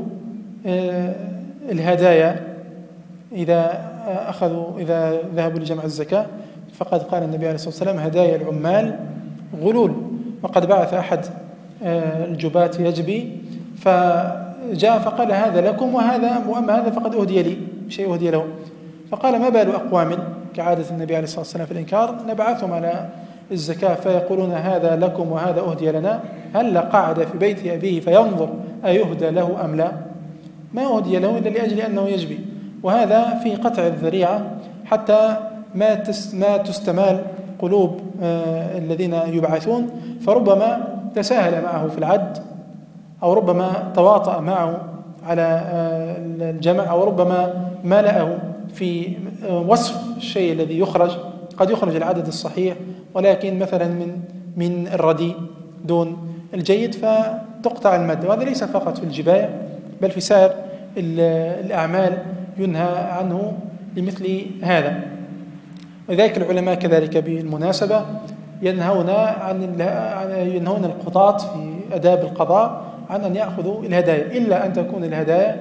الهدايا إذا أخذوا إذا ذهبوا لجمع الزكاة، فقد قال النبي عليه الصلاة والسلام هدايا العمال غلول. وقد بعث أحد الجباة يجبي فجاء فقال هذا لكم وهذا، وأما هذا فقد أهدي لي، شيء أهدي له. فقال ما بال أقوام كعادة النبي عليه الصلاة والسلام في الإنكار نبعثهم على الزكاة فيقولون هذا لكم وهذا أهدي لنا، هل قعد في بيت أبيه فينظر أيهدى له أم لا؟ ما أهدي له إلا لأجل أنه يجبي. وهذا في قطع الذريعة حتى ما ما تستمال قلوب آه الذين يبعثون، فربما تساهل معه في العد، أو ربما تواطأ معه على آه الجمع، أو ربما ملأه في آه وصف الشيء الذي يخرج. قد يخرج العدد الصحيح ولكن مثلا من من الرديء دون الجيد فتقطع المادة. وهذا ليس فقط في الجباية بل في سائر الأعمال ينهى عنه لمثل هذا. وذلك العلماء كذلك بالمناسبة ينهون عن ينهون القضاة في آداب القضاء عن أن يأخذوا الهدايا، إلا أن تكون الهدايا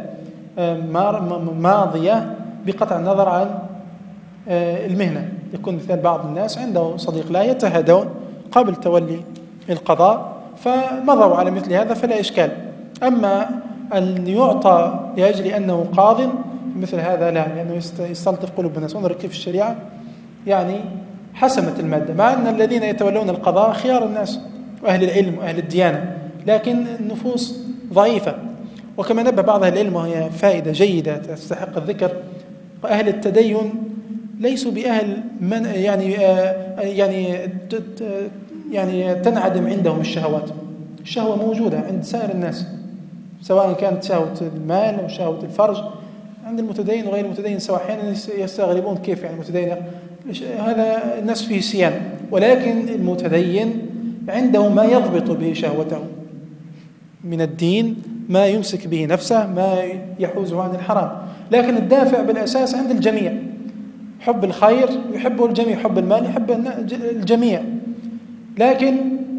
ماضية بقطع النظر عن المهنة. يكون مثال بعض الناس عنده صديق لا يتهادون قبل تولي القضاء فمضوا على مثل هذا فلا إشكال. أما أن يعطى لأجل أنه قاض مثل هذا لا، لأنه يستلطف قلوب الناس. ونرى كيف الشريعة يعني حسمت المادة، مع أن الذين يتولون القضاء خيار الناس وأهل العلم وأهل الديانة، لكن النفوس ضعيفة. وكما نبه بعض أهل العلم وهي فائدة جيدة تستحق الذكر، أهل التدين ليسوا بأهل من يعني يعني يعني تنعدم عندهم الشهوات. الشهوة موجودة عند سائر الناس، سواء كانت شهوة المال أو شهوة الفرج. عند المتدين وغير المتدين سواء، أحيانا يستغربون كيف يعني المتدين هذا الناس فيه سيان، ولكن المتدين عنده ما يضبط به شهوته من الدين، ما يمسك به نفسه، ما يحوزه عن الحرام. لكن الدافع بالأساس عند الجميع، حب الخير يحبه الجميع، حب المال يحبه الجميع. لكن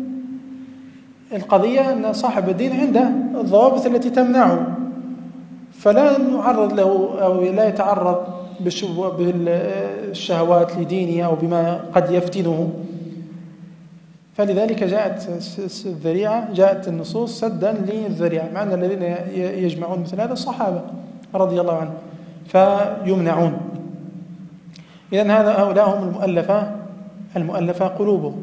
القضية أن صاحب الدين عنده الضوابط التي تمنعه، فلا نعرض له أو لا يتعرض بالشهوات لدينه أو بما قد يفتنه. فلذلك جاءت الذريعة، جاءت النصوص سدا للذريعة، مع أن الذين يجمعون مثل هذا الصحابة رضي الله عنهم فيمنعون. إذن هذا هؤلاء هم المؤلفة المؤلفة قلوبهم.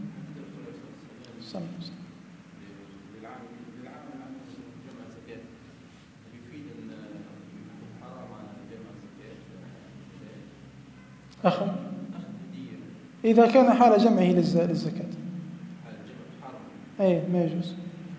أخ إذا كان حال جمعه للزكاة أي ما يجوز.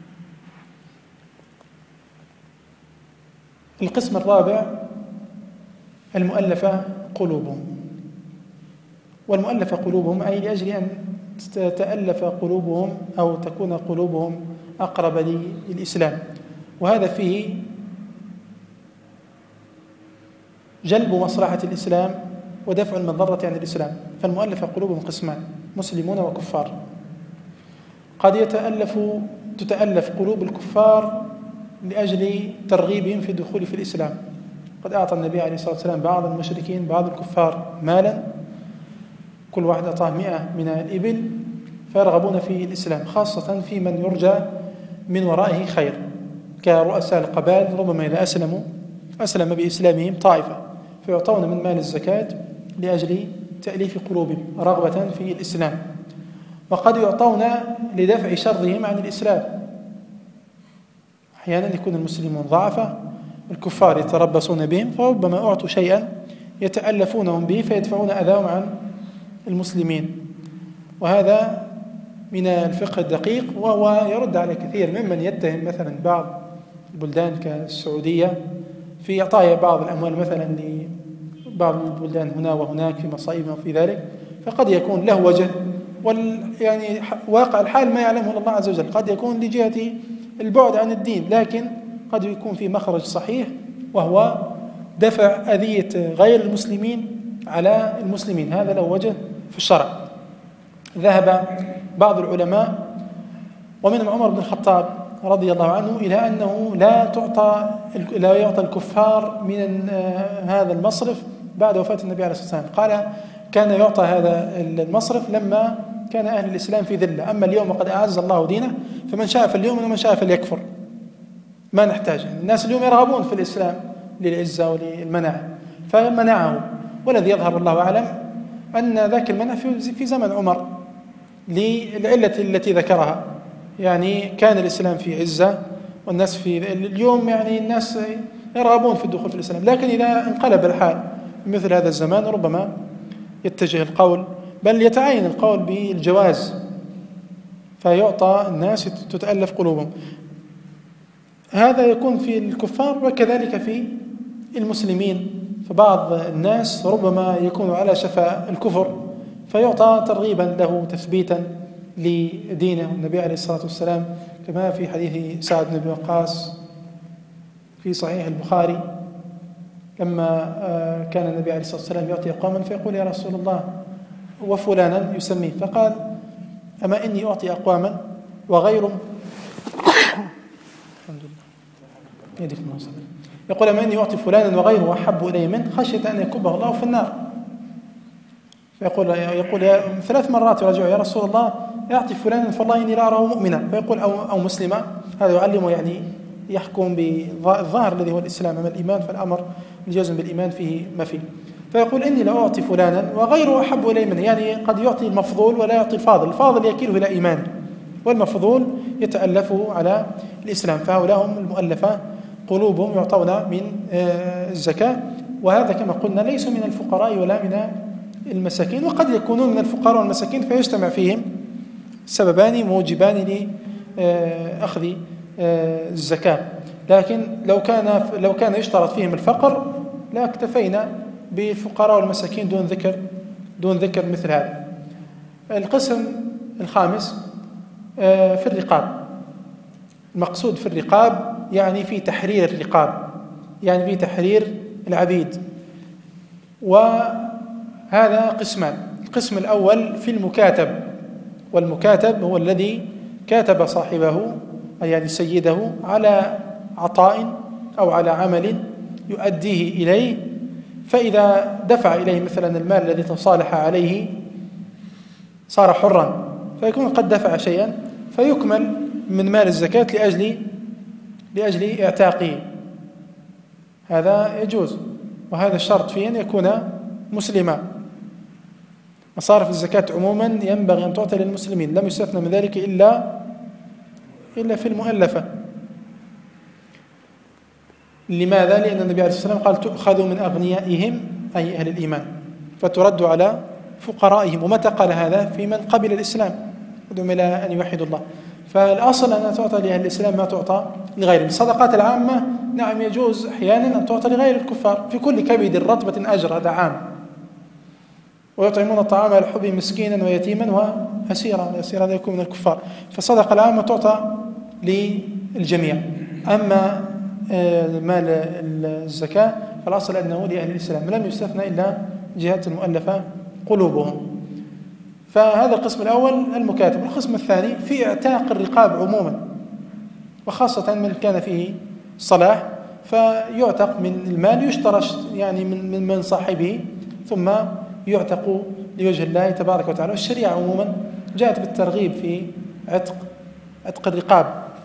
القسم الرابع المؤلفة قلوبهم. والمؤلفة قلوبهم أي لأجل أن تتألف قلوبهم أو تكون قلوبهم أقرب للإسلام، وهذا فيه جلب مصلحة الإسلام ودفع المضرة عن الإسلام. فالمؤلفة قلوبهم قسمان: مسلمون وكفار. قد يتألف تتألف قلوب الكفار لأجل ترغيبهم في الدخول في الإسلام. قد أعطى النبي عليه الصلاة والسلام بعض المشركين بعض الكفار مالا، كل واحد أعطاه مئة من الإبل، فيرغبون في الإسلام، خاصة في من يرجى من ورائه خير كرؤساء القبائل. ربما إذا أسلموا أسلم بإسلامهم طائفة فيعطون من مال الزكاة لأجل تأليف قلوبهم رغبة في الإسلام. وقد يعطون لدفع شرهم عن الإسلام. أحيانا يكون المسلمون ضعفة، الكفار يتربصون بهم، فربما أعطوا شيئا يتألفونهم به فيدفعون أذاهم عن المسلمين. وهذا من الفقه الدقيق، وهو يرد على كثير ممن يتهم مثلا بعض البلدان كالسعودية في إعطاء بعض الأموال مثلا لبعض البلدان هنا وهناك في مصائب وفي ذلك، فقد يكون له وجه، وال يعني واقع الحال ما يعلمه الله عز وجل. قد يكون لجهة البعد عن الدين، لكن قد يكون في مخرج صحيح، وهو دفع أذية غير المسلمين على المسلمين. هذا له وجه في الشرع. ذهب بعض العلماء ومنهم عمر بن الخطاب رضي الله عنه إلى أنه لا تعطى لا يعطى الكفار من هذا المصرف بعد وفاة النبي عليه الصلاة والسلام. قال كان يعطى هذا المصرف لما كان أهل الإسلام في ذلة، أما اليوم قد أعز الله دينه فمن شاء فليؤمن ومن شاء فليكفر. ما نحتاج، الناس اليوم يرغبون في الإسلام للعزة وللمنع فمنعه. والذي يظهر الله أعلم أن ذاك المنع في زمن عمر للعلة التي ذكرها، يعني كان الإسلام في عزة والناس في اليوم يعني الناس يرغبون في الدخول في الإسلام. لكن إذا انقلب الحال مثل هذا الزمان ربما يتجه القول، بل يتعين القول بالجواز، فيعطى الناس تتألف قلوبهم. هذا يكون في الكفار وكذلك في المسلمين. فبعض الناس ربما يكون على شفا الكفر فيعطى ترغيبا له تثبيتا لدينه. النبي عليه الصلاة والسلام كما في حديث سعد بن أبي وقاص في صحيح البخاري، لما كان النبي عليه الصلاة والسلام يعطي قوما فيقول يا رسول الله وفلانا يسميه، فقال أما إني أعطي أقواما وغير الحمد لله يديك المصدر يقول أما إني أعطي فلانا وغيره أحب إلي منه خشية أن يكبه الله في النار. فيقول يقول ثلاث مرات يرجع يا رسول الله يعطي فلانا فالله إني لا أراه مؤمنا، فيقول أو, أو مسلما. هذا يعلمه يعني يحكم بالظاهر الذي هو الإسلام، أما الإيمان فالأمر الجزم بالإيمان فيه ما فيه. فيقول إني لا أعطي فلانا وغيره أحب إلي منه، يعني قد يعطي المفضول ولا يعطي الفاضل، الفاضل يكيله إلى إيمانه والمفضول يتألفه على الإسلام. فهؤلاء هم المؤلفة قلوبهم يعطون من الزكاة، وهذا كما قلنا ليسوا من الفقراء ولا من المساكين، وقد يكونون من الفقراء والمساكين فيجتمع فيهم سببان موجبان لأخذ الزكاة. لكن لو كان لو كان يشترط فيهم الفقر لا اكتفينا بالفقراء والمساكين دون ذكر دون ذكر مثل هذا. القسم الخامس في الرقاب. المقصود في الرقاب يعني في تحرير الرقاب، يعني في تحرير العبيد. وهذا قسمان: القسم الأول في المكاتب، والمكاتب هو الذي كاتب صاحبه يعني سيده على عطاء أو على عمل يؤديه إليه فإذا دفع إليه مثلا المال الذي تصالح عليه صار حرا، فيكون قد دفع شيئا فيكمل من مال الزكاة لأجل لأجل اعتاقه، هذا يجوز، وهذا الشرط فيه أن يكون مسلما. مصارف الزكاة عموما ينبغي أن تعطى للمسلمين، لم يستثنى من ذلك إلا إلا في المؤلفة. لماذا؟ لأن النبي عليه الصلاة والسلام قال تؤخذ من أغنيائهم أي أهل الإيمان فترد على فقرائهم. ومتى قال هذا؟ في من قبل الإسلام ودعوا إلى أن يوحدوا الله. فالأصل أن تعطى لأهل الإسلام ما تعطى لغيرهم. الصدقات العامة نعم يجوز أحيانا أن تعطى لغير الكفار، في كل كبد رطبة أجر، هذا عام. ويطعمون الطعام على حبه مسكينا ويتيما وأسيرا، الأسير هذا يكون من الكفار. فالصدقة العامة تعطى للجميع. أما مال الزكاة فالأصل أنه لأهل الإسلام، لم يستثنى إلا جهة المؤلفة قلوبهم. فهذا القسم الأول المكاتب. القسم الثاني في اعتاق الرقاب عموما، وخاصة من كان فيه صلاح فيعتق من المال، يشترى يعني من من صاحبه ثم يعتق لوجه الله تبارك وتعالى. والشريعة عموما جاءت بالترغيب في عتق عتق الرقاب.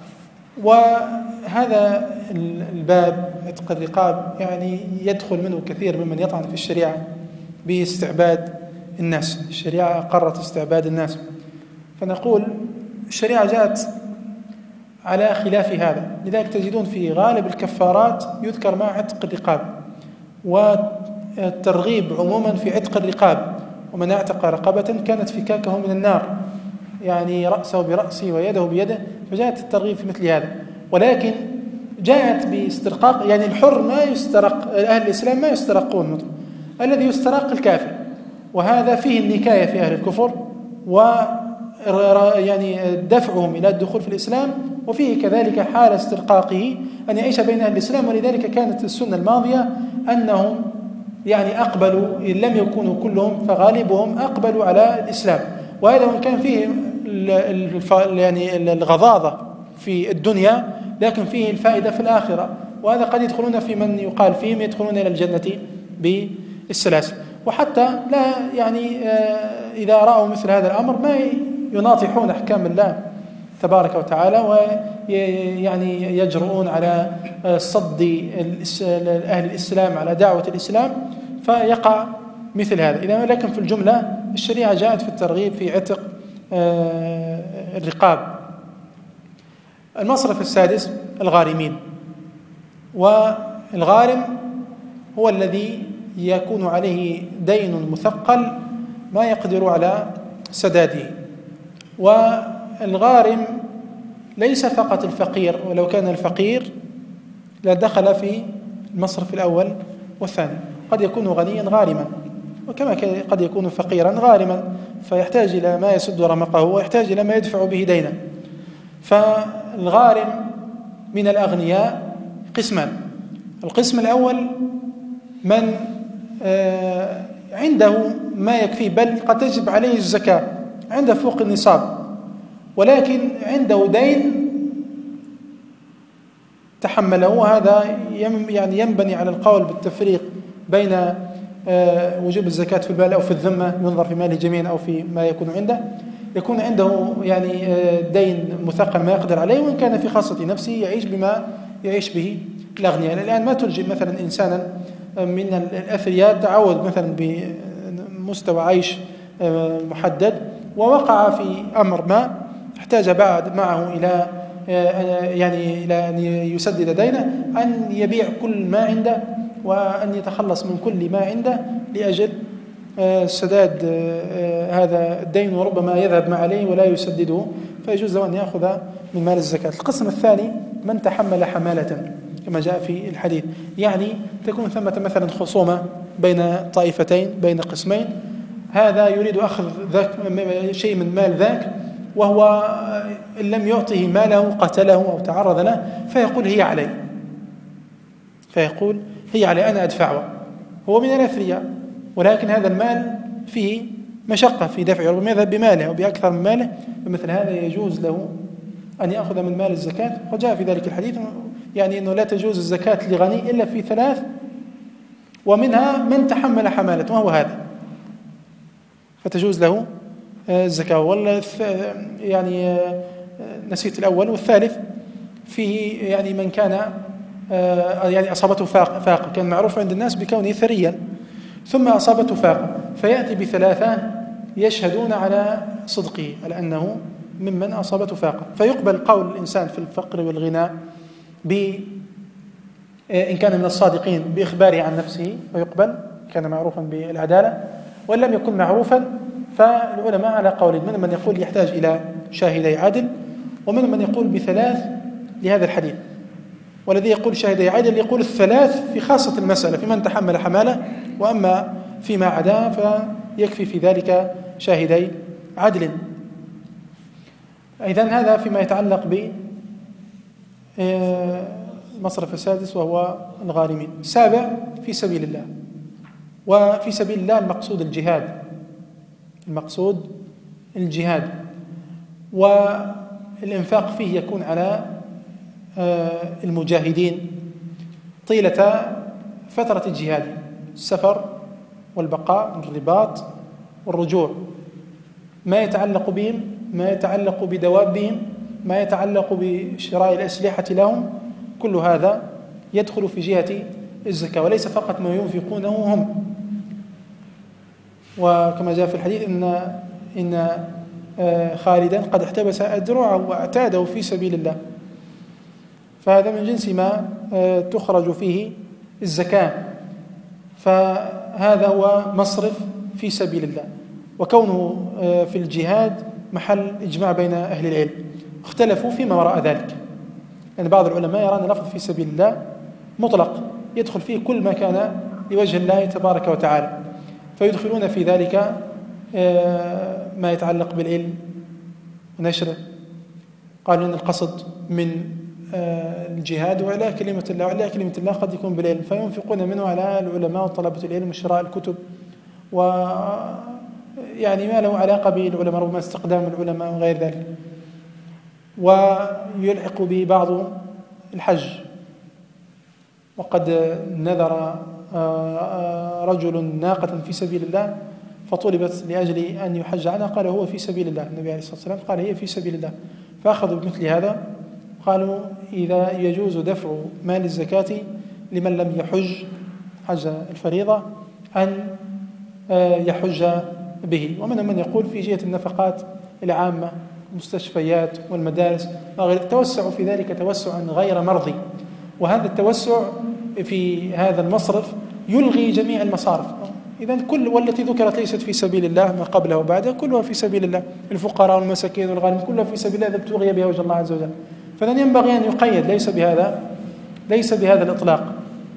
وهذا الباب عتق الرقاب يعني يدخل منه كثير ممن يطعن في الشريعة باستعباد الناس. الشريعة أقرت استعباد الناس، فنقول الشريعة جاءت على خلاف هذا. لذلك تجدون في غالب الكفارات يذكر مع عتق الرقاب، والترغيب عموما في عتق الرقاب. ومن اعتق رقبة كانت فكاكه من النار، يعني رأسه برأسه ويده بيده، فجاءت الترغيب في مثل هذا. ولكن جاءت باسترقاق، يعني الحر ما يسترق، أهل الإسلام ما يسترقون، الذي يسترق الكافر، وهذا فيه النكاية في أهل الكفر و يعني دفعهم إلى الدخول في الإسلام، وفيه كذلك حال استرقاقه أن يعيش بين أهل الإسلام. ولذلك كانت السنة الماضية أنهم يعني أقبلوا، إن لم يكونوا كلهم فغالبهم أقبلوا على الإسلام. وهذا وإن كان فيه يعني الغضاضة في الدنيا، لكن فيه الفائدة في الآخرة. وهذا قد يدخلون في من يقال فيهم يدخلون إلى الجنة بالسلاسل. وحتى لا يعني إذا رأوا مثل هذا الأمر ما يناطحون أحكام الله تبارك وتعالى، ويعني يجرؤون على صد أهل الإسلام على دعوة الإسلام، فيقع مثل هذا. إذا لكن في الجملة الشريعة جاءت في الترغيب في عتق الرقاب. المصرف السادس الغارمين. والغارم هو الذي يكون عليه دين مثقل ما يقدر على سداده. والغارم ليس فقط الفقير، ولو كان الفقير لدخل في المصرف الأول والثاني. قد يكون غنيا غارما، وكما قد يكون فقيرا غارما، فيحتاج إلى ما يسد رمقه ويحتاج إلى ما يدفع به دينا. فالغارم من الأغنياء قسمان. القسم الأول من عنده ما يكفي، بل قد تجب عليه الزكاة، عنده فوق النصاب، ولكن عنده دين تحمله. وهذا يعني ينبني على القول بالتفريق بين وجوب الزكاة في المال أو في الذمة، ينظر في ماله جميعا أو في ما يكون عنده. يكون عنده يعني دين مثقل ما يقدر عليه، وإن كان في خاصة نفسه يعيش بما يعيش به الأغنياء. الآن ما تلجئ مثلا إنسانا من الأثرياء تعود مثلا بمستوى عيش محدد، ووقع في أمر ما احتاج بعد معه إلى يعني إلى أن يسدد دينه، أن يبيع كل ما عنده وأن يتخلص من كل ما عنده لأجل سداد هذا الدين، وربما يذهب ما عليه ولا يسدده، فيجوز له أن يأخذ من مال الزكاة. القسم الثاني من تحمل حمالة كما جاء في الحديث، يعني تكون ثمة مثلا خصومة بين طائفتين بين قسمين، هذا يريد أخذ ذاك شيء من مال ذاك، وهو إن لم يعطه ماله قتله أو تعرض له، فيقول هي علي فيقول هي علي أنا أدفعها. هو من الأثرياء، ولكن هذا المال فيه مشقة في دفعه، ربما يذهب بماله أو بأكثر من ماله، فمثل هذا يجوز له أن يأخذ من مال الزكاة. وجاء في ذلك الحديث يعني أنه لا تجوز الزكاة لغني إلا في ثلاث ومنها من تحمل حمالة وهو هذا، فتجوز له الزكاة. ولا يعني نسيت الأول. والثالث فيه يعني من كان يعني أصابته فاقة، كان معروف عند الناس بكونه ثريا، ثم أصابته فاقة، فيأتي بثلاثة يشهدون على صدقه، على أنه ممن أصابته فاقة، فيقبل قول الإنسان في الفقر والغنى ب إن كان من الصادقين بإخباره عن نفسه فيقبل، كان معروفا بالعدالة، وإن لم يكن معروفا فالعلماء على قولين: من من يقول يحتاج إلى شاهدي عدل، ومن من يقول بثلاث لهذا الحديث. والذي يقول شاهدي عدل يقول الثلاث في خاصة المسألة في من تحمل حمالة، وأما فيما عدا فيكفي في ذلك شاهدي عدل. إذن هذا فيما يتعلق بالمصرف السادس وهو الغارمين. سابع في سبيل الله. وفي سبيل الله المقصود الجهاد، المقصود الجهاد، والإنفاق فيه يكون على المجاهدين طيلة فترة الجهاد: السفر والبقاء، الرباط والرجوع، ما يتعلق بهم، ما يتعلق بدوابهم، ما يتعلق بشراء الأسلحة لهم، كل هذا يدخل في جهة الزكاة، وليس فقط ما ينفقونه هم. وكما جاء في الحديث إن إن خالدا قد احتبس أدرعه واعتاده في سبيل الله، فهذا من جنس ما تخرج فيه الزكاة، فهذا هو مصرف في سبيل الله. وكونه في الجهاد محل إجماع بين أهل العلم، اختلفوا فيما وراء ذلك، لأن يعني بعض العلماء يرى أن لفظ في سبيل الله مطلق يدخل فيه كل ما كان لوجه الله تبارك وتعالى، فيدخلون في ذلك ما يتعلق بالعلم ونشره. قالوا أن القصد من الجهاد وعلى كلمة الله، وعلى كلمة الله قد يكون بالعلم، فينفقون منه على العلماء وطلبة العلم وشراء الكتب، ويعني ما له علاقة بالعلماء، ربما استقدام العلماء وغير ذلك. ويلحق به بعض الحج، وقد نذر رجل ناقة في سبيل الله فطلبت لأجل أن يحج عنها، قال هو في سبيل الله، النبي عليه الصلاة والسلام قال هي في سبيل الله، فأخذوا بمثل هذا. قالوا إذا يجوز دفع مال الزكاة لمن لم يحج حج الفريضة أن يحج به. ومن من يقول في جهة النفقات العامة، المستشفيات والمدارس وغير، التوسع في ذلك توسعا غير مرضي، وهذا التوسع في هذا المصرف يلغي جميع المصارف. إذن كل والتي ذكرت ليست في سبيل الله ما قبله وبعده كلها في سبيل الله، الفقراء والمساكين والغارمين كلها في سبيل الله إذا ابتغي بها وجه الله عز وجل. فلن ينبغي أن يقيد، ليس بهذا ليس بهذا الإطلاق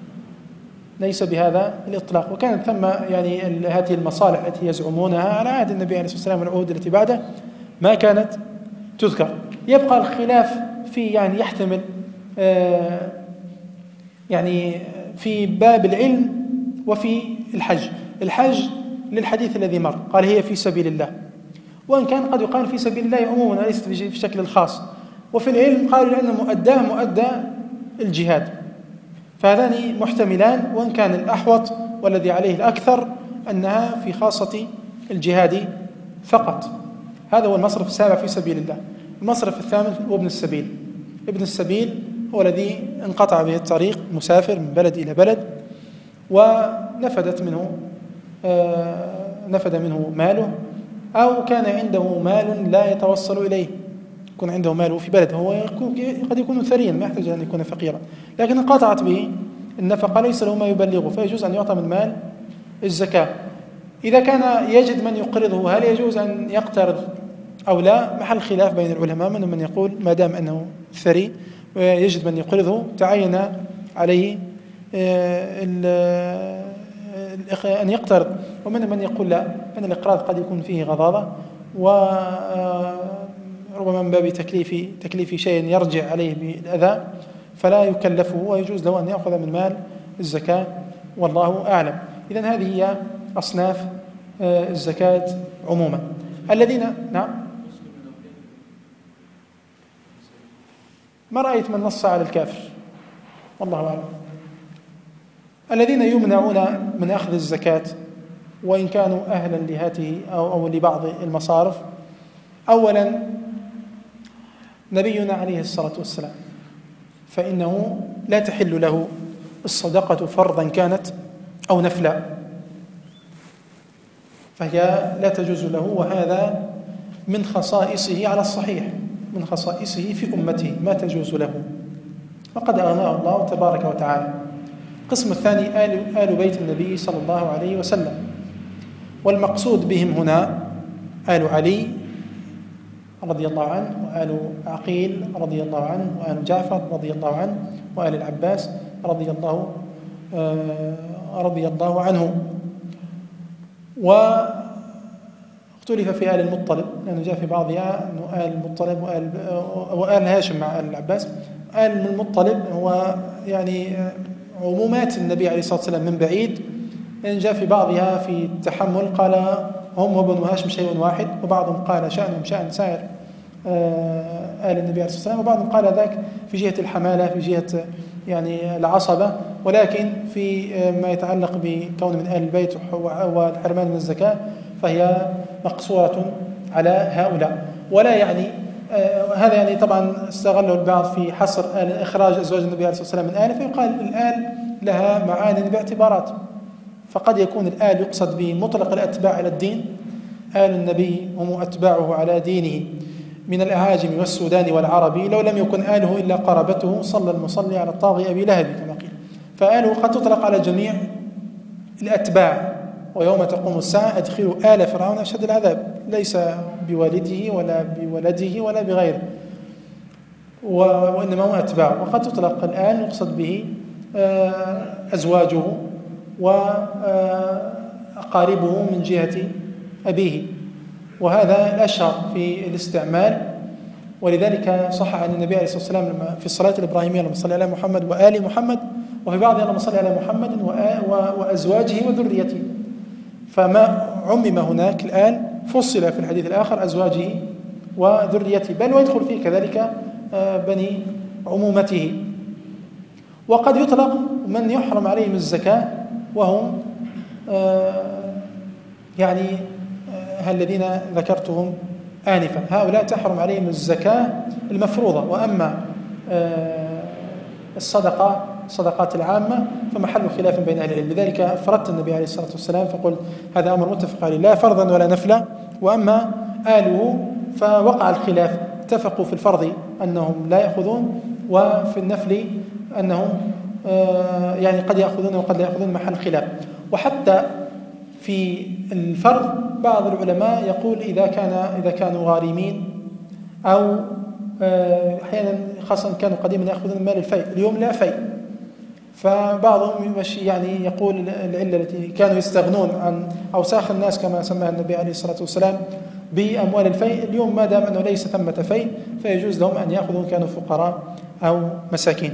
ليس بهذا الإطلاق. وكانت ثم يعني هذه المصالح التي يزعمونها على عهد النبي عليه الصلاة والسلام والعهود التي بعده ما كانت تذكر. يبقى الخلاف في يعني يحتمل آه يعني في باب العلم وفي الحج. الحج للحديث الذي مر قال هي في سبيل الله، وإن كان قد يقال في سبيل الله عموما وليس بشكل الخاص. وفي العلم قالوا لأن مؤداه مؤدى الجهاد، فهذان محتملان، وإن كان الأحوط والذي عليه الأكثر أنها في خاصة الجهاد فقط. هذا هو المصرف السابع في سبيل الله. المصرف الثامن هو ابن السبيل. ابن السبيل هو الذي انقطع به الطريق، مسافر من بلد إلى بلد، ونفدت منه آه نفد منه ماله، أو كان عنده مال لا يتوصل إليه، يكون عنده ماله في بلد، هو قد يكون ثريا ما يحتاج أن يكون فقيرا، لكن انقطعت به النفقة، ليس له ما يبلغه، فيجوز أن يعطى من مال الزكاة. إذا كان يجد من يقرضه هل يجوز أن يقترض أو لا؟ محل خلاف بين العلماء، من من يقول ما دام أنه ثري ويجد من يقرضه تعين عليه أن يقترض، ومن من يقول لا، أن الإقراض قد يكون فيه غضاضة وربما من باب تكليف تكليف شيء يرجع عليه بالأذى فلا يكلفه، ويجوز له أن يأخذ من مال الزكاة، والله أعلم. إذن هذه هي أصناف الزكاة عموما. الذين نعم ما رأيت من نص على الكافر، والله أعلم. الذين يمنعون من أخذ الزكاة وإن كانوا أهلا لهاته أو, أو لبعض المصارف. أولا نبينا عليه الصلاة والسلام، فإنه لا تحل له الصدقة فرضا كانت أو نفلا، فهي لا تجوز له، وهذا من خصائصه على الصحيح، من خصائصه في أمته، ما تجوز له وقد أغناه الله تبارك وتعالى. القسم الثاني آل, آل بيت النبي صلى الله عليه وسلم، والمقصود بهم هنا آل علي رضي الله عنه، وآل عقيل رضي الله عنه، وآل جعفر رضي الله عنه، وآل العباس رضي الله آه رضي الله عنه. واختلف في آل المطلب، لأنه جاء في بعضها أنه آل المطلب وآل, وآل هاشم مع آل العباس. آل المطلب هو يعني عمومات النبي عليه الصلاة والسلام من بعيد، إن جاء في بعضها في التحمل قال هم وبنو هاشم شيء واحد، وبعضهم قال شأنهم شأن سائر آل النبي عليه الصلاة والسلام، وبعضهم قال ذاك في جهة الحمالة، في جهة يعني العصبة، ولكن في ما يتعلق بكون من آل البيت والحرمان من الزكاة فهي مقصورة على هؤلاء. ولا يعني آه هذا يعني طبعا استغله البعض في حصر آل إخراج أزواج النبي عليه الصلاة والسلام من آله، فيقال الآل لها معان باعتبارات، فقد يكون الآل يقصد به مطلق الأتباع على الدين، آل النبي هم أتباعه على دينه من الأعاجم والسودان والعربي، لو لم يكن آله إلا قرابته صلى المصلي على الطاغي أبي لهب كما قيل. فآله قد تطلق على جميع الأتباع، ويوم تقوم الساعة أدخلوا آل فرعون أشد العذاب، ليس بوالده ولا بولده ولا بغيره، وإنما هو أتباع. وقد تطلق الآن يقصد به أزواجه وأقاربه من جهة أبيه، وهذا الأشهر في الاستعمال. ولذلك صح عن النبي عليه الصلاة والسلام لما في الصلاة الإبراهيمية اللهم صل على محمد وآل محمد، وفي بعضها اللهم صل على محمد وأزواجه وذريته، فما عمم هناك الآن فصل في الحديث الآخر أزواجه وذريته، بل ويدخل فيه كذلك بني عمومته. وقد يطلق من يحرم عليهم الزكاة وهم يعني الذين ذكرتهم آنفا، هؤلاء تحرم عليهم الزكاة المفروضة. وأما الصدقة الصدقات العامة فمحل خلاف بين أهل العلم، لذلك فرضت النبي عليه الصلاة والسلام فقل هذا أمر متفق عليه لا فرضا ولا نفلا. وأما آله فوقع الخلاف، اتفقوا في الفرض أنهم لا يأخذون، وفي النفل أنهم يعني قد يأخذون وقد لا يأخذون، محل خلاف. وحتى في الفرض بعض العلماء يقول إذا كان إذا كانوا غارمين أو أحيانا خاصة كانوا قديما يأخذون مال الفيء، اليوم لا فيء، فبعضهم يعني يقول العلة التي كانوا يستغنون عن أوساخ الناس كما سماها النبي عليه الصلاة والسلام بأموال الفيء، اليوم ما دام أنه ليس ثمة فيء فيجوز لهم أن يأخذوا كانوا فقراء أو مساكين.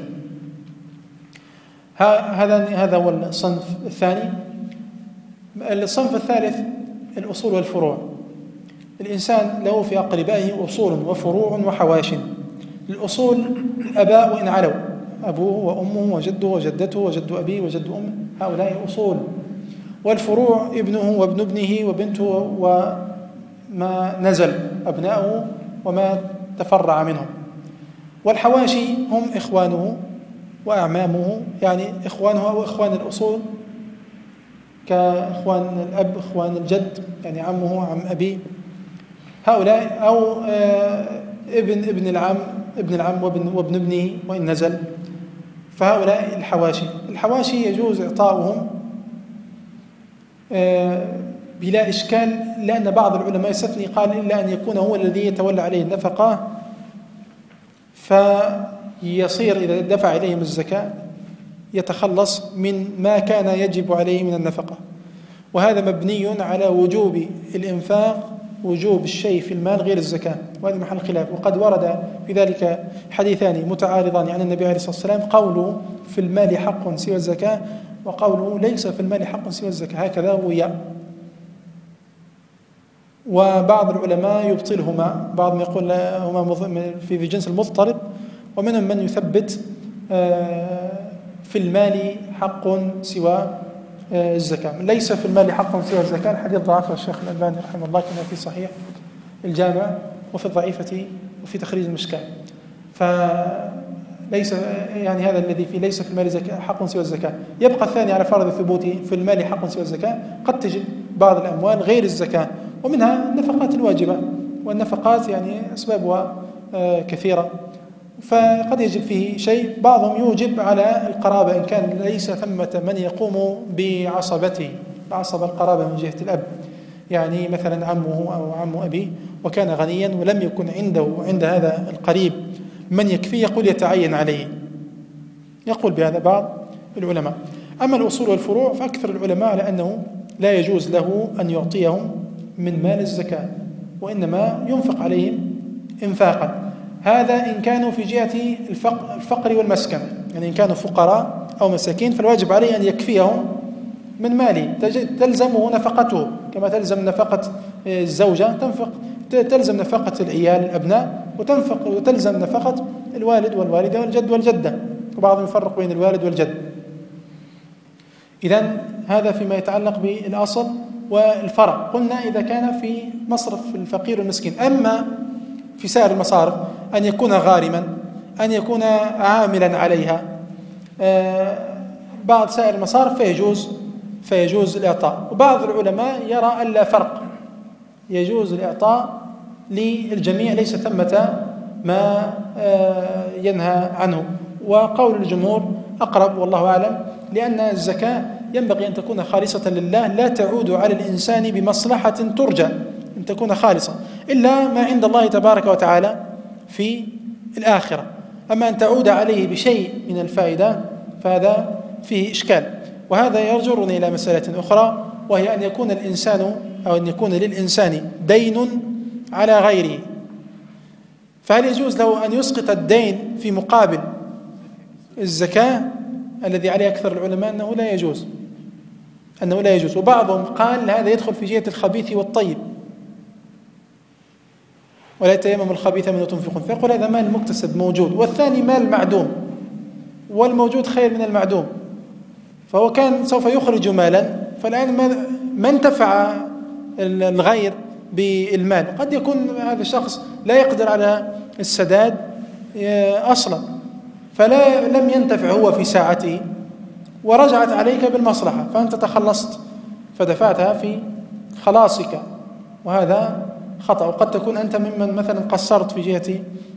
هذا هذا هو الصنف الثاني. الصنف الثالث الأصول والفروع. الإنسان له في أقربائه أصول وفروع وحواش. الأصول الآباء وإن علوا، أبوه وأمه وجده وجدته وجد أبيه وجد أمه، هؤلاء أصول. والفروع ابنه وابن ابنه وبنته وما نزل أبناؤه وما تفرع منهم. والحواشي هم إخوانه وأعمامه، يعني إخوانه أو إخوان الأصول كإخوان الأب، إخوان الجد يعني عمه عم أبيه، هؤلاء أو ابن ابن العم ابن العم وابن, وابن ابنه وإن نزل، فهؤلاء الحواشي. الحواشي يجوز إعطاؤهم بلا إشكال، لأن بعض العلماء يستثني قال إلا أن يكون هو الذي يتولى عليه النفقة، فيصير إذا دفع إليهم الزكاة يتخلص من ما كان يجب عليه من النفقة. وهذا مبني على وجوب الإنفاق، وجوب الشيء في المال غير الزكاة، وهذا محل خلاف. وقد ورد في ذلك حديثان متعارضان عن النبي عليه الصلاة والسلام، قوله في المال حق سوى الزكاة، وقوله ليس في المال حق سوى الزكاة، هكذا روي. وبعض العلماء يبطلهما، بعضهم يقول هما في جنس المضطرب، ومنهم من يثبت في المال حق سوى الزكاة. ليس في المال حق سوى الزكاة، الحديث ضعفه الشيخ الألباني رحمه الله كما في صحيح الجامع وفي الضعيفة وفي تخريج المشكاة. فليس يعني هذا الذي فيه ليس في المال زكاة حق سوى الزكاة. يبقى الثاني على فرض ثبوته في المال حق سوى الزكاة، قد تجد بعض الأموال غير الزكاة، ومنها النفقات الواجبة، والنفقات يعني أسبابها كثيرة، فقد يجب فيه شيء. بعضهم يوجب على القرابة إن كان ليس ثمة من يقوم بعصبته، بعصب القرابة من جهة الأب، يعني مثلا عمه أو عم أبيه وكان غنيا ولم يكن عنده عند هذا القريب من يكفيه، يقول يتعين عليه، يقول بهذا بعض العلماء. أما الأصول والفروع فأكثر العلماء على أنه لا يجوز له أن يعطيهم من مال الزكاة، وإنما ينفق عليهم إنفاقا. هذا إن كانوا في جهة الفقر والمسكن، يعني إن كانوا فقراء أو مساكين فالواجب عليه أن يكفيهم من ماله، تلزمه نفقته كما تلزم نفقة الزوجة، تنفق تلزم نفقة العيال الأبناء، وتنفق وتلزم نفقة الوالد والوالدة والجد والجدة، وبعضهم يفرق بين الوالد والجد. إذن هذا فيما يتعلق بالأصل والفرع. قلنا إذا كان في مصرف الفقير والمسكين. أما في سائر المصارف أن يكون غارما، أن يكون عاملا عليها، بعض سائر المصارف فيجوز فيجوز الإعطاء. وبعض العلماء يرى أن لا فرق، يجوز الإعطاء للجميع، ليس ثمة ما ينهى عنه. وقول الجمهور أقرب والله أعلم، لأن الزكاة ينبغي أن تكون خالصة لله، لا تعود على الإنسان بمصلحة ترجى، أن تكون خالصة إلا ما عند الله تبارك وتعالى في الآخرة. أما أن تعود عليه بشيء من الفائدة فهذا فيه إشكال. وهذا يرجرني إلى مسألة أخرى، وهي أن يكون الإنسان أو أن يكون للإنسان دين على غيره، فهل يجوز له أن يسقط الدين في مقابل الزكاة؟ الذي عليه أكثر العلماء أنه لا يجوز، أنه لا يجوز. وبعضهم قال هذا يدخل في جهة الخبيث والطيب، ولا يتيمم الخبيث منه تنفقون، فيقول هذا مال مكتسب موجود، والثاني مال معدوم، والموجود خير من المعدوم، فهو كان سوف يخرج مالا، فالآن ما انتفع الغير بالمال. قد يكون هذا الشخص لا يقدر على السداد أصلا، فلا لم ينتفع هو في ساعته، ورجعت عليك بالمصلحة، فأنت تخلصت فدفعتها في خلاصك، وهذا خطأ. وقد تكون أنت ممن مثلا قصرت في جهة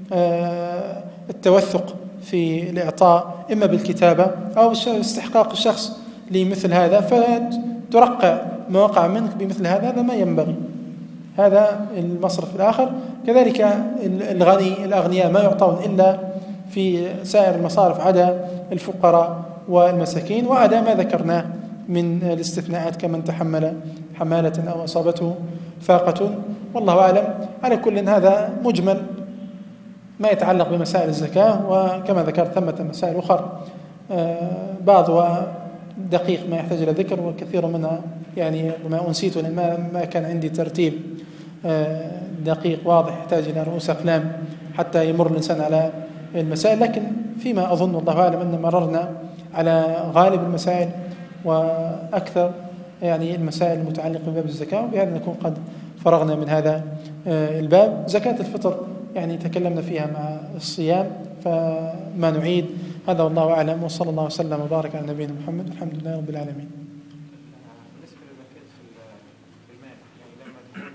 التوثق في الإعطاء، إما بالكتابة أو استحقاق الشخص لمثل هذا، فترقع ما وقع منك بمثل هذا، هذا ما ينبغي. هذا المصرف الآخر. كذلك الغني الأغنياء ما يعطون إلا في سائر المصارف عدا الفقراء والمساكين، وعدا ما ذكرناه من الاستثناءات كمن تحمل حمالة أو أصابته فاقة، والله أعلم. على كل هذا مجمل ما يتعلق بمسائل الزكاة، وكما ذكرت ثمة مسائل أخرى بعضها دقيق ما يحتاج إلى ذكر، والكثير منها يعني ما أنسيت لما ما كان عندي ترتيب دقيق واضح يحتاج إلى رؤوس أقلام حتى يمر الإنسان على المسائل. لكن فيما أظن والله أعلم أن مررنا على غالب المسائل وأكثر يعني المسائل المتعلقة بباب الزكاة، وبهذا نكون قد فرغنا من هذا الباب. زكاة الفطر يعني تكلمنا فيها مع الصيام، فما نعيد. هذا والله أعلم، وصلى الله وسلم وبارك على نبينا محمد، والحمد لله رب العالمين. بالنسبة للزكاة في المال، يعني لما تكون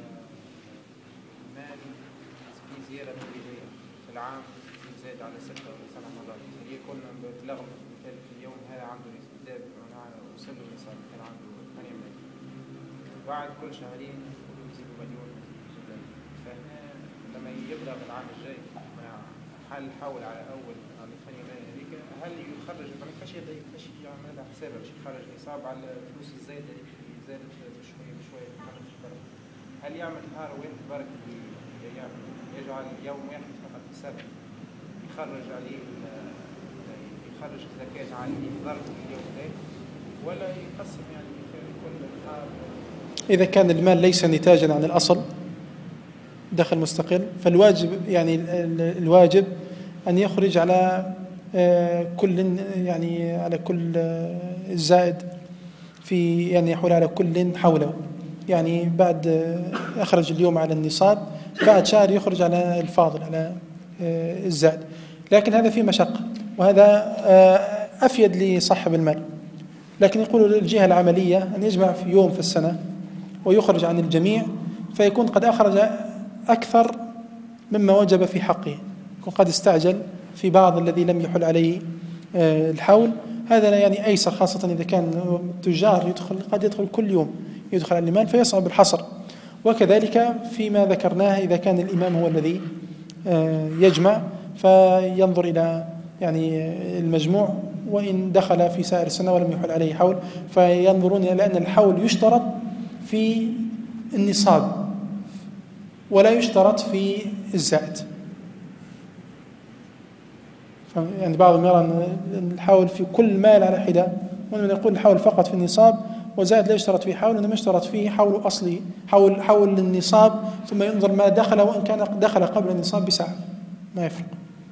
المال في زيادة تدريجية في العام يزيد على ستة ولا سبع مرات، يكون بتلغم مثال في اليوم هذا عنده ازداد وصل له مثلا كان عنده ثمانية ملايين، بعد كل شهرين يزيدوا مليون، فلما يبلغ العام الجاي هل حول على أول هل يخرج ما ينفعش باش يعمل حساب باش يخرج نصاب على الفلوس الزايده اللي زادت بشويه بشويه يخرج برك؟ هل يعمل نهار واحد برك يجعل يوم واحد فقط حساب يخرج عليه يخرج الزكاه على ظرف اليوم ده، ولا يقسم يعني كل نهار؟ إذا كان المال ليس نتاجا عن الأصل دخل مستقل، فالواجب يعني الواجب أن يخرج على كل يعني على كل الزائد في يعني يحول على كل حوله، يعني بعد أخرج اليوم على النصاب بعد شهر يخرج على الفاضل على الزائد، لكن هذا فيه مشقة وهذا أفيد لصاحب المال. لكن يقول الجهة العملية أن يجمع في يوم في السنة ويخرج عن الجميع، فيكون قد أخرج أكثر مما وجب في حقه، يكون قد استعجل في بعض الذي لم يحل عليه الحول. هذا يعني أيسر، خاصة إذا كان تجار يدخل قد يدخل كل يوم يدخل على المال فيصعب الحصر. وكذلك فيما ذكرناه إذا كان الإمام هو الذي يجمع فينظر إلى يعني المجموع، وإن دخل في سائر السنة ولم يحل عليه حول فينظرون إلى أن الحول يشترط في النصاب ولا يشترط في الزائد. يعني بعضهم يرى أن الحول في كل مال على حدة، ومن يقول الحول فقط في النصاب وزائد لا يشترط فيه حول، إنما يشترط فيه حول أصلي، حول حول للنصاب ثم ينظر ما دخل، وإن كان دخل قبل النصاب بساعة ما يفرق.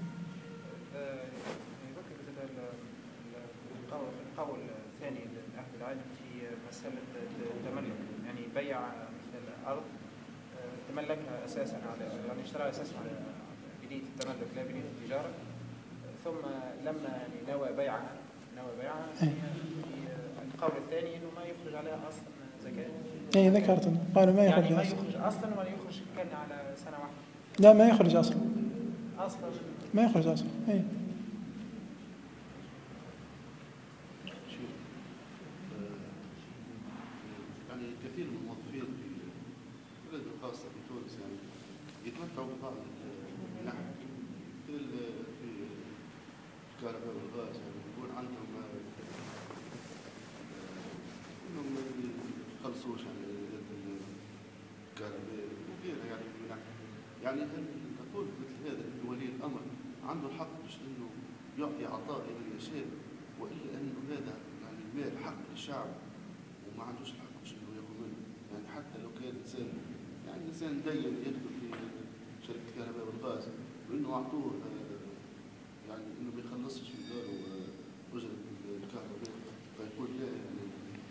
القول الثاني لأهل العلم في مسألة التملك، يعني بيع الأرض تملكها أساسا على يعني اشتراها أساسا على بنية التملك لا بنية التجارة، ثم لما يعني نوى بيعها نوى بيعها في القول الثاني إنه ما يخرج عليها أصلا زكاة. إيه ذكرت قالوا ما يخرج يعني ما أصلا. يخرج أصلا ولا يخرج كان على سنة واحدة. لا ما يخرج أصلا. أصلا ما يخرج أصلا. إيه. يعني كثير من الموظفين في البلد الخاصة في تونس يعني يتمتعوا ببعض المنح في الكهرباء والغاز، يعني يكون عندهم انهم ما يخلصوش يعني الكهرباء وغيرها يعني منح. يعني هل تقول مثل هذا ان ولي الامر عنده الحق مش انه يعطي عطاء الى يشاء، والا انه هذا يعني المال حق للشعب وما عندوش الحق مش انه ياخذ منه؟ يعني حتى لو كان انسان يعني انسان دين يدخل في شركه الكهرباء والغاز وانه اعطوه يعني انه ما يخلصش في داره اجره الكهرباء فيقول لا يعني.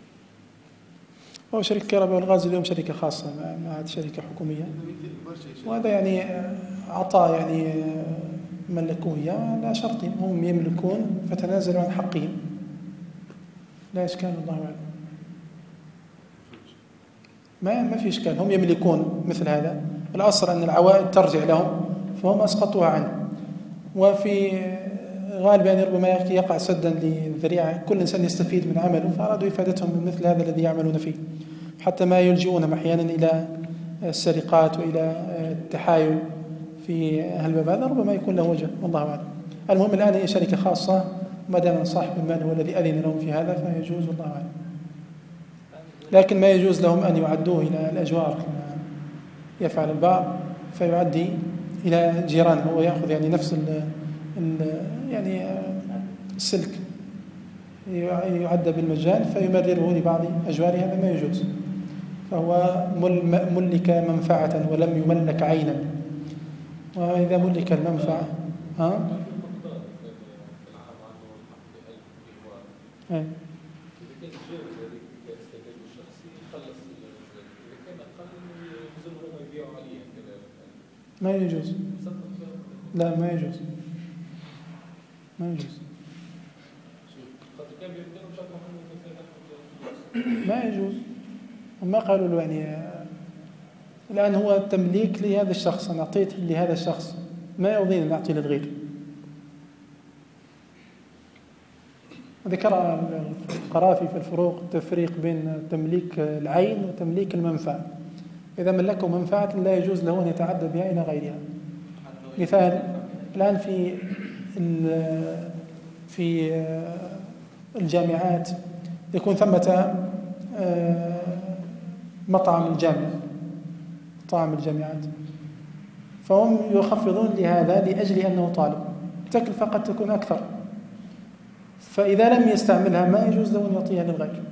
هو شركة الكهرباء والغاز اليوم شركة خاصة ما عاد شركة حكومية، وهذا يعني عطاء يعني ملكوه إياه لا شرط، هم يملكون فتنازلوا عن حقهم لا إشكال. الله أعلم. ما ما في إشكال، هم يملكون مثل هذا، الأصل أن العوائد ترجع لهم فهم أسقطوها عنه. وفي غالبا يعني ربما يقع سدا للذريعة، كل إنسان يستفيد من عمله فأرادوا إفادتهم من مثل هذا الذي يعملون فيه، حتى ما يلجؤونهم أحيانا إلى السرقات وإلى التحايل في هالباب هذا ربما يكون له وجه، والله أعلم. المهم الآن هي شركة خاصة ما دام صاحب المال هو الذي أذن لهم في هذا فيجوز، والله أعلم. لكن ما يجوز لهم أن يعدوه إلى الأجوار كما يفعل البعض فيعدي إلى جيرانه ويأخذ يعني نفس ال ال يعني السلك يعد بالمجان فيمرره لبعض أجواره، هذا ما يجوز، فهو ملك منفعة ولم يملك عينا. وإذا ملك المنفعة ها ايه ما يجوز، لا ما يجوز ما يجوز ما يجوز. ما قالوا له يعني الآن هو تمليك لهذا الشخص، أنا أعطيت لهذا الشخص ما يرضين أن أعطي للغير. ذكر القرافي في الفروق تفريق بين تمليك العين وتمليك المنفعة. إذا ملكه منفعة لا يجوز له أن يتعدى بها إلى غيرها. مثال الآن في في الجامعات يكون ثمة مطعم الجامعة طعام الجامعات، فهم يخفضون لهذا لأجل أنه طالب، التكلفة قد تكون أكثر، فإذا لم يستعملها ما يجوز له أن يعطيها للغير.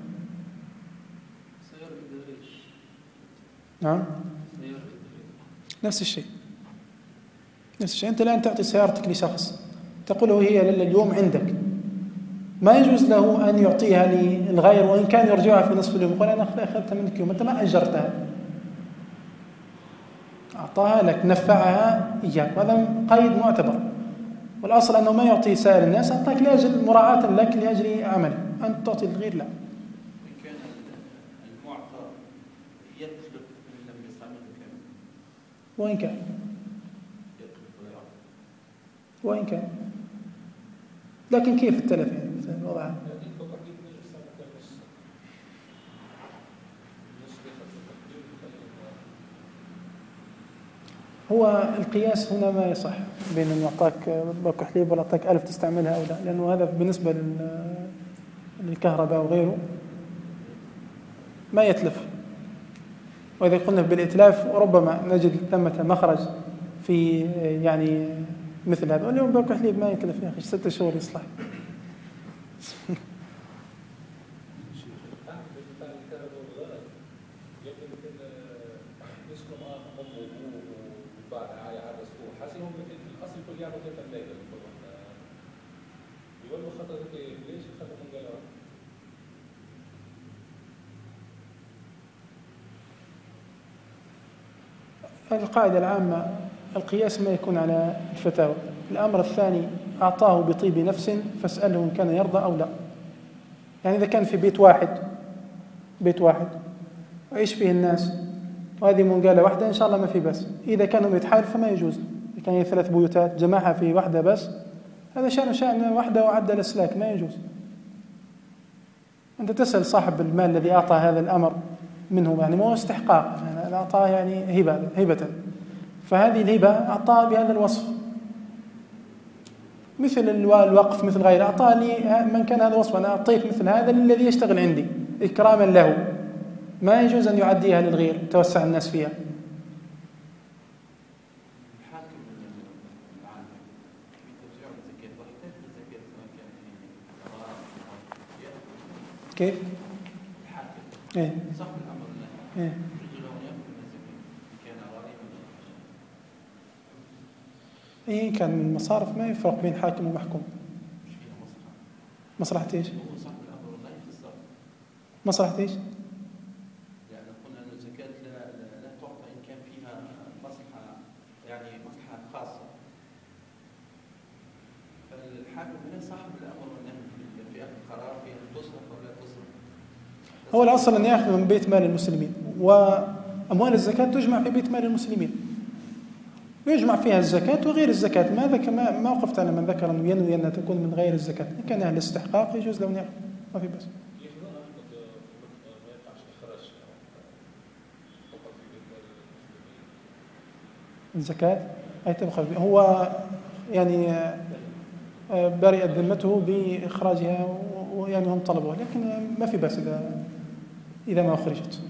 نعم نفس الشيء نفس الشيء. أنت الآن تعطي سيارتك لشخص تقول له هي لليوم عندك، ما يجوز له أن يعطيها للغير وإن كان يرجعها في نصف اليوم، يقول أنا أخذتها منك يوم، أنت ما أجرتها، أعطاها لك، نفعها إياك، وهذا قيد معتبر. والأصل أنه ما يعطي سائر الناس، أعطاك لأجل مراعاة لك لأجل عمل، أنت تعطي الغير لا. وإن كان المعطى يتلف من لم يستعمل كامل، وإن كان وإن كان لكن كيف التلف يعني مثلا وضعها؟ هو القياس هنا ما يصح بين أن يعطاك باكو حليب ولا يعطاك ألف تستعملها أو لا، لأنه هذا بالنسبة للكهرباء وغيره ما يتلف. وإذا قلنا بالإتلاف ربما نجد ثمة مخرج في يعني مثل هذا. واليوم باكو حليب ما يتلف يا أخي، ستة شهور يصلح. القاعدة العامة القياس ما يكون على الفتاوى. الأمر الثاني أعطاه بطيب نفس فاسأله إن كان يرضى أو لا. يعني إذا كان في بيت واحد بيت واحد وعيش فيه الناس وهذه منقالة واحدة إن شاء الله ما في بس. إذا كانوا بيتحال فما يجوز. إذا كان ثلاث بيوتات جماعة في واحدة بس هذا شأن شأن واحدة وعد الأسلاك ما يجوز. أنت تسأل صاحب المال الذي أعطى هذا الأمر منه، يعني مو استحقاق، يعني أعطاه يعني هبة هبة، فهذه الهبة أعطاه بهذا الوصف مثل الوقف مثل غيره. أعطاه لي من كان هذا وصف، أنا أعطيك مثل هذا الذي يشتغل عندي إكراما له، ما يجوز أن يعديها للغير توسع الناس فيها. كيف؟ إيه؟ صح الأمر إيه؟ يجوز له أن يأخذ من الزكاة إن كان غريبا. إيه كان من المصارف ما يفرق بين حاكم ومحكوم. مش فيها مصلحة. مصلحة إيش؟ هو صاحب الأمر لا يخسر. مصلحة إيش؟ يعني قلنا أن الزكاة لا, لا, لا تعطى إن كان فيها مصلحة، يعني مصلحة خاصة. فالحاكم هنا صاحب الأمر والنهي في أخذ القرار في أن تصرف أو لا تصرف. هو الأصل أن يأخذ من بيت مال المسلمين، وأموال الزكاة تجمع في بيت مال المسلمين، يجمع فيها الزكاة وغير الزكاة. ماذا كما ما وقفت على من ذكر أنه ينوي أن تكون من غير الزكاة، إن كان أهل الاستحقاق يجوز له أن يأخذ ما في بس. الزكاة أي تبخل هو يعني برئت ذمته بإخراجها ويعني هم طلبوها، لكن ما في بأس إذا إذا ما أخرجت.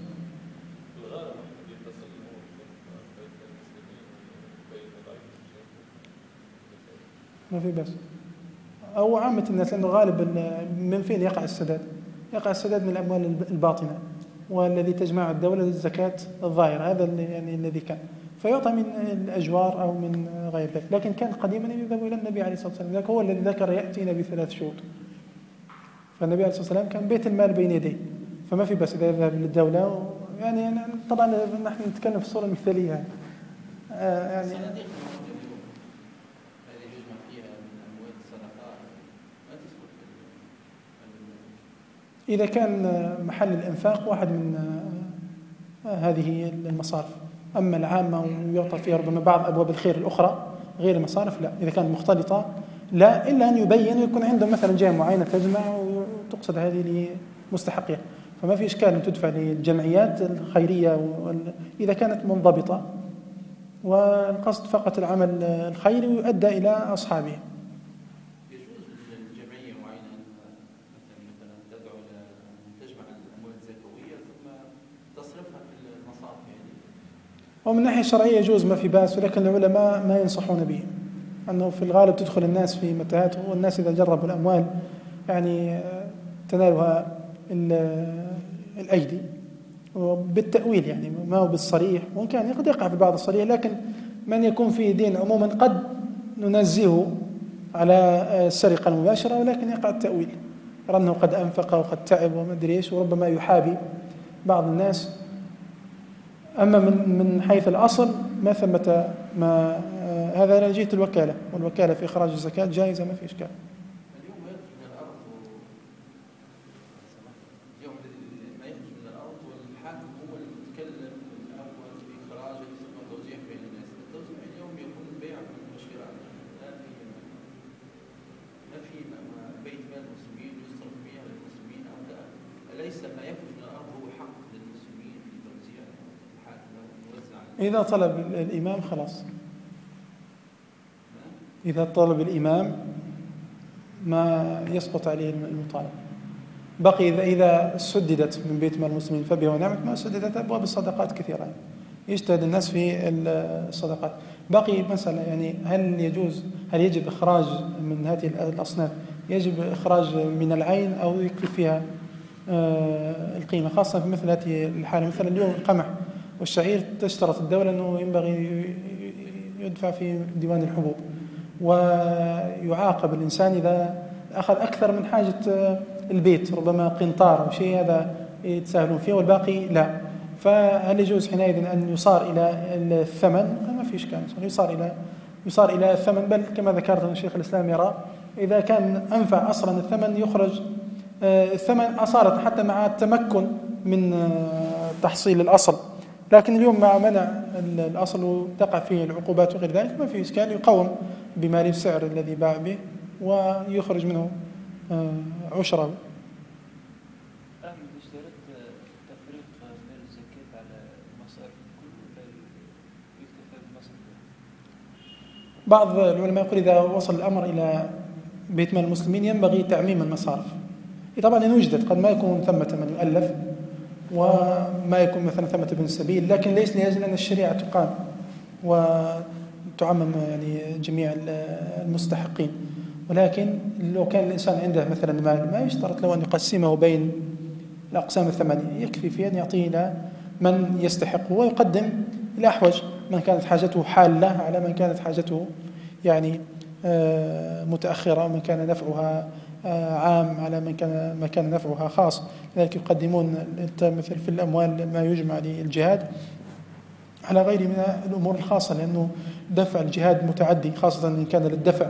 ما في بأس. أو عامة الناس، لأنه غالب من فين يقع السداد؟ يقع السداد من الأموال الباطنة، والذي تجمع الدولة الزكاة الظاهرة، هذا يعني الذي كان فيعطى من الأجوار أو من غير ذلك. لكن كان قديما يذهب إلى النبي عليه الصلاة والسلام، ذاك هو الذي ذكر يأتينا بثلاث شهود. فالنبي عليه الصلاة والسلام كان بيت المال بين يديه، فما في بس إذا يذهب للدولة. يعني طبعا نحن نتكلم في الصورة المثالية آه يعني إذا كان محل الإنفاق واحد من هذه المصارف. أما العامة ويعطى فيها ربما بعض أبواب الخير الأخرى غير المصارف لا. إذا كانت مختلطة لا، إلا أن يبين ويكون عنده مثلا جهة معينة تجمع وتقصد هذه لمستحقها، فما في إشكال أن تدفع للجمعيات الخيرية إذا كانت منضبطة والقصد فقط العمل الخيري ويؤدى إلى أصحابه. يجوز للجمعية معينة مثلا تدعو أن تجمع الأموال الزكوية ثم تصرفها في المصارف يعني. ومن ناحية شرعية يجوز ما في بأس، ولكن العلماء ما ينصحون به، أنه في الغالب تدخل الناس في متاهات، والناس إذا جربوا الأموال يعني تنالها الأيدي بالتأويل، يعني ما هو بالصريح، وإن كان قد يقع في بعض الصريح، لكن من يكون فيه دين عموما قد ننزهه على السرقة المباشرة، ولكن يقع التأويل، يرى أنه قد أنفق وقد تعب وما أدري إيش، وربما يحابي بعض الناس. أما من من حيث الأصل ما ثمة ما هذا لا جهة الوكالة، والوكالة في إخراج الزكاة جائزة ما في إشكال. اليوم ما يخرج من الأرض اليوم ما يخرج من الأرض والحاكم هو المتكلم الأول في إخراجه ثم توزيع بين الناس. التوزيع اليوم يكون بيع وشراء، لا في ما في بيت مال المسلمين يصرف فيها للمسلمين أو لا. أليس ما يخرج من الأرض هو حق للمسلمين لتوزيع الحاكم ويوزع؟ إذا طلب الإمام خلاص، إذا طلب الإمام ما يسقط عليه المطالب. بقي إذا إذا سددت من بيت مال المسلمين فبها ونعمت، ما سددت أبواب الصدقات كثيرة، يجتهد الناس في الصدقات. بقي مسألة يعني هل يجوز هل يجب إخراج من هذه الأصناف، يجب إخراج من العين أو يكفي فيها القيمة، خاصة في مثل هذه الحالة. مثلا اليوم القمح والشعير تشترط الدولة أنه ينبغي يدفع في ديوان الحبوب، ويعاقب الإنسان إذا أخذ أكثر من حاجة البيت، ربما قنطار أو شيء، هذا يتساهلون فيه والباقي لا. فهل يجوز حينئذ أن يصار إلى الثمن؟ ما في إشكال، يصار إلى يصار إلى الثمن، بل كما ذكرت أن الشيخ الإسلام يرى إذا كان أنفع أصلا الثمن يخرج الثمن أصارت حتى مع التمكن من تحصيل الأصل. لكن اليوم مع منع الأصل وتقع فيه العقوبات وغير ذلك ما في إشكال، يقوم بمال السعر الذي باع به ويخرج منه عشرة. اشترط تفريق مال الزكاة على المصارف كله يكتفى بالمصارف. بعض العلماء يقول إذا وصل الأمر إلى بيت مال المسلمين ينبغي تعميم المصارف. طبعا إن وجدت، قد ما يكون ثمة من يؤلف وما يكون مثلا ثمة ابن السبيل، لكن ليس لأجل أن الشريعة تقام وتعمم يعني جميع المستحقين. ولكن لو كان الإنسان عنده مثلا مال ما يشترط له أن يقسمه بين الأقسام الثمانية، يكفي في أن يعطيه إلى من يستحقه ويقدم الأحوج، من كانت حاجته حالة على من كانت حاجته يعني متأخرة، ومن كان نفعها عام على من كان ما كان نفعها خاص. لذلك يقدمون مثل في الأموال ما يجمع للجهاد على غير من الأمور الخاصة، لأنه دفع الجهاد متعدي، خاصة إن كان للدفع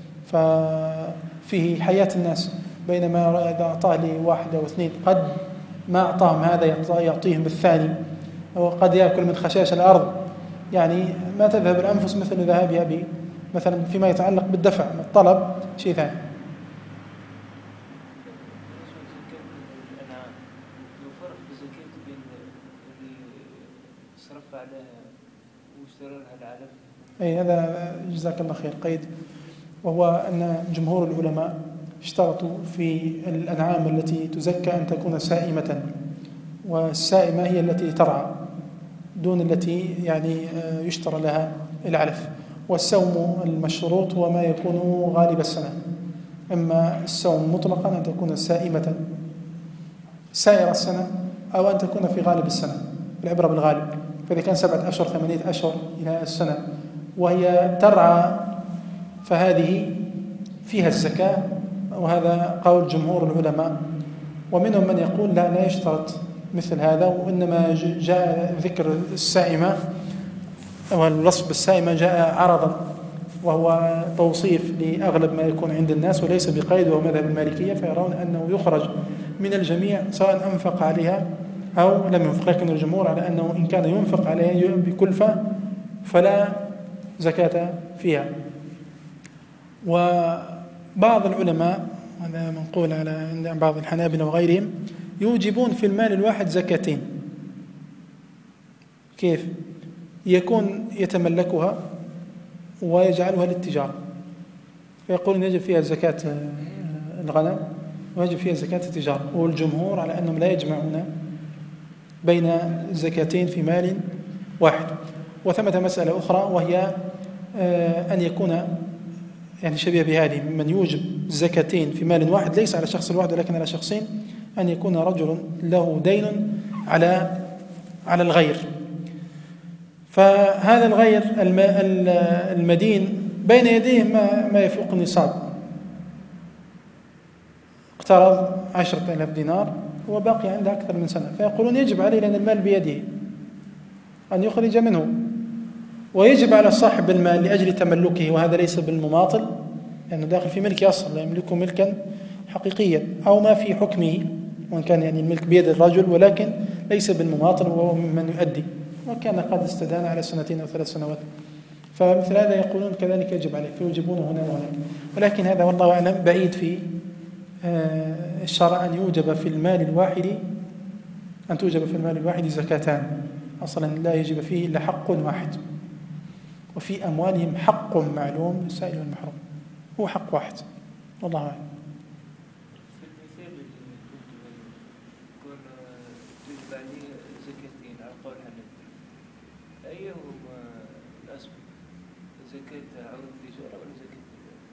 ففيه حياة الناس، بينما إذا أعطاه لي واحد أو اثنين قد ما أعطاهم هذا يعطيهم الثاني، وقد يأكل من خشاش الأرض، يعني ما تذهب الأنفس مثل ذهابها به مثلا فيما يتعلق بالدفع. الطلب شيء ثاني. أي هذا جزاك الله خير قيد، وهو أن جمهور العلماء اشترطوا في الأنعام التي تزكى أن تكون سائمة، والسائمة هي التي ترعى دون التي يعني يشترى لها العلف. والسوم المشروط هو ما يكون غالب السنة، إما السوم مطلقا أن تكون سائمة سائر السنة أو أن تكون في غالب السنة، العبرة بالغالب. فإذا كان سبعة أشهر ثمانية أشهر إلى السنة وهي ترعى فهذه فيها الزكاة، وهذا قول جمهور العلماء. ومنهم من يقول لا لا يشترط مثل هذا، وإنما جاء ذكر السائمة والوصف بالسائمة جاء عرضا، وهو توصيف لأغلب ما يكون عند الناس وليس بقيد، وهو مذهب المالكية، فيرون أنه يخرج من الجميع سواء أنفق عليها أو لم ينفق. لكن الجمهور على أنه إن كان ينفق عليها بكلفة فلا زكاة فيها. وبعض العلماء، هذا منقول على عند بعض الحنابلة وغيرهم، يوجبون في المال الواحد زكاتين. كيف؟ يكون يتملكها ويجعلها للتجارة، فيقولون يجب فيها زكاة الغنم ويجب فيها زكاة التجارة. والجمهور على أنهم لا يجمعون بين زكاتين في مال واحد. وثمة مسألة أخرى وهي أن يكون يعني شبيه بهذه، من يوجب زكاتين في مال واحد ليس على شخص واحد ولكن على شخصين، أن يكون رجل له دين على على الغير، فهذا الغير المدين بين يديه ما, ما يفوق النصاب، اقترض عشرة آلاف دينار وباقي عنده أكثر من سنة، فيقولون يجب عليه لأن المال بيده أن يخرج منه، ويجب على صاحب المال لأجل تملكه، وهذا ليس بالمماطل لأنه داخل في ملك أصل، لا يملكه ملكا حقيقيا أو ما في حكمه، وإن كان يعني الملك بيد الرجل ولكن ليس بالمماطل وهو ممن يؤدي، وكان قد استدان على سنتين أو ثلاث سنوات، فمثل هذا يقولون كذلك يجب عليه، فيوجبونه هنا وهناك. ولكن هذا والله أعلم بعيد في الشرع أن يوجب في المال الواحد أن توجب في المال الواحد زكاتان، أصلا لا يجب فيه إلا حق واحد، وفي أموالهم حق معلوم للسائل والمحروم، هو حق واحد والله أعلم. في المثال اللي قلته يكون توجب عليه زكاتين على قول الحنفي، أيهما الأسبق؟ زكاة عروض التجارة ولا زكاة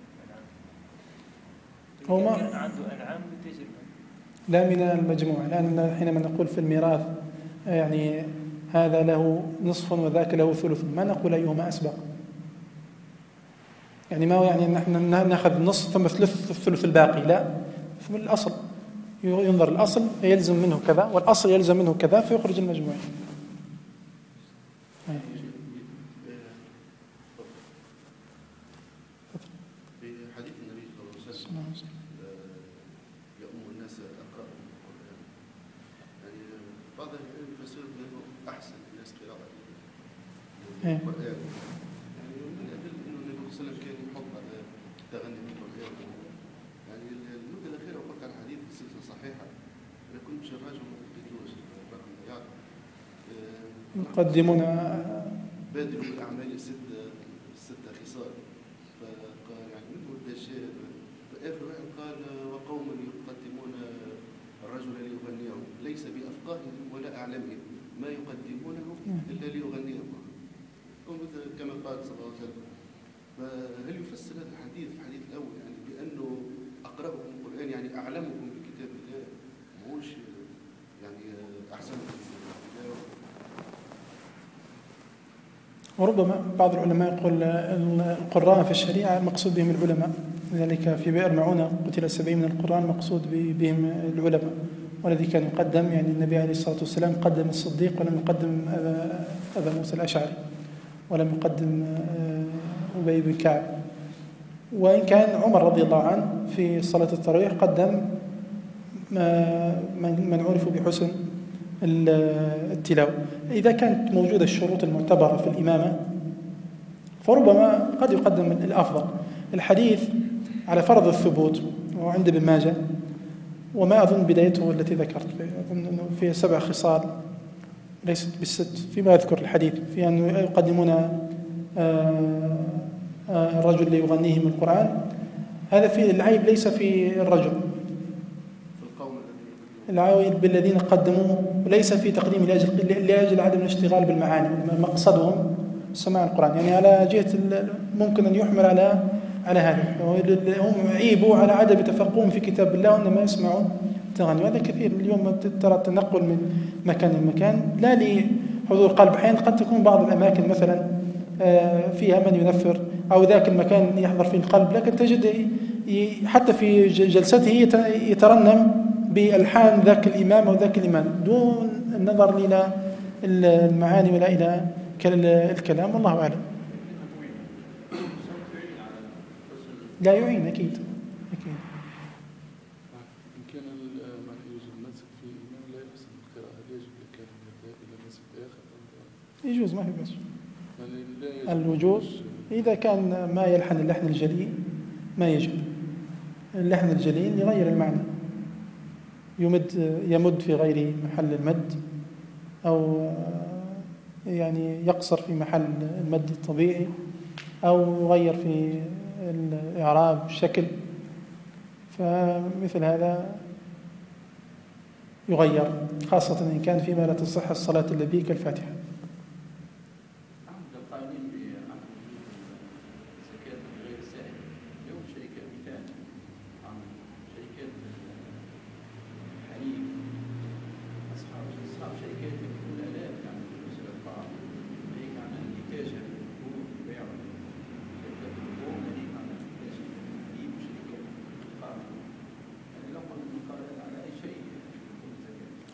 الأنعام؟ هو ما كان عنده أنعام بتجربة لا من المجموع، لأن حينما نقول في الميراث يعني هذا له نصف وذاك له ثلث، ما نقول أيهما أسبق، يعني ما يعني نحن نأخذ نصف ثم ثلث الثلث الباقي، لا، في الأصل ينظر الأصل يلزم منه كذا والأصل يلزم منه كذا فيخرج المجموع. في حديث النبي صلى الله عليه وسلم يؤم الناس أقرأهم القرآن، يعني بعض العلم يفسر أنه أحسن الناس قراءة القرآن، يعني من أجل أنه النبي صلى الله عليه وسلم كان يحط على تغني بالقرآن. يعني المدة الأخيرة وقلت عن حديث السلسلة صحيحة، أنا كنت مش الراجل ما لقيتوش رقم ضياع يقدمون بادروا بالأعمال ست ستة خصال، فقال يعني منه الدجال، فآخر واحد قال وقوم يقدمون الرجل ليغنيهم ليس بأفقاههم ولا أعلمهم، ما يقدمونه إلا ليغنيهم، كما قال صلى الله عليه وسلم. فهل يفسر هذا الحديث الحديث الأول يعني بأنه أقرأهم القرآن يعني أعلمهم بكتاب الله، موش يعني أحسنهم بالله؟ وربما بعض العلماء يقول القراء في الشريعة مقصود بهم العلماء، لذلك في بئر معونة قتل سبعين من القرآن مقصود بهم العلماء، والذي كان يقدم يعني النبي عليه الصلاة والسلام قدم الصديق ولم يقدم أبا, أبا موسى الأشعري ولم يقدم أبي بن كعب، وإن كان عمر رضي الله عنه في صلاة التراويح قدم من عرفوا بحسن التلاوة. إذا كانت موجودة الشروط المعتبرة في الإمامة فربما قد يقدم الأفضل. الحديث على فرض الثبوت وعند ابن ماجه، وما أظن بدايته التي ذكرت، أظن أنه في سبع خصال ليست بالست فيما أذكر الحديث، في أن يقدمون الرجل ليغنيهم القرآن، هذا في العيب ليس في الرجل، العيب بالذين قدموا، وليس في تقديم لأجل, لأجل عدم الاشتغال بالمعاني، مقصدهم سماع القرآن، يعني على جهة ممكن أن يحمل على على هذا، هم عيبوا على عدم تفقههم في كتاب الله وإنما يسمعوا تغني. وهذا كثير اليوم ترى التنقل من مكان لمكان لا لحضور قلب، أحيانا قد تكون بعض الأماكن مثلا فيها من ينفر أو ذاك المكان يحضر فيه القلب، لكن تجد حتى في جلسته يترنم بألحان ذاك الإمام أو ذاك الإمام دون النظر إلى المعاني ولا إلى الكلام، والله أعلم. لا يعين أكيد أكيد. إن كان ما يوجد المسك في الإمام لا يحسن القراءة، هل يجب لكان يذهب إلى مسك آخر؟ يجوز، ما في بأس. يعني الوجوب إذا كان ما يلحن اللحن الجلي ما يجب، اللحن الجلي يغير المعنى، يمد يمد في غير محل المد، أو يعني يقصر في محل المد الطبيعي، أو يغير في الإعراب الشكل، فمثل هذا يغير، خاصة إن كان فيما لا تصح الصلاة إلا به كالفاتحة.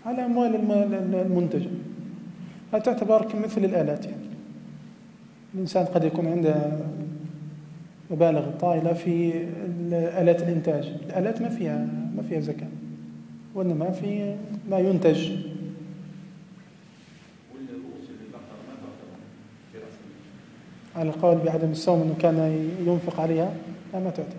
على أموال الم- المنتجة. هذا تعتبر كمثل الآلات، يعني الإنسان قد يكون عنده مبالغ طائلة في آلات الإنتاج، الآلات ما فيها ما فيها زكاة، وإنما في ما ينتج. على القول بعدم الصوم أنه كان ينفق عليها، لا ما تعتبر.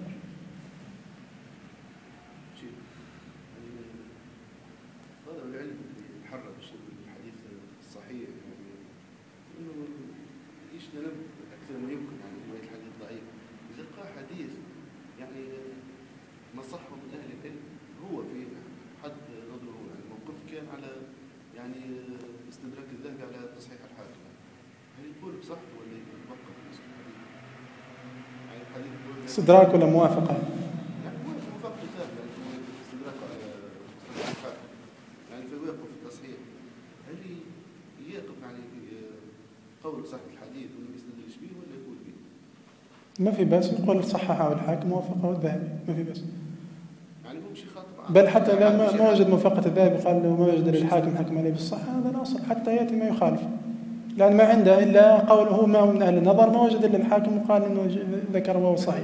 هذا العلم اللي يتحرك الحديث الصحيح، يعني انه يجتنب اكثر ما يمكن يعني روايه الحديث ضعيف. اذا قال حديث يعني ما صحه من اهل العلم هو في حد نظره يعني موقف كان على يعني استدراك الذهبي على تصحيح الحاكم، هل يقول بصحته ولا يوقف الناس يعني الحديث يقول استدراك ولا موافقة؟ يعني موافقة الذهبي يعني استدراك على مصطلح الحاكم، يعني فيوقف التصحيح. هل يقف يعني قول صحة الحديث ولا ما يستدلش به ولا يقول به؟ ما في بأس يقول صححه الحاكم ووافقه الذهبي، ما في بأس. يعني هو شيء خاطئ، بل حتى لا ما ما وجد موافقة الذهبي قال له ما وجد للحاكم حكم عليه بالصحة، هذا الأصل حتى يأتي ما يخالف، لأن ما عنده إلا قوله ما هو من أهل النظر، ما وجد إلا الحاكم وقال إنه ذكر وهو صحيح.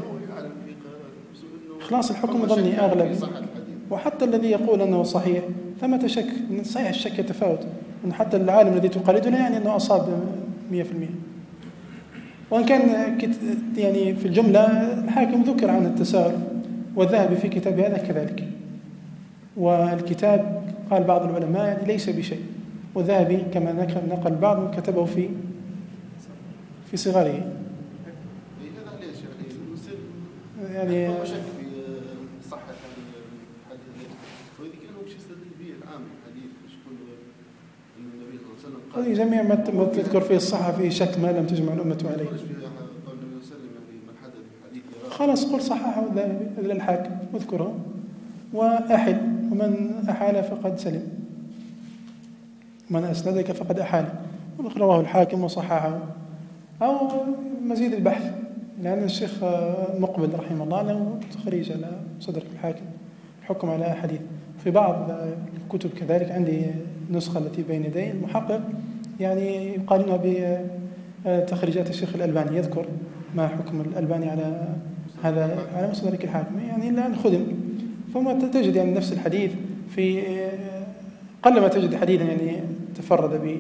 خلاص الحكم ظني أغلب، وحتى الذي يقول أنه صحيح ثمة شك، صحيح الشك يتفاوت، أن حتى العالم الذي تقلده لا يعني أنه أصاب مئة في المئة. وإن كان يعني في الجملة الحاكم ذكر عن التساؤل، والذهبي في كتاب هذا كذلك، والكتاب قال بعض العلماء يعني ليس بشيء، والذهبي كما نقل بعض كتبه في في صغره. هذا ليش يعني يصير يعني هو شك في صحة الحديث، وإذا كانوا مش يستدل به العام الحديث مش كل النبي صلى الله عليه وسلم قال جميع ما تذكر فيه الصحة فيه شك ما لم تجمع الأمة عليه. قال النبي صلى الله عليه وسلم يعني من حدث الحديث خلاص قل صححه الذهبي إلى الحاكم واذكره وأحل، ومن أحال فقد سلم، من أسندك فقد أحال، رواه الحاكم وصححه. أو مزيد البحث، لأن الشيخ مقبل رحمه الله له تخريج على صدر الحاكم الحكم على أحاديث. في بعض الكتب كذلك عندي نسخة التي بين يدي المحقق يعني يقارنها بتخريجات الشيخ الألباني، يذكر ما حكم الألباني على هذا على مصدرك الحاكم، يعني الآن خدم. فما تجد يعني نفس الحديث في قلما تجد حديثا يعني تفرد به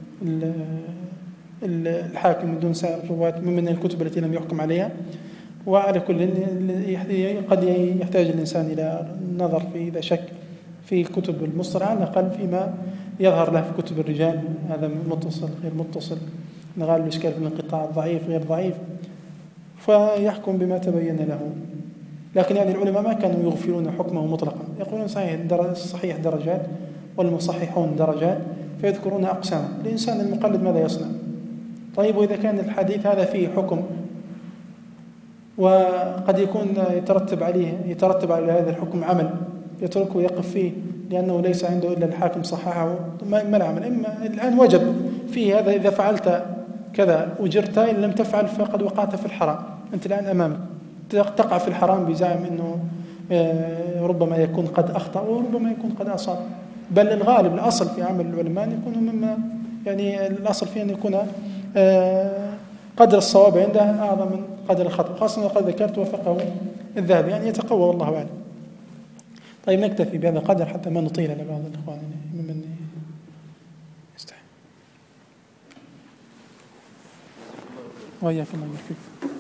الحاكم من دون سائر الرواة من الكتب التي لم يحكم عليها. وعلى كل قد يحتاج الإنسان إلى النظر في إذا شك في كتب المصطلح على الأقل فيما يظهر له في كتب الرجال، هذا متصل غير متصل، نغال الإشكال في الانقطاع ضعيف غير ضعيف، فيحكم بما تبين له. لكن يعني العلماء ما كانوا يغفلون حكمه مطلقا، يقولون صحيح الصحيح درجات والمصححون درجات، فيذكرون أقسام. الإنسان المقلد ماذا يصنع؟ طيب وإذا كان الحديث هذا فيه حكم وقد يكون يترتب عليه يترتب على هذا الحكم عمل يتركه ويقف فيه لأنه ليس عنده إلا الحاكم صححه، ما العمل؟ إما الآن وجب فيه هذا، إذا فعلت كذا أجرت، إن لم تفعل فقد وقعت في الحرام. أنت الآن أمامك تقع في الحرام بزعم أنه ربما يكون قد أخطأ وربما يكون قد أصاب. بل الغالب الأصل في عمل العلماء يكون مما يعني الأصل فيه أن يكون قدر الصواب عنده أعظم من قدر الخطأ، خاصة قد ذكرت وفقه الذهبي، يعني يتقوى والله أعلم. طيب نكتفي بهذا القدر حتى ما نطيل على بعض الإخوان ممن يستحي. وإياكم الله يبارك فيكم.